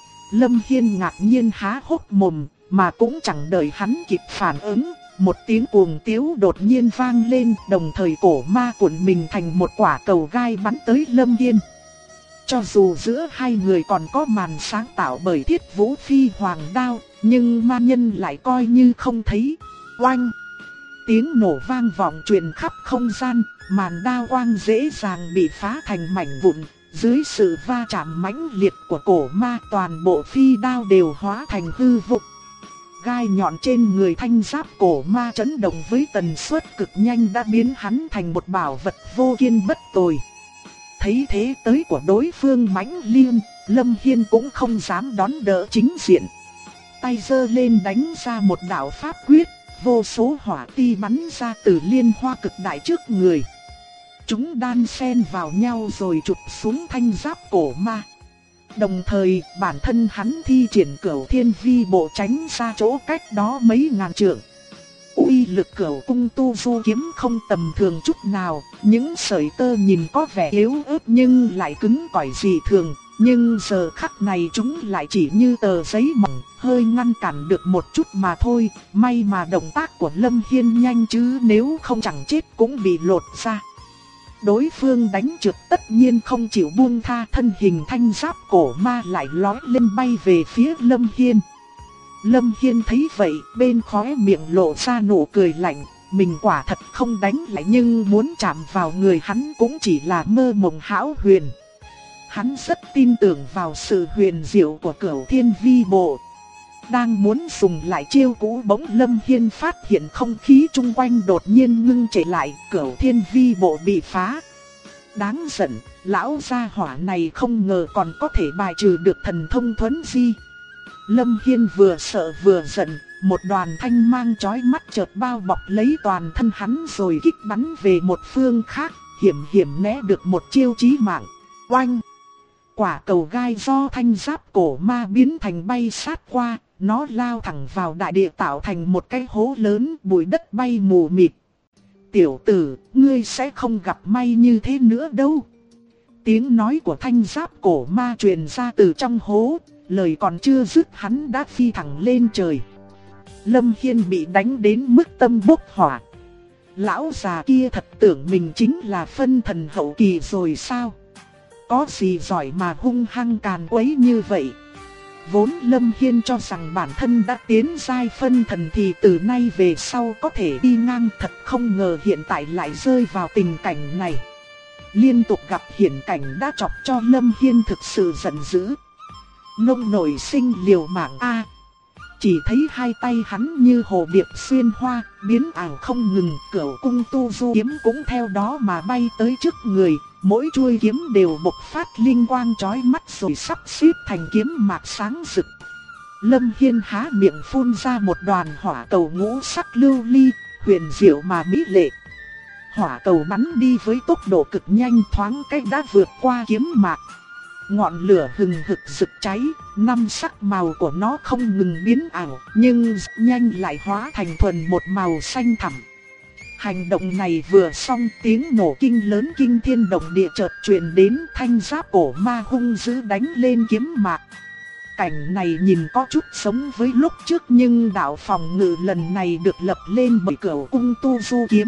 Lâm Hiên ngạc nhiên há hốc mồm, mà cũng chẳng đợi hắn kịp phản ứng, một tiếng cuồng tiếu đột nhiên vang lên, đồng thời cổ ma cuộn mình thành một quả cầu gai bắn tới Lâm Hiên. Cho dù giữa hai người còn có màn sáng tạo bởi Thiết Vũ Phi Hoàng đao, nhưng ma nhân lại coi như không thấy. Oanh! Tiếng nổ vang vọng truyền khắp không gian, màn đao quang dễ dàng bị phá thành mảnh vụn. Dưới sự va chạm mãnh liệt của cổ ma, toàn bộ phi đao đều hóa thành hư vụn. Gai nhọn trên người thanh giáp cổ ma chấn động với tần suất cực nhanh đã biến hắn thành một bảo vật vô kiên bất tồi. Thấy thế tới của đối phương mãnh liệt, Lâm Hiên cũng không dám đón đỡ chính diện. Tay giơ lên đánh ra một đạo pháp quyết, vô số hỏa ti bắn ra từ liên hoa cực đại trước người. Chúng đan xen vào nhau rồi chụp xuống thanh giáp cổ ma. Đồng thời bản thân hắn thi triển Cửu Thiên Vi bộ tránh ra chỗ cách đó mấy ngàn trượng. Uy lực Cửu Cung Tu Du kiếm không tầm thường chút nào, những sợi tơ nhìn có vẻ yếu ớt nhưng lại cứng cỏi dị thường, nhưng giờ khắc này chúng lại chỉ như tờ giấy mỏng, hơi ngăn cản được một chút mà thôi. May mà động tác của Lâm Hiên nhanh chứ nếu không chẳng chết cũng bị lột ra. Đối phương đánh trượt tất nhiên không chịu buông tha, thân hình thanh giáp cổ ma lại lói lên bay về phía Lâm Hiên. Lâm Hiên thấy vậy, bên khóe miệng lộ ra nụ cười lạnh, mình quả thật không đánh lại nhưng muốn chạm vào người hắn cũng chỉ là mơ mộng hão huyền. Hắn rất tin tưởng vào sự huyền diệu của Cửu Thiên Vi bộ. Đang muốn dùng lại chiêu cũ, bỗng Lâm Hiên phát hiện không khí chung quanh đột nhiên ngưng trệ lại, Cửu Thiên Vi bộ bị phá. đáng giận, lão gia hỏa này không ngờ còn có thể bài trừ được thần thông thuấn di. Lâm Hiên vừa sợ vừa giận, một đoàn thanh mang chói mắt chợt bao bọc lấy toàn thân hắn rồi kích bắn về một phương khác, hiểm hiểm né được một chiêu chí mạng. Oanh! Quả cầu gai do thanh giáp cổ ma biến thành bay sát qua, nó lao thẳng vào đại địa tạo thành một cái hố lớn, bụi đất bay mù mịt. Tiểu tử, ngươi sẽ không gặp may như thế nữa đâu. Tiếng nói của thanh giáp cổ ma truyền ra từ trong hố, lời còn chưa dứt hắn đã phi thẳng lên trời. Lâm Hiên bị đánh đến mức tâm bốc hỏa. Lão già kia thật tưởng mình chính là phân thần hậu kỳ rồi sao? Có gì giỏi mà hung hăng càn quấy như vậy? Vốn Lâm Hiên cho rằng bản thân đã tiến giai phân thần thì từ nay về sau có thể đi ngang, thật không ngờ hiện tại lại rơi vào tình cảnh này. Liên tục gặp hiển cảnh đã chọc cho Lâm Hiên thực sự giận dữ. Nông nổi sinh liều mạng a. Chỉ thấy hai tay hắn như hồ điệp xuyên hoa, biến ảo không ngừng, cửu cung tu du kiếm cũng theo đó mà bay tới trước người, mỗi chuôi kiếm đều bộc phát linh quang chói mắt rồi sắp xếp thành kiếm mạc sáng rực. Lâm Hiên há miệng phun ra một đoàn hỏa cầu ngũ sắc lưu ly, huyền diệu mà mỹ lệ. Hỏa cầu bắn đi với tốc độ cực nhanh, thoáng cách đã vượt qua kiếm mạc. Ngọn lửa hừng hực rực cháy, năm sắc màu của nó không ngừng biến ảo, nhưng rất nhanh lại hóa thành thuần một màu xanh thẳm. Hành động này vừa xong, tiếng nổ kinh lớn kinh thiên động địa chợt truyền đến, thanh giáp cổ ma hung dữ đánh lên kiếm mạc. Cảnh này nhìn có chút giống với lúc trước, nhưng đạo phòng ngự lần này được lập lên bởi cửu cung tu du kiếm.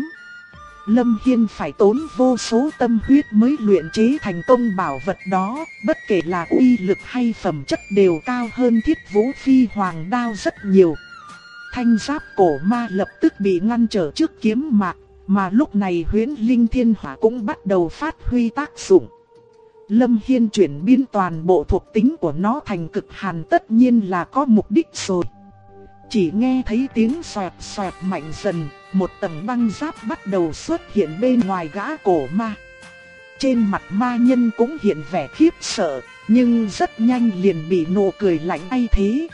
Lâm Hiên phải tốn vô số tâm huyết mới luyện chế thành công bảo vật đó, bất kể là uy lực hay phẩm chất đều cao hơn Thiết Vũ Phi Hoàng đao rất nhiều. Thanh giáp cổ ma lập tức bị ngăn trở trước kiếm mạc, mà lúc này Huyễn Linh Thiên Hỏa cũng bắt đầu phát huy tác dụng. Lâm Hiên chuyển biến toàn bộ thuộc tính của nó thành cực hàn tất nhiên là có mục đích rồi. Chỉ nghe thấy tiếng xoẹt xoẹt mạnh dần, một tầng băng giáp bắt đầu xuất hiện bên ngoài gã cổ ma. Trên mặt ma nhân cũng hiện vẻ khiếp sợ, nhưng rất nhanh liền bị nụ cười lạnh thay thế.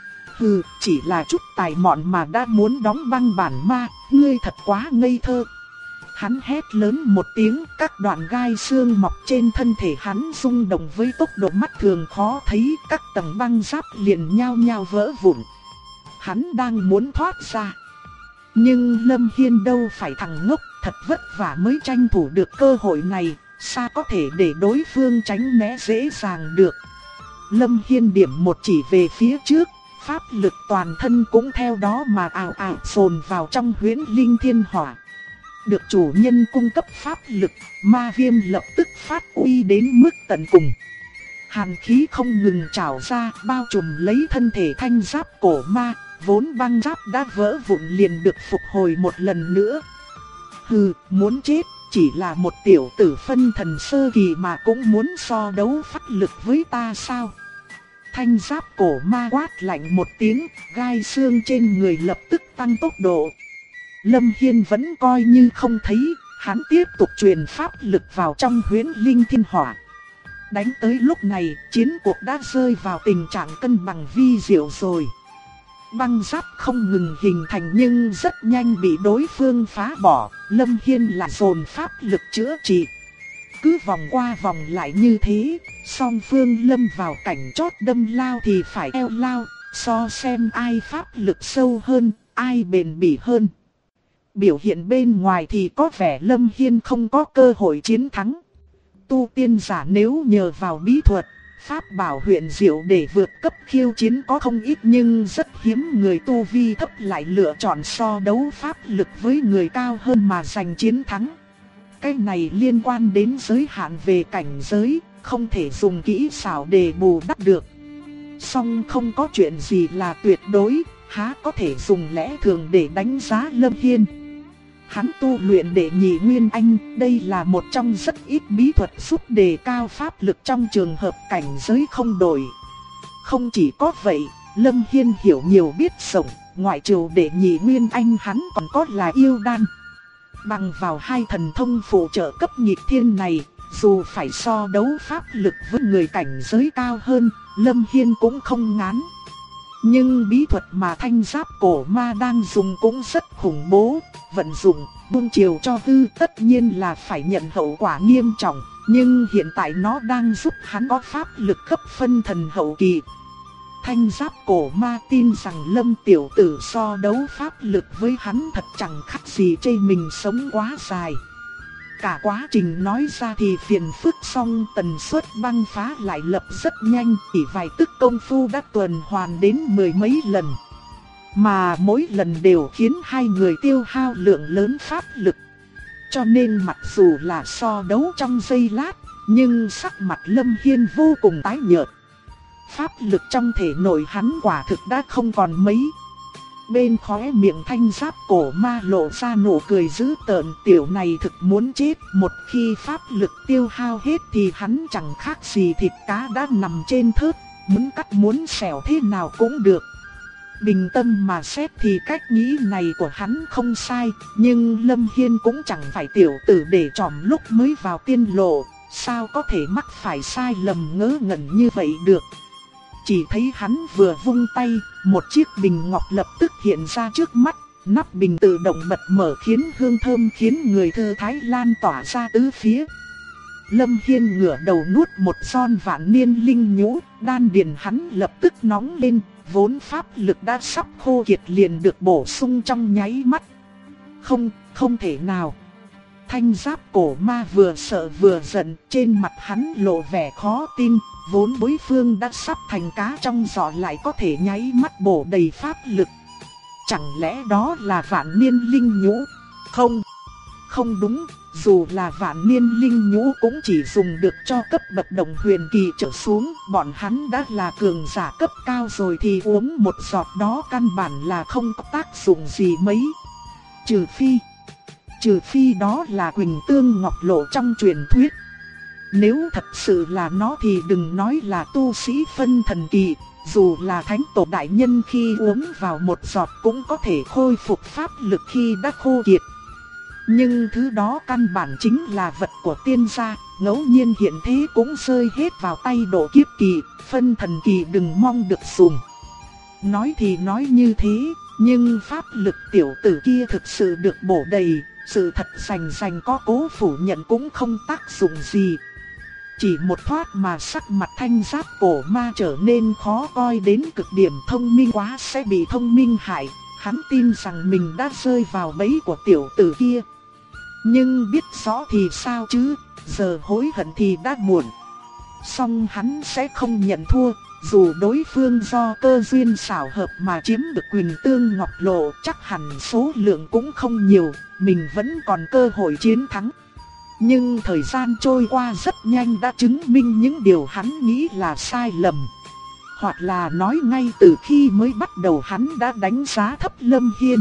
Hừ, chỉ là chút tài mọn mà đã muốn đóng băng bản ma, ngươi thật quá ngây thơ. Hắn hét lớn một tiếng, các đoạn gai xương mọc trên thân thể hắn rung động với tốc độ mắt thường khó thấy, các tầng băng giáp liền nhao nhao vỡ vụn. Hắn đang muốn thoát ra. Nhưng Lâm Hiên đâu phải thằng ngốc, thật vất vả mới tranh thủ được cơ hội này, sao có thể để đối phương tránh né dễ dàng được. Lâm Hiên điểm một chỉ về phía trước, pháp lực toàn thân cũng theo đó mà ào ào dồn vào trong Huyễn Linh Thiên Hỏa. Được chủ nhân cung cấp pháp lực, ma viêm lập tức phát uy đến mức tận cùng. Hàn khí không ngừng trào ra, bao trùm lấy thân thể thanh giáp cổ ma, vốn băng giáp đã vỡ vụn liền được phục hồi một lần nữa. Hừ, muốn chết, chỉ là một tiểu tử phân thần sơ kỳ mà cũng muốn so đấu pháp lực với ta sao? Thanh giáp cổ ma quát lạnh một tiếng, gai xương trên người lập tức tăng tốc độ. Lâm Hiên vẫn coi như không thấy, hắn tiếp tục truyền pháp lực vào trong Huyễn Linh Thiên Hỏa. Đánh tới lúc này, chiến cuộc đã rơi vào tình trạng cân bằng vi diệu rồi. Băng giáp không ngừng hình thành nhưng rất nhanh bị đối phương phá bỏ, Lâm Hiên lại dồn pháp lực chữa trị. Cứ vòng qua vòng lại như thế, song phương lâm vào cảnh chót đâm lao thì phải eo lao, so xem ai pháp lực sâu hơn, ai bền bỉ hơn. Biểu hiện bên ngoài thì có vẻ Lâm Hiên không có cơ hội chiến thắng. Tu tiên giả nếu nhờ vào bí thuật, pháp bảo huyền diệu để vượt cấp khiêu chiến có không ít, nhưng rất hiếm người tu vi thấp lại lựa chọn so đấu pháp lực với người cao hơn mà giành chiến thắng. Cái này liên quan đến giới hạn về cảnh giới, không thể dùng kỹ xảo để bù đắp được. Song không có chuyện gì là tuyệt đối, há có thể dùng lẽ thường để đánh giá Lâm Hiên. Hắn tu luyện đệ nhị nguyên anh, đây là một trong rất ít bí thuật giúp đề cao pháp lực trong trường hợp cảnh giới không đổi. Không chỉ có vậy, Lâm Hiên hiểu nhiều biết rộng, ngoại trừ đệ nhị nguyên anh hắn còn có là yêu đan. Bằng vào hai thần thông phụ trợ cấp nghịch thiên này, dù phải so đấu pháp lực với người cảnh giới cao hơn, Lâm Hiên cũng không ngán. Nhưng bí thuật mà thanh giáp cổ ma đang dùng cũng rất khủng bố, vận dụng, buông chiều cho hư tất nhiên là phải nhận hậu quả nghiêm trọng. Nhưng hiện tại nó đang giúp hắn có pháp lực cấp phân thần hậu kỳ. Thanh giáp cổ ma tin rằng Lâm tiểu tử so đấu pháp lực với hắn thật chẳng khác gì chê mình sống quá dài. Cả quá trình nói ra thì phiền phức, song tần suất băng phá lại lập rất nhanh, chỉ vài tức công phu đã tuần hoàn đến mười mấy lần. Mà mỗi lần đều khiến hai người tiêu hao lượng lớn pháp lực. Cho nên mặc dù là so đấu trong giây lát, nhưng sắc mặt Lâm Hiên vô cùng tái nhợt. Pháp lực trong thể nội hắn quả thực đã không còn mấy. Bên khóe miệng thanh giáp cổ ma lộ ra nụ cười dữ tợn, tiểu này thực muốn chết. Một khi pháp lực tiêu hao hết thì hắn chẳng khác gì thịt cá đã nằm trên thớt, muốn cắt muốn xẻo thế nào cũng được. Bình tâm mà xét thì cách nghĩ này của hắn không sai, nhưng Lâm Hiên cũng chẳng phải tiểu tử để tròm lúc mới vào tiên lộ, sao có thể mắc phải sai lầm ngớ ngẩn như vậy được. Chỉ thấy hắn vừa vung tay, một chiếc bình ngọc lập tức hiện ra trước mắt, nắp bình tự động bật mở khiến hương thơm khiến người thư thái lan tỏa ra tứ phía. Lâm Hiên ngửa đầu nuốt một giòn vạn niên linh nhũ, đan điền hắn lập tức nóng lên, vốn pháp lực đã sắp khô kiệt liền được bổ sung trong nháy mắt. Không thể nào. Thanh giáp cổ ma vừa sợ vừa giận, trên mặt hắn lộ vẻ khó tin, vốn đối phương đã sắp thành cá trong giỏ lại có thể nháy mắt bổ đầy pháp lực. Chẳng lẽ đó là vạn niên linh nhũ? Không đúng, dù là vạn niên linh nhũ cũng chỉ dùng được cho cấp bậc đồng huyền kỳ trở xuống, bọn hắn đã là cường giả cấp cao rồi thì uống một giọt đó căn bản là không có tác dụng gì mấy. Trừ phi đó là Quỳnh Tương Ngọc Lộ trong truyền thuyết. Nếu thật sự là nó thì đừng nói là tu sĩ phân thần kỳ, dù là thánh tổ đại nhân khi uống vào một giọt cũng có thể khôi phục pháp lực khi đã khô kiệt. Nhưng thứ đó căn bản chính là vật của tiên gia, ngẫu nhiên hiện thế cũng rơi hết vào tay độ kiếp kỳ, phân thần kỳ đừng mong được dùng. Nói thì nói như thế, nhưng pháp lực tiểu tử kia thực sự được bổ đầy, sự thật rành có cố phủ nhận cũng không tác dụng gì. Chỉ một thoát mà sắc mặt thanh giáp cổ ma trở nên khó coi đến cực điểm, thông minh quá sẽ bị thông minh hại. Hắn tin rằng mình đã rơi vào bẫy của tiểu tử kia. Nhưng biết rõ thì sao chứ, giờ hối hận thì đã muộn. Song hắn sẽ không nhận thua, dù đối phương do cơ duyên xảo hợp mà chiếm được Quỳnh Tương Ngọc Lộ, chắc hẳn số lượng cũng không nhiều, mình vẫn còn cơ hội chiến thắng. Nhưng thời gian trôi qua rất nhanh đã chứng minh những điều hắn nghĩ là sai lầm. Hoặc là nói ngay từ khi mới bắt đầu hắn đã đánh giá thấp Lâm Hiên.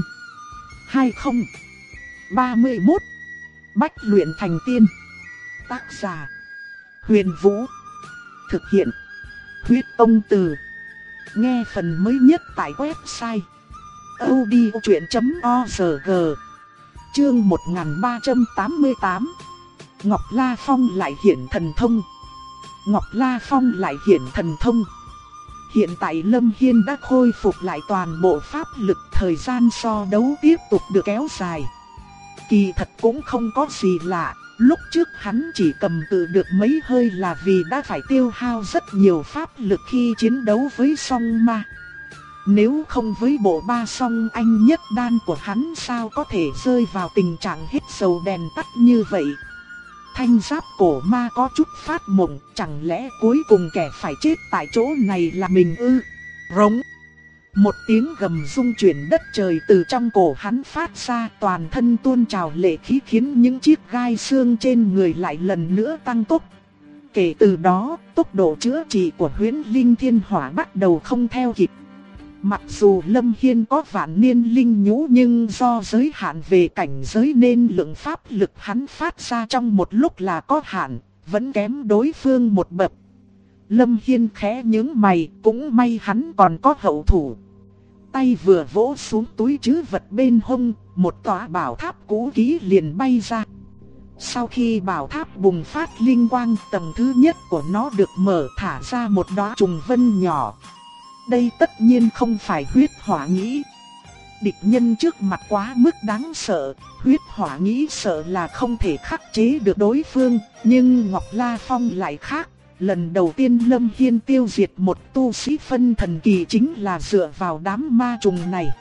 2031 Bách luyện thành tiên. Tác giả Huyền Vũ. Thực hiện Huyết Tông Từ. Nghe phần mới nhất tại website audiochuyện.org. Chương 1388. Ngọc La Phong lại hiển thần thông. Ngọc La Phong lại hiển thần thông. Hiện tại Lâm Hiên đã khôi phục lại toàn bộ pháp lực, thời gian so đấu tiếp tục được kéo dài. Kỳ thật cũng không có gì lạ, lúc trước hắn chỉ cầm cự được mấy hơi là vì đã phải tiêu hao rất nhiều pháp lực khi chiến đấu với song ma. Nếu không với bộ ba song anh nhất đan của hắn sao có thể rơi vào tình trạng hết dầu đèn tắt như vậy. Thanh giáp cổ ma có chút phát mộng, chẳng lẽ cuối cùng kẻ phải chết tại chỗ này là mình ư? Rống. Một tiếng gầm rung chuyển đất trời từ trong cổ hắn phát ra, toàn thân tuôn trào lệ khí khiến những chiếc gai xương trên người lại lần nữa tăng tốc. Kể từ đó, tốc độ chữa trị của Huyễn Linh Thiên Hỏa bắt đầu không theo kịp. Mặc dù Lâm Hiên có vạn niên linh nhũ nhưng do giới hạn về cảnh giới nên lượng pháp lực hắn phát ra trong một lúc là có hạn, vẫn kém đối phương một bậc. Lâm Hiên khẽ nhướng mày, cũng may hắn còn có hậu thủ. Tay vừa vỗ xuống túi trữ vật bên hông, một tòa bảo tháp cũ kỹ liền bay ra. Sau khi bảo tháp bùng phát linh quang, tầng thứ nhất của nó được mở, thả ra một đóa trùng vân nhỏ. Đây tất nhiên không phải huyết hỏa nghĩ. Địch nhân trước mặt quá mức đáng sợ, huyết hỏa nghĩ sợ là không thể khắc chế được đối phương, nhưng Ngọc La Phong lại khác. Lần đầu tiên Lâm Hiên tiêu diệt một tu sĩ phân thần kỳ chính là dựa vào đám ma trùng này.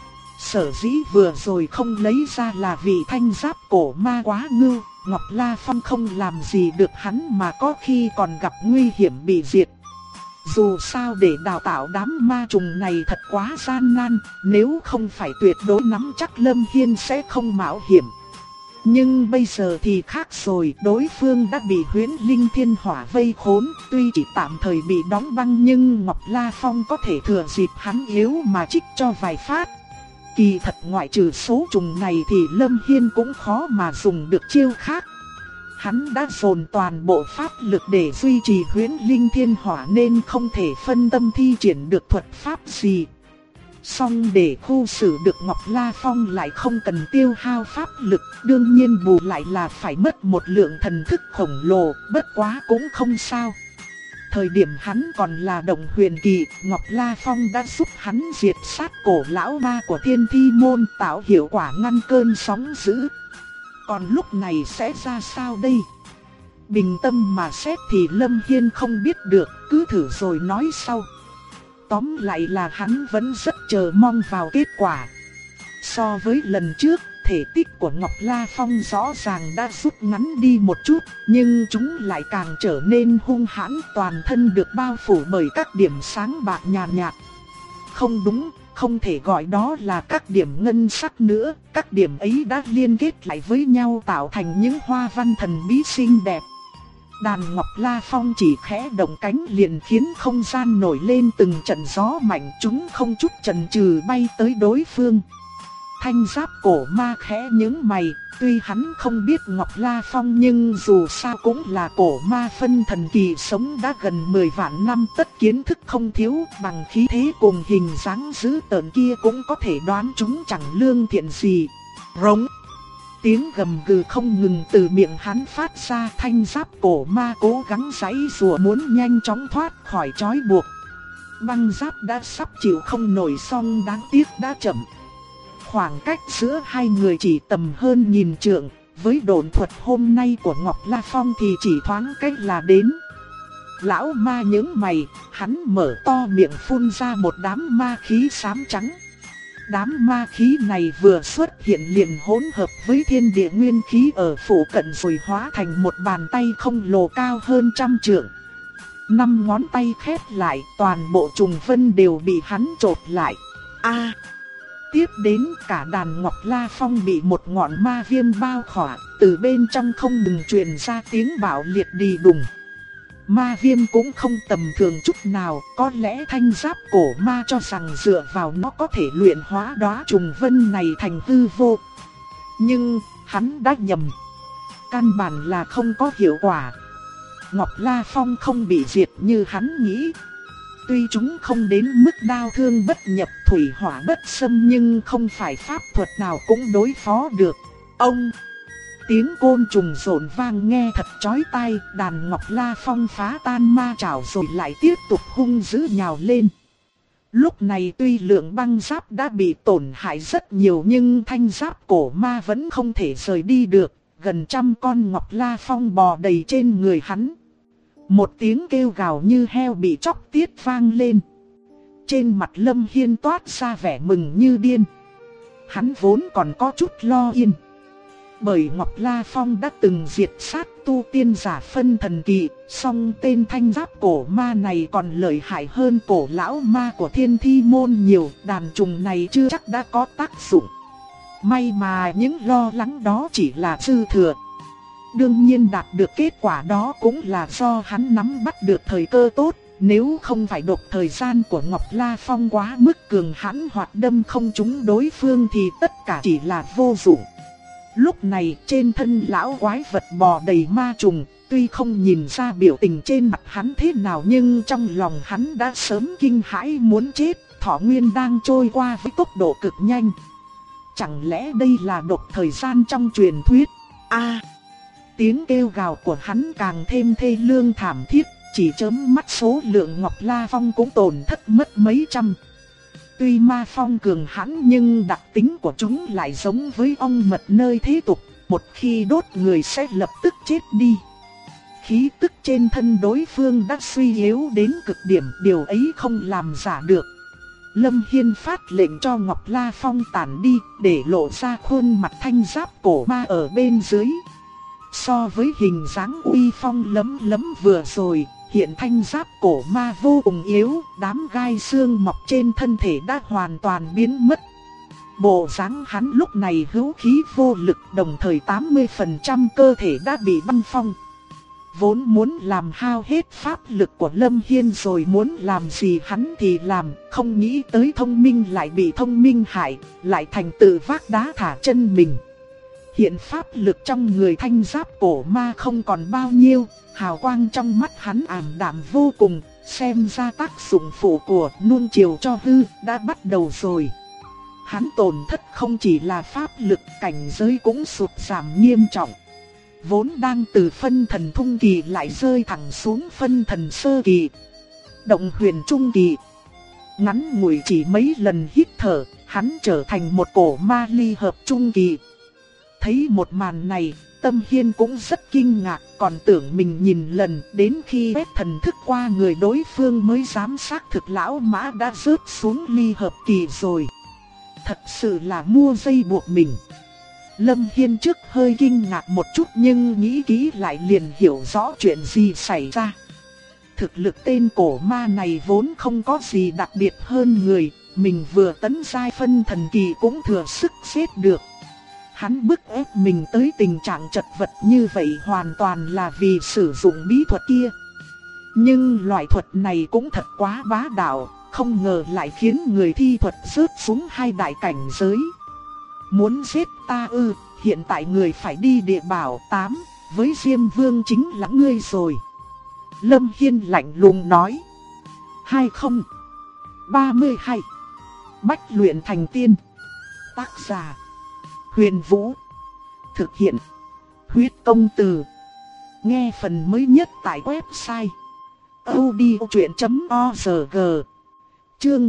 Sở dĩ vừa rồi không lấy ra là vì thanh giáp cổ ma quá ngưu, Ngọc La Phong không làm gì được hắn mà có khi còn gặp nguy hiểm bị diệt. Dù sao để đào tạo đám ma trùng này thật quá gian nan, nếu không phải tuyệt đối nắm chắc Lâm Hiên sẽ không mạo hiểm. Nhưng bây giờ thì khác rồi, đối phương đã bị Huyễn Linh Thiên Hỏa vây khốn, tuy chỉ tạm thời bị đóng băng nhưng Ngọc La Phong có thể thừa dịp hắn yếu mà trích cho vài phát. Kỳ thật ngoại trừ số trùng này thì Lâm Hiên cũng khó mà dùng được chiêu khác. Hắn đã dồn toàn bộ pháp lực để duy trì Huyễn Linh Thiên Hỏa nên không thể phân tâm thi triển được thuật pháp gì. Song để khu xử được Ngọc La Phong lại không cần tiêu hao pháp lực, đương nhiên bù lại là phải mất một lượng thần thức khổng lồ, bất quá cũng không sao. Thời điểm hắn còn là Động Huyền Kỳ, Ngọc La Phong đã giúp hắn diệt sát cổ lão ma của Thiên Thi Môn, tạo hiệu quả ngăn cơn sóng dữ. Còn lúc này sẽ ra sao đây? Bình tâm mà xét thì Lâm Hiên không biết được, cứ thử rồi nói sau. Tóm lại là hắn vẫn rất chờ mong vào kết quả. So với lần trước, thể tích của Ngọc La Phong rõ ràng đã rút ngắn đi một chút, nhưng chúng lại càng trở nên hung hãn, toàn thân được bao phủ bởi các điểm sáng bạc nhàn nhạt. Không đúng, không thể gọi đó là các điểm ngân sắc nữa, các điểm ấy đã liên kết lại với nhau tạo thành những hoa văn thần bí xinh đẹp. Đàn Ngọc La Phong chỉ khẽ động cánh liền khiến không gian nổi lên từng trận gió mạnh, chúng không chút chần chừ bay tới đối phương. Thanh giáp cổ ma khẽ nhướng mày, tuy hắn không biết Ngọc La Phong nhưng dù sao cũng là cổ ma phân thần kỳ sống đã gần 10 vạn năm, tất kiến thức không thiếu, bằng khí thế cùng hình dáng dữ tợn kia cũng có thể đoán chúng chẳng lương thiện gì. Rống. Tiếng gầm gừ không ngừng từ miệng hắn phát ra, thanh giáp cổ ma cố gắng giãy giụa muốn nhanh chóng thoát khỏi trói buộc. Băng giáp đã sắp chịu không nổi song đáng tiếc đã chậm. Khoảng cách giữa hai người chỉ tầm hơn nghìn trượng, với độn thuật hôm nay của Ngọc La Phong thì chỉ thoáng cách là đến. Lão ma nhướng mày, hắn mở to miệng phun ra một đám ma khí xám trắng. Đám ma khí này vừa xuất hiện liền hỗn hợp với thiên địa nguyên khí ở phụ cận rồi hóa thành một bàn tay khổng lồ cao hơn 100 trượng. 5 ngón tay khép lại, toàn bộ trùng vân đều bị hắn chộp lại. Tiếp đến cả đàn Ngọc La Phong bị một ngọn ma viêm bao khỏa, từ bên trong không ngừng truyền ra tiếng bạo liệt đi đùng. Ma viêm cũng không tầm thường chút nào, có lẽ thanh giáp cổ ma cho rằng dựa vào nó có thể luyện hóa đóa trùng vân này thành hư vô. Nhưng, hắn đã nhầm. Căn bản là không có hiệu quả. Ngọc La Phong không bị diệt như hắn nghĩ. Tuy chúng không đến mức đao thương bất nhập thủy hỏa bất xâm nhưng không phải pháp thuật nào cũng đối phó được. Ông! Tiếng côn trùng rộn vang nghe thật chói tai, đàn Ngọc La Phong phá tan ma trảo rồi lại tiếp tục hung dữ nhào lên. Lúc này tuy lượng băng giáp đã bị tổn hại rất nhiều nhưng thanh giáp cổ ma vẫn không thể rời đi được, gần 100 con Ngọc La Phong bò đầy trên người hắn. Một tiếng kêu gào như heo bị chóc tiết vang lên. Trên mặt Lâm Hiên toát ra vẻ mừng như điên. Hắn vốn còn có chút lo yên. Bởi Ngọc La Phong đã từng diệt sát tu tiên giả phân thần kỳ, song tên thanh giáp cổ ma này còn lợi hại hơn cổ lão ma của Thiên Thi Môn nhiều, đàn trùng này chưa chắc đã có tác dụng. May mà những lo lắng đó chỉ là dư thừa. Đương nhiên đạt được kết quả đó cũng là do hắn nắm bắt được thời cơ tốt, nếu không phải độc thời gian của Ngọc La Phong quá mức cường hãn hoặc đâm không trúng đối phương thì tất cả chỉ là vô dụng. Lúc này trên thân lão quái vật bò đầy ma trùng, tuy không nhìn ra biểu tình trên mặt hắn thế nào nhưng trong lòng hắn đã sớm kinh hãi muốn chết, thọ nguyên đang trôi qua với tốc độ cực nhanh. Chẳng lẽ đây là độc thời gian trong truyền thuyết? Tiếng kêu gào của hắn càng thêm thê lương thảm thiết, chỉ chớm mắt số lượng Ngọc La Phong cũng tổn thất mất mấy trăm. Tuy ma phong cường hãn nhưng đặc tính của chúng lại giống với ong mật nơi thế tục, một khi đốt người sẽ lập tức chết đi. Khí tức trên thân đối phương đã suy yếu đến cực điểm, điều ấy không làm giả được. Lâm Hiên phát lệnh cho Ngọc La Phong tản đi, để lộ ra khuôn mặt thanh giáp cổ ma ở bên dưới. So với hình dáng uy phong lấm lấm vừa rồi, hiện thanh giáp cổ ma vô cùng yếu, đám gai xương mọc trên thân thể đã hoàn toàn biến mất. Bộ dáng hắn lúc này hữu khí vô lực, đồng thời 80% cơ thể đã bị băng phong. Vốn muốn làm hao hết pháp lực của Lâm Hiên rồi muốn làm gì hắn thì làm, không nghĩ tới thông minh lại bị thông minh hại, lại thành tự vác đá thả chân mình. Hiện pháp lực trong người thanh giáp cổ ma không còn bao nhiêu, hào quang trong mắt hắn ảm đạm vô cùng, xem ra tác dụng phụ của nuông chiều cho hư đã bắt đầu rồi. Hắn tổn thất không chỉ là pháp lực, cảnh giới cũng sụt giảm nghiêm trọng. Vốn đang từ phân thần thung kỳ lại rơi thẳng xuống phân thần sơ kỳ, động huyền trung kỳ. Ngắn ngủi chỉ mấy lần hít thở, hắn trở thành một cổ ma ly hợp trung kỳ. Thấy một màn này, Tâm Hiên cũng rất kinh ngạc, còn tưởng mình nhìn lần, đến khi quét thần thức qua người đối phương mới dám xác thực lão mã đã rớt xuống ly hợp kỳ rồi. Thật sự là mua dây buộc mình. Lâm Hiên trước hơi kinh ngạc một chút nhưng nghĩ kỹ lại liền hiểu rõ chuyện gì xảy ra. Thực lực tên cổ ma này vốn không có gì đặc biệt hơn người, mình vừa tấn giai phân thần kỳ cũng thừa sức giết được. Hắn bức ép mình tới tình trạng chật vật như vậy hoàn toàn là vì sử dụng bí thuật kia. Nhưng loại thuật này cũng thật quá bá đạo, không ngờ lại khiến người thi thuật rớt xuống hai đại cảnh giới. Muốn giết ta ư, hiện tại người phải đi địa bảo 8, với Diêm Vương chính là ngươi rồi. Lâm Hiên lạnh lùng nói. 2032 Bách luyện thành tiên. Tác giả Huyền Vũ. Thực hiện Huyết Công Từ. Nghe phần mới nhất tại website audiochuyện.org. Chương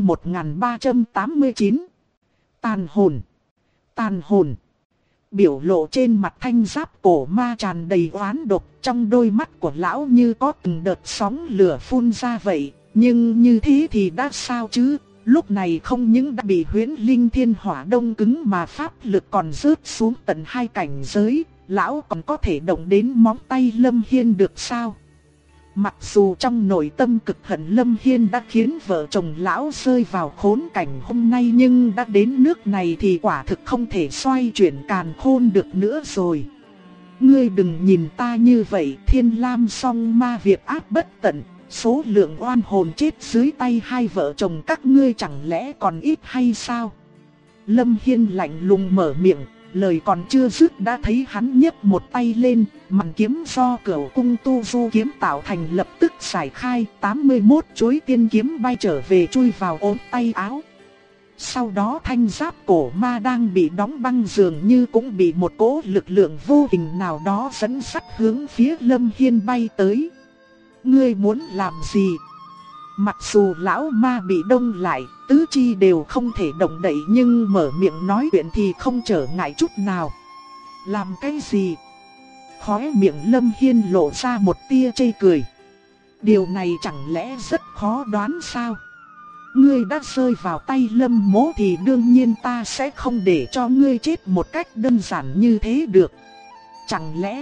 1389 Tàn hồn. Tàn hồn. Biểu lộ trên mặt thanh giáp cổ ma tràn đầy oán độc, trong đôi mắt của lão như có từng đợt sóng lửa phun ra vậy. Nhưng như thế thì đã sao chứ? Lúc này không những đã bị huyễn linh thiên hỏa đông cứng mà pháp lực còn rớt xuống tận hai cảnh giới, lão còn có thể động đến móng tay Lâm Hiên được sao? Mặc dù trong nội tâm cực hận Lâm Hiên đã khiến vợ chồng lão rơi vào khốn cảnh hôm nay, nhưng đã đến nước này thì quả thực không thể xoay chuyển càn khôn được nữa rồi. Ngươi đừng nhìn ta như vậy, Thiên Lam song ma việc ác bất tận, số lượng oan hồn chết dưới tay hai vợ chồng các ngươi chẳng lẽ còn ít hay sao? Lâm Hiên lạnh lùng mở miệng, lời còn chưa dứt đã thấy hắn nhấc một tay lên, màn kiếm do Cửu Cung Tu Du kiếm tạo thành lập tức giải khai, 81 chuôi tiên kiếm bay trở về chui vào ống tay áo. Sau đó thanh giáp cổ ma đang bị đóng băng dường như cũng bị một cỗ lực lượng vô hình nào đó dẫn dắt hướng phía Lâm Hiên bay tới. Ngươi muốn làm gì? Mặc dù lão ma bị đông lại, tứ chi đều không thể động đậy, nhưng mở miệng nói chuyện thì không trở ngại chút nào. Làm cái gì? Khóe miệng Lâm Hiên lộ ra một tia chê cười. Điều này chẳng lẽ rất khó đoán sao? Ngươi đã rơi vào tay Lâm Mỗ thì đương nhiên ta sẽ không để cho ngươi chết một cách đơn giản như thế được. Chẳng lẽ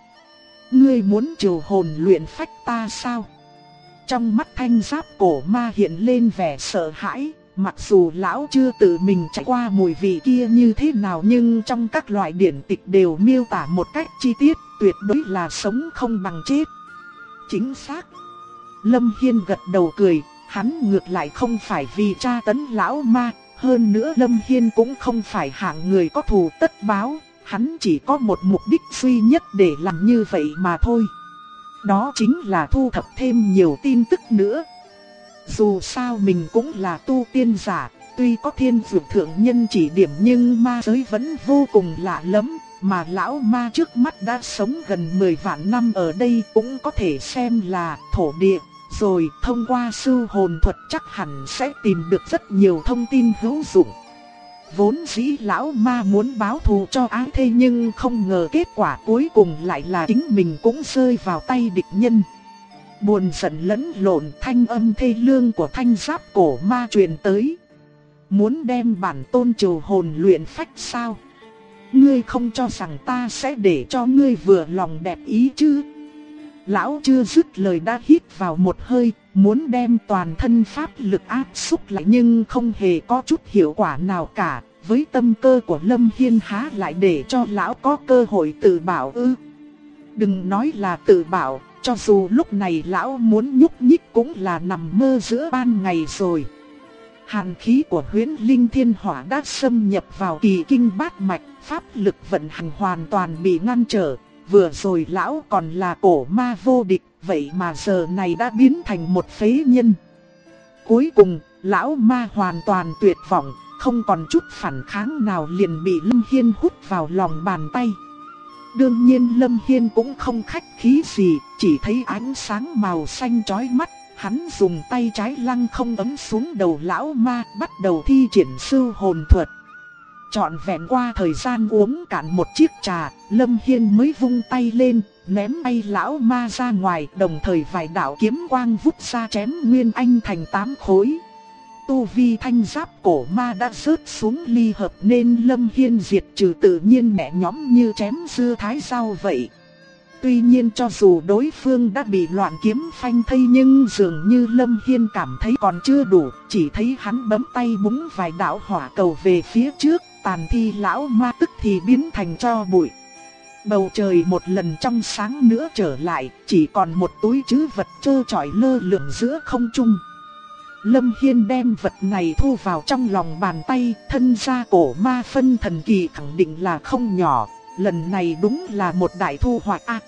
ngươi muốn triều hồn luyện phách ta sao? Trong mắt thanh giáp cổ ma hiện lên vẻ sợ hãi, mặc dù lão chưa tự mình trải qua mùi vị kia như thế nào nhưng trong các loại điển tịch đều miêu tả một cách chi tiết, tuyệt đối là sống không bằng chết. Chính xác. Lâm Hiên gật đầu cười, hắn ngược lại không phải vì tra tấn lão ma, hơn nữa Lâm Hiên cũng không phải hạng người có thù tất báo, hắn chỉ có một mục đích duy nhất để làm như vậy mà thôi. Đó chính là thu thập thêm nhiều tin tức nữa. Dù sao mình cũng là tu tiên giả, tuy có thiên dược thượng nhân chỉ điểm nhưng ma giới vẫn vô cùng lạ lẫm, mà lão ma trước mắt đã sống gần 10 vạn năm ở đây cũng có thể xem là thổ địa. Rồi thông qua sư hồn thuật chắc hẳn sẽ tìm được rất nhiều thông tin hữu dụng. Vốn dĩ lão ma muốn báo thù cho ái thê nhưng không ngờ kết quả cuối cùng lại là chính mình cũng rơi vào tay địch nhân. Buồn giận lẫn lộn, thanh âm thê lương của thanh giáp cổ ma truyền tới. Muốn đem bản tôn trừ hồn luyện phách sao? Ngươi không cho rằng ta sẽ để cho ngươi vừa lòng đẹp ý chứ? Lão chưa dứt lời đã hít vào một hơi, muốn đem toàn thân pháp lực áp xúc lại nhưng không hề có chút hiệu quả nào cả. Với tâm cơ của Lâm Hiên há lại để cho lão có cơ hội tự bảo ư? Đừng nói là tự bảo, cho dù lúc này lão muốn nhúc nhích cũng là nằm mơ giữa ban ngày rồi. Hàn khí của Huyễn Linh Thiên Hỏa đã xâm nhập vào kỳ kinh bát mạch, pháp lực vận hành hoàn toàn bị ngăn trở. Vừa rồi lão còn là cổ ma vô địch, vậy mà giờ này đã biến thành một phế nhân. Cuối cùng, lão ma hoàn toàn tuyệt vọng, không còn chút phản kháng nào liền bị Lâm Hiên hút vào lòng bàn tay. Đương nhiên Lâm Hiên cũng không khách khí gì, chỉ thấy ánh sáng màu xanh chói mắt. Hắn dùng tay trái lăng không ấm xuống đầu lão ma, bắt đầu thi triển sư hồn thuật. Trọn vẹn qua thời gian uống cạn một chiếc trà, Lâm Hiên mới vung tay lên, ném bay lão ma ra ngoài, đồng thời vài đạo kiếm quang vút ra chém Nguyên Anh thành 8 khối. Tu vi thanh giáp cổ ma đã rớt xuống ly hợp nên Lâm Hiên diệt trừ tự nhiên nhẹ nhõm như chém dưa thái rau vậy. Tuy nhiên cho dù đối phương đã bị loạn kiếm phanh thây nhưng dường như Lâm Hiên cảm thấy còn chưa đủ, chỉ thấy hắn bấm tay búng vài đạo hỏa cầu về phía trước, tàn thi lão ma tức thì biến thành tro bụi. Bầu trời một lần trong sáng nữa trở lại, chỉ còn một túi trữ vật trơ trọi lơ lửng giữa không trung. Lâm Hiên đem vật này thu vào trong lòng bàn tay, thân ra cổ ma phân thần kỳ khẳng định là không nhỏ, lần này đúng là một đại thu hoạch a.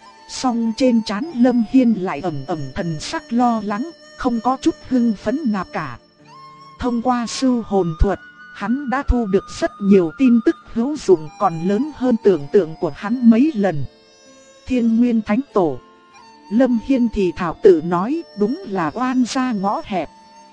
Song trên trán Lâm Hiên lại ẩm ẩm thần sắc lo lắng, không có chút hưng phấn nào cả. Thông qua sư hồn thuật, hắn đã thu được rất nhiều tin tức hữu dụng còn lớn hơn tưởng tượng của hắn mấy lần. Thiên Nguyên Thánh Tổ. Lâm Hiên thì thảo tự nói, đúng là oan gia ngõ hẹp.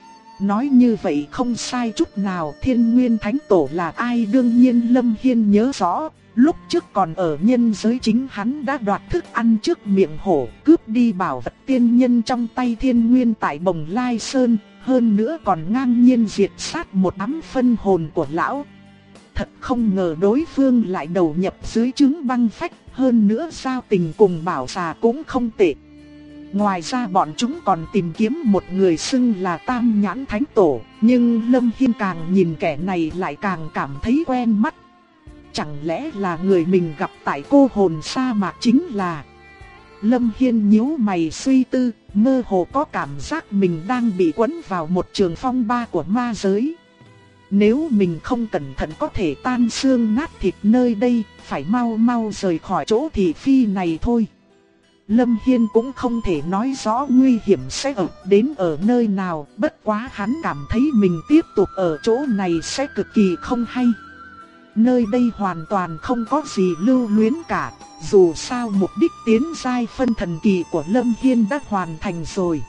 Nói như vậy không sai chút nào, Thiên Nguyên Thánh Tổ là ai đương nhiên Lâm Hiên nhớ rõ. Lúc trước còn ở nhân giới chính hắn đã đoạt thức ăn trước miệng hổ, cướp đi bảo vật tiên nhân trong tay Thiên Nguyên tại Bồng Lai Sơn, hơn nữa còn ngang nhiên diệt sát một đám phân hồn của lão. Thật không ngờ đối phương lại đầu nhập dưới trứng băng phách, hơn nữa giao tình cùng bảo xà cũng không tệ. Ngoài ra bọn chúng còn tìm kiếm một người xưng là Tam Nhãn Thánh Tổ, nhưng Lâm Hiên càng nhìn kẻ này lại càng cảm thấy quen mắt. Chẳng lẽ là người mình gặp tại cô hồn sa mạc chính là... Lâm Hiên nhíu mày suy tư, mơ hồ có cảm giác mình đang bị quấn vào một trường phong ba của ma giới. Nếu mình không cẩn thận có thể tan xương nát thịt nơi đây, phải mau mau rời khỏi chỗ thị phi này thôi. Lâm Hiên cũng không thể nói rõ nguy hiểm sẽ đến ở nơi nào, bất quá hắn cảm thấy mình tiếp tục ở chỗ này sẽ cực kỳ không hay. Nơi đây hoàn toàn không có gì lưu luyến cả, dù sao mục đích tiến giai phân thần kỳ của Lâm Hiên đã hoàn thành rồi.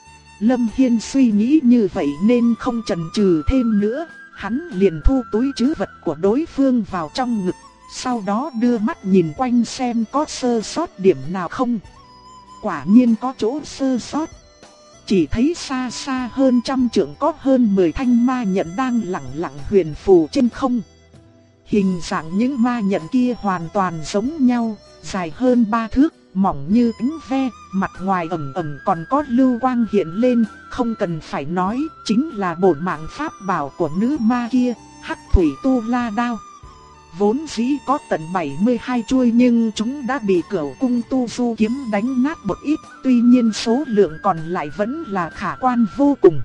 Lâm Hiên suy nghĩ như vậy nên không chần chừ thêm nữa, hắn liền thu túi trữ vật của đối phương vào trong ngực, sau đó đưa mắt nhìn quanh xem có sơ sót điểm nào không. Quả nhiên có chỗ sơ sót. Chỉ thấy xa xa hơn trăm trượng có hơn 10 thanh ma nhận đang lẳng lặng huyền phù trên không. Hình dạng những ma nhận kia hoàn toàn giống nhau, dài hơn 3 thước, mỏng như cánh ve, mặt ngoài ẩn ẩn còn có lưu quang hiện lên, không cần phải nói, chính là bổn mạng pháp bảo của nữ ma kia, Hắc Thủy Tu La Đao. Vốn dĩ có tận 72 chuôi nhưng chúng đã bị Cửu Cung Tu Du kiếm đánh nát một ít, tuy nhiên số lượng còn lại vẫn là khả quan vô cùng.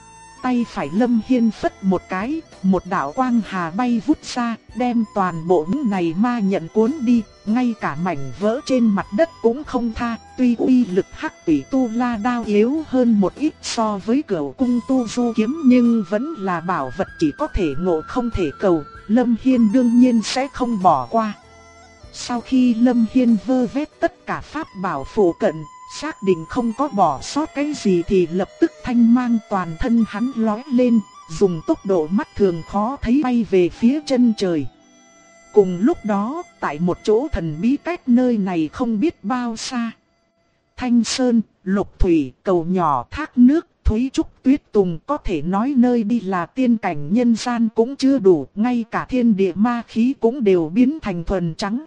Tay phải Lâm Hiên phất một cái, một đạo quang hà bay vút ra, đem toàn bộ những này ma nhận cuốn đi, ngay cả mảnh vỡ trên mặt đất cũng không tha. Tuy uy lực Hắc Thủy Tu La Đao yếu hơn một ít so với Cửu Cung Tu Du kiếm nhưng vẫn là bảo vật chỉ có thể ngộ không thể cầu, Lâm Hiên đương nhiên sẽ không bỏ qua. Sau khi Lâm Hiên vơ vét tất cả pháp bảo phụ cận, xác định không có bỏ sót cái gì thì lập tức thanh mang toàn thân hắn lóe lên, dùng tốc độ mắt thường khó thấy bay về phía chân trời. Cùng lúc đó, tại một chỗ thần bí cách nơi này không biết bao xa. Thanh Sơn, Lục Thủy, cầu nhỏ, thác nước, Thúy Trúc, Tuyết Tùng, có thể nói nơi đi là tiên cảnh nhân gian cũng chưa đủ, ngay cả thiên địa ma khí cũng đều biến thành thuần trắng.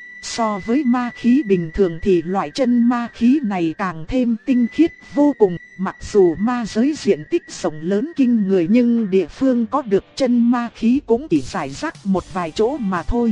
So với ma khí bình thường thì loại chân ma khí này càng thêm tinh khiết vô cùng, mặc dù ma giới diện tích rộng lớn kinh người nhưng địa phương có được chân ma khí cũng chỉ rải rác một vài chỗ mà thôi.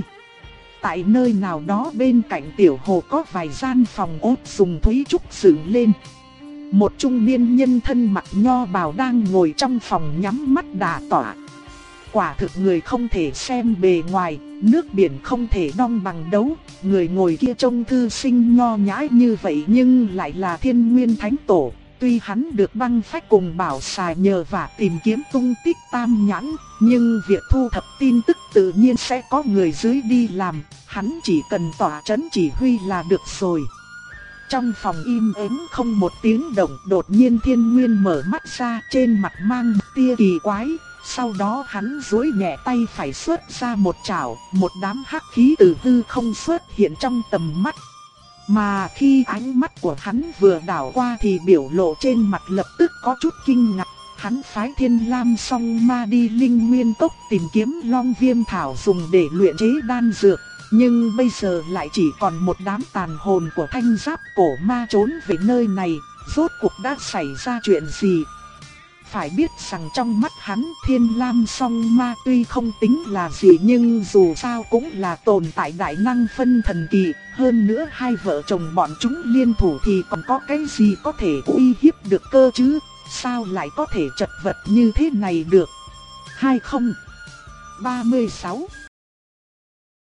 Tại nơi nào đó bên cạnh tiểu hồ có vài gian phòng ốt dùng Thúy Trúc dựng lên. Một trung niên nhân thân mặc nho bào đang ngồi trong phòng nhắm mắt đả tọa. Quả thực người không thể xem bề ngoài, nước biển không thể đong bằng đấu. Người ngồi kia trông thư sinh nho nhã như vậy nhưng lại là Thiên Nguyên Thánh Tổ. Tuy hắn được băng phách cùng bảo xài nhờ và tìm kiếm tung tích Tam Nhãn, nhưng việc thu thập tin tức tự nhiên sẽ có người dưới đi làm, hắn chỉ cần tỏa trấn chỉ huy là được rồi. Trong phòng im ắng không một tiếng động, đột nhiên Thiên Nguyên mở mắt ra, trên mặt mang tia kỳ quái. Sau đó hắn duỗi nhẹ tay phải xuất ra một chảo, một đám hắc khí từ hư không xuất hiện trong tầm mắt. Mà khi ánh mắt của hắn vừa đảo qua thì biểu lộ trên mặt lập tức có chút kinh ngạc. Hắn phái Thiên Lam Song Ma đi Linh Nguyên Cốc tìm kiếm Long Viêm Thảo dùng để luyện chế đan dược. Nhưng bây giờ lại chỉ còn một đám tàn hồn của Thanh Giáp Cổ Ma trốn về nơi này. Rốt cuộc đã xảy ra chuyện gì? Phải biết rằng trong mắt hắn Thiên Lam Song Ma tuy không tính là gì nhưng dù sao cũng là tồn tại đại năng phân thần kỳ. Hơn nữa hai vợ chồng bọn chúng liên thủ thì còn có cái gì có thể uy hiếp được cơ chứ? Sao lại có thể chật vật như thế này được? 2036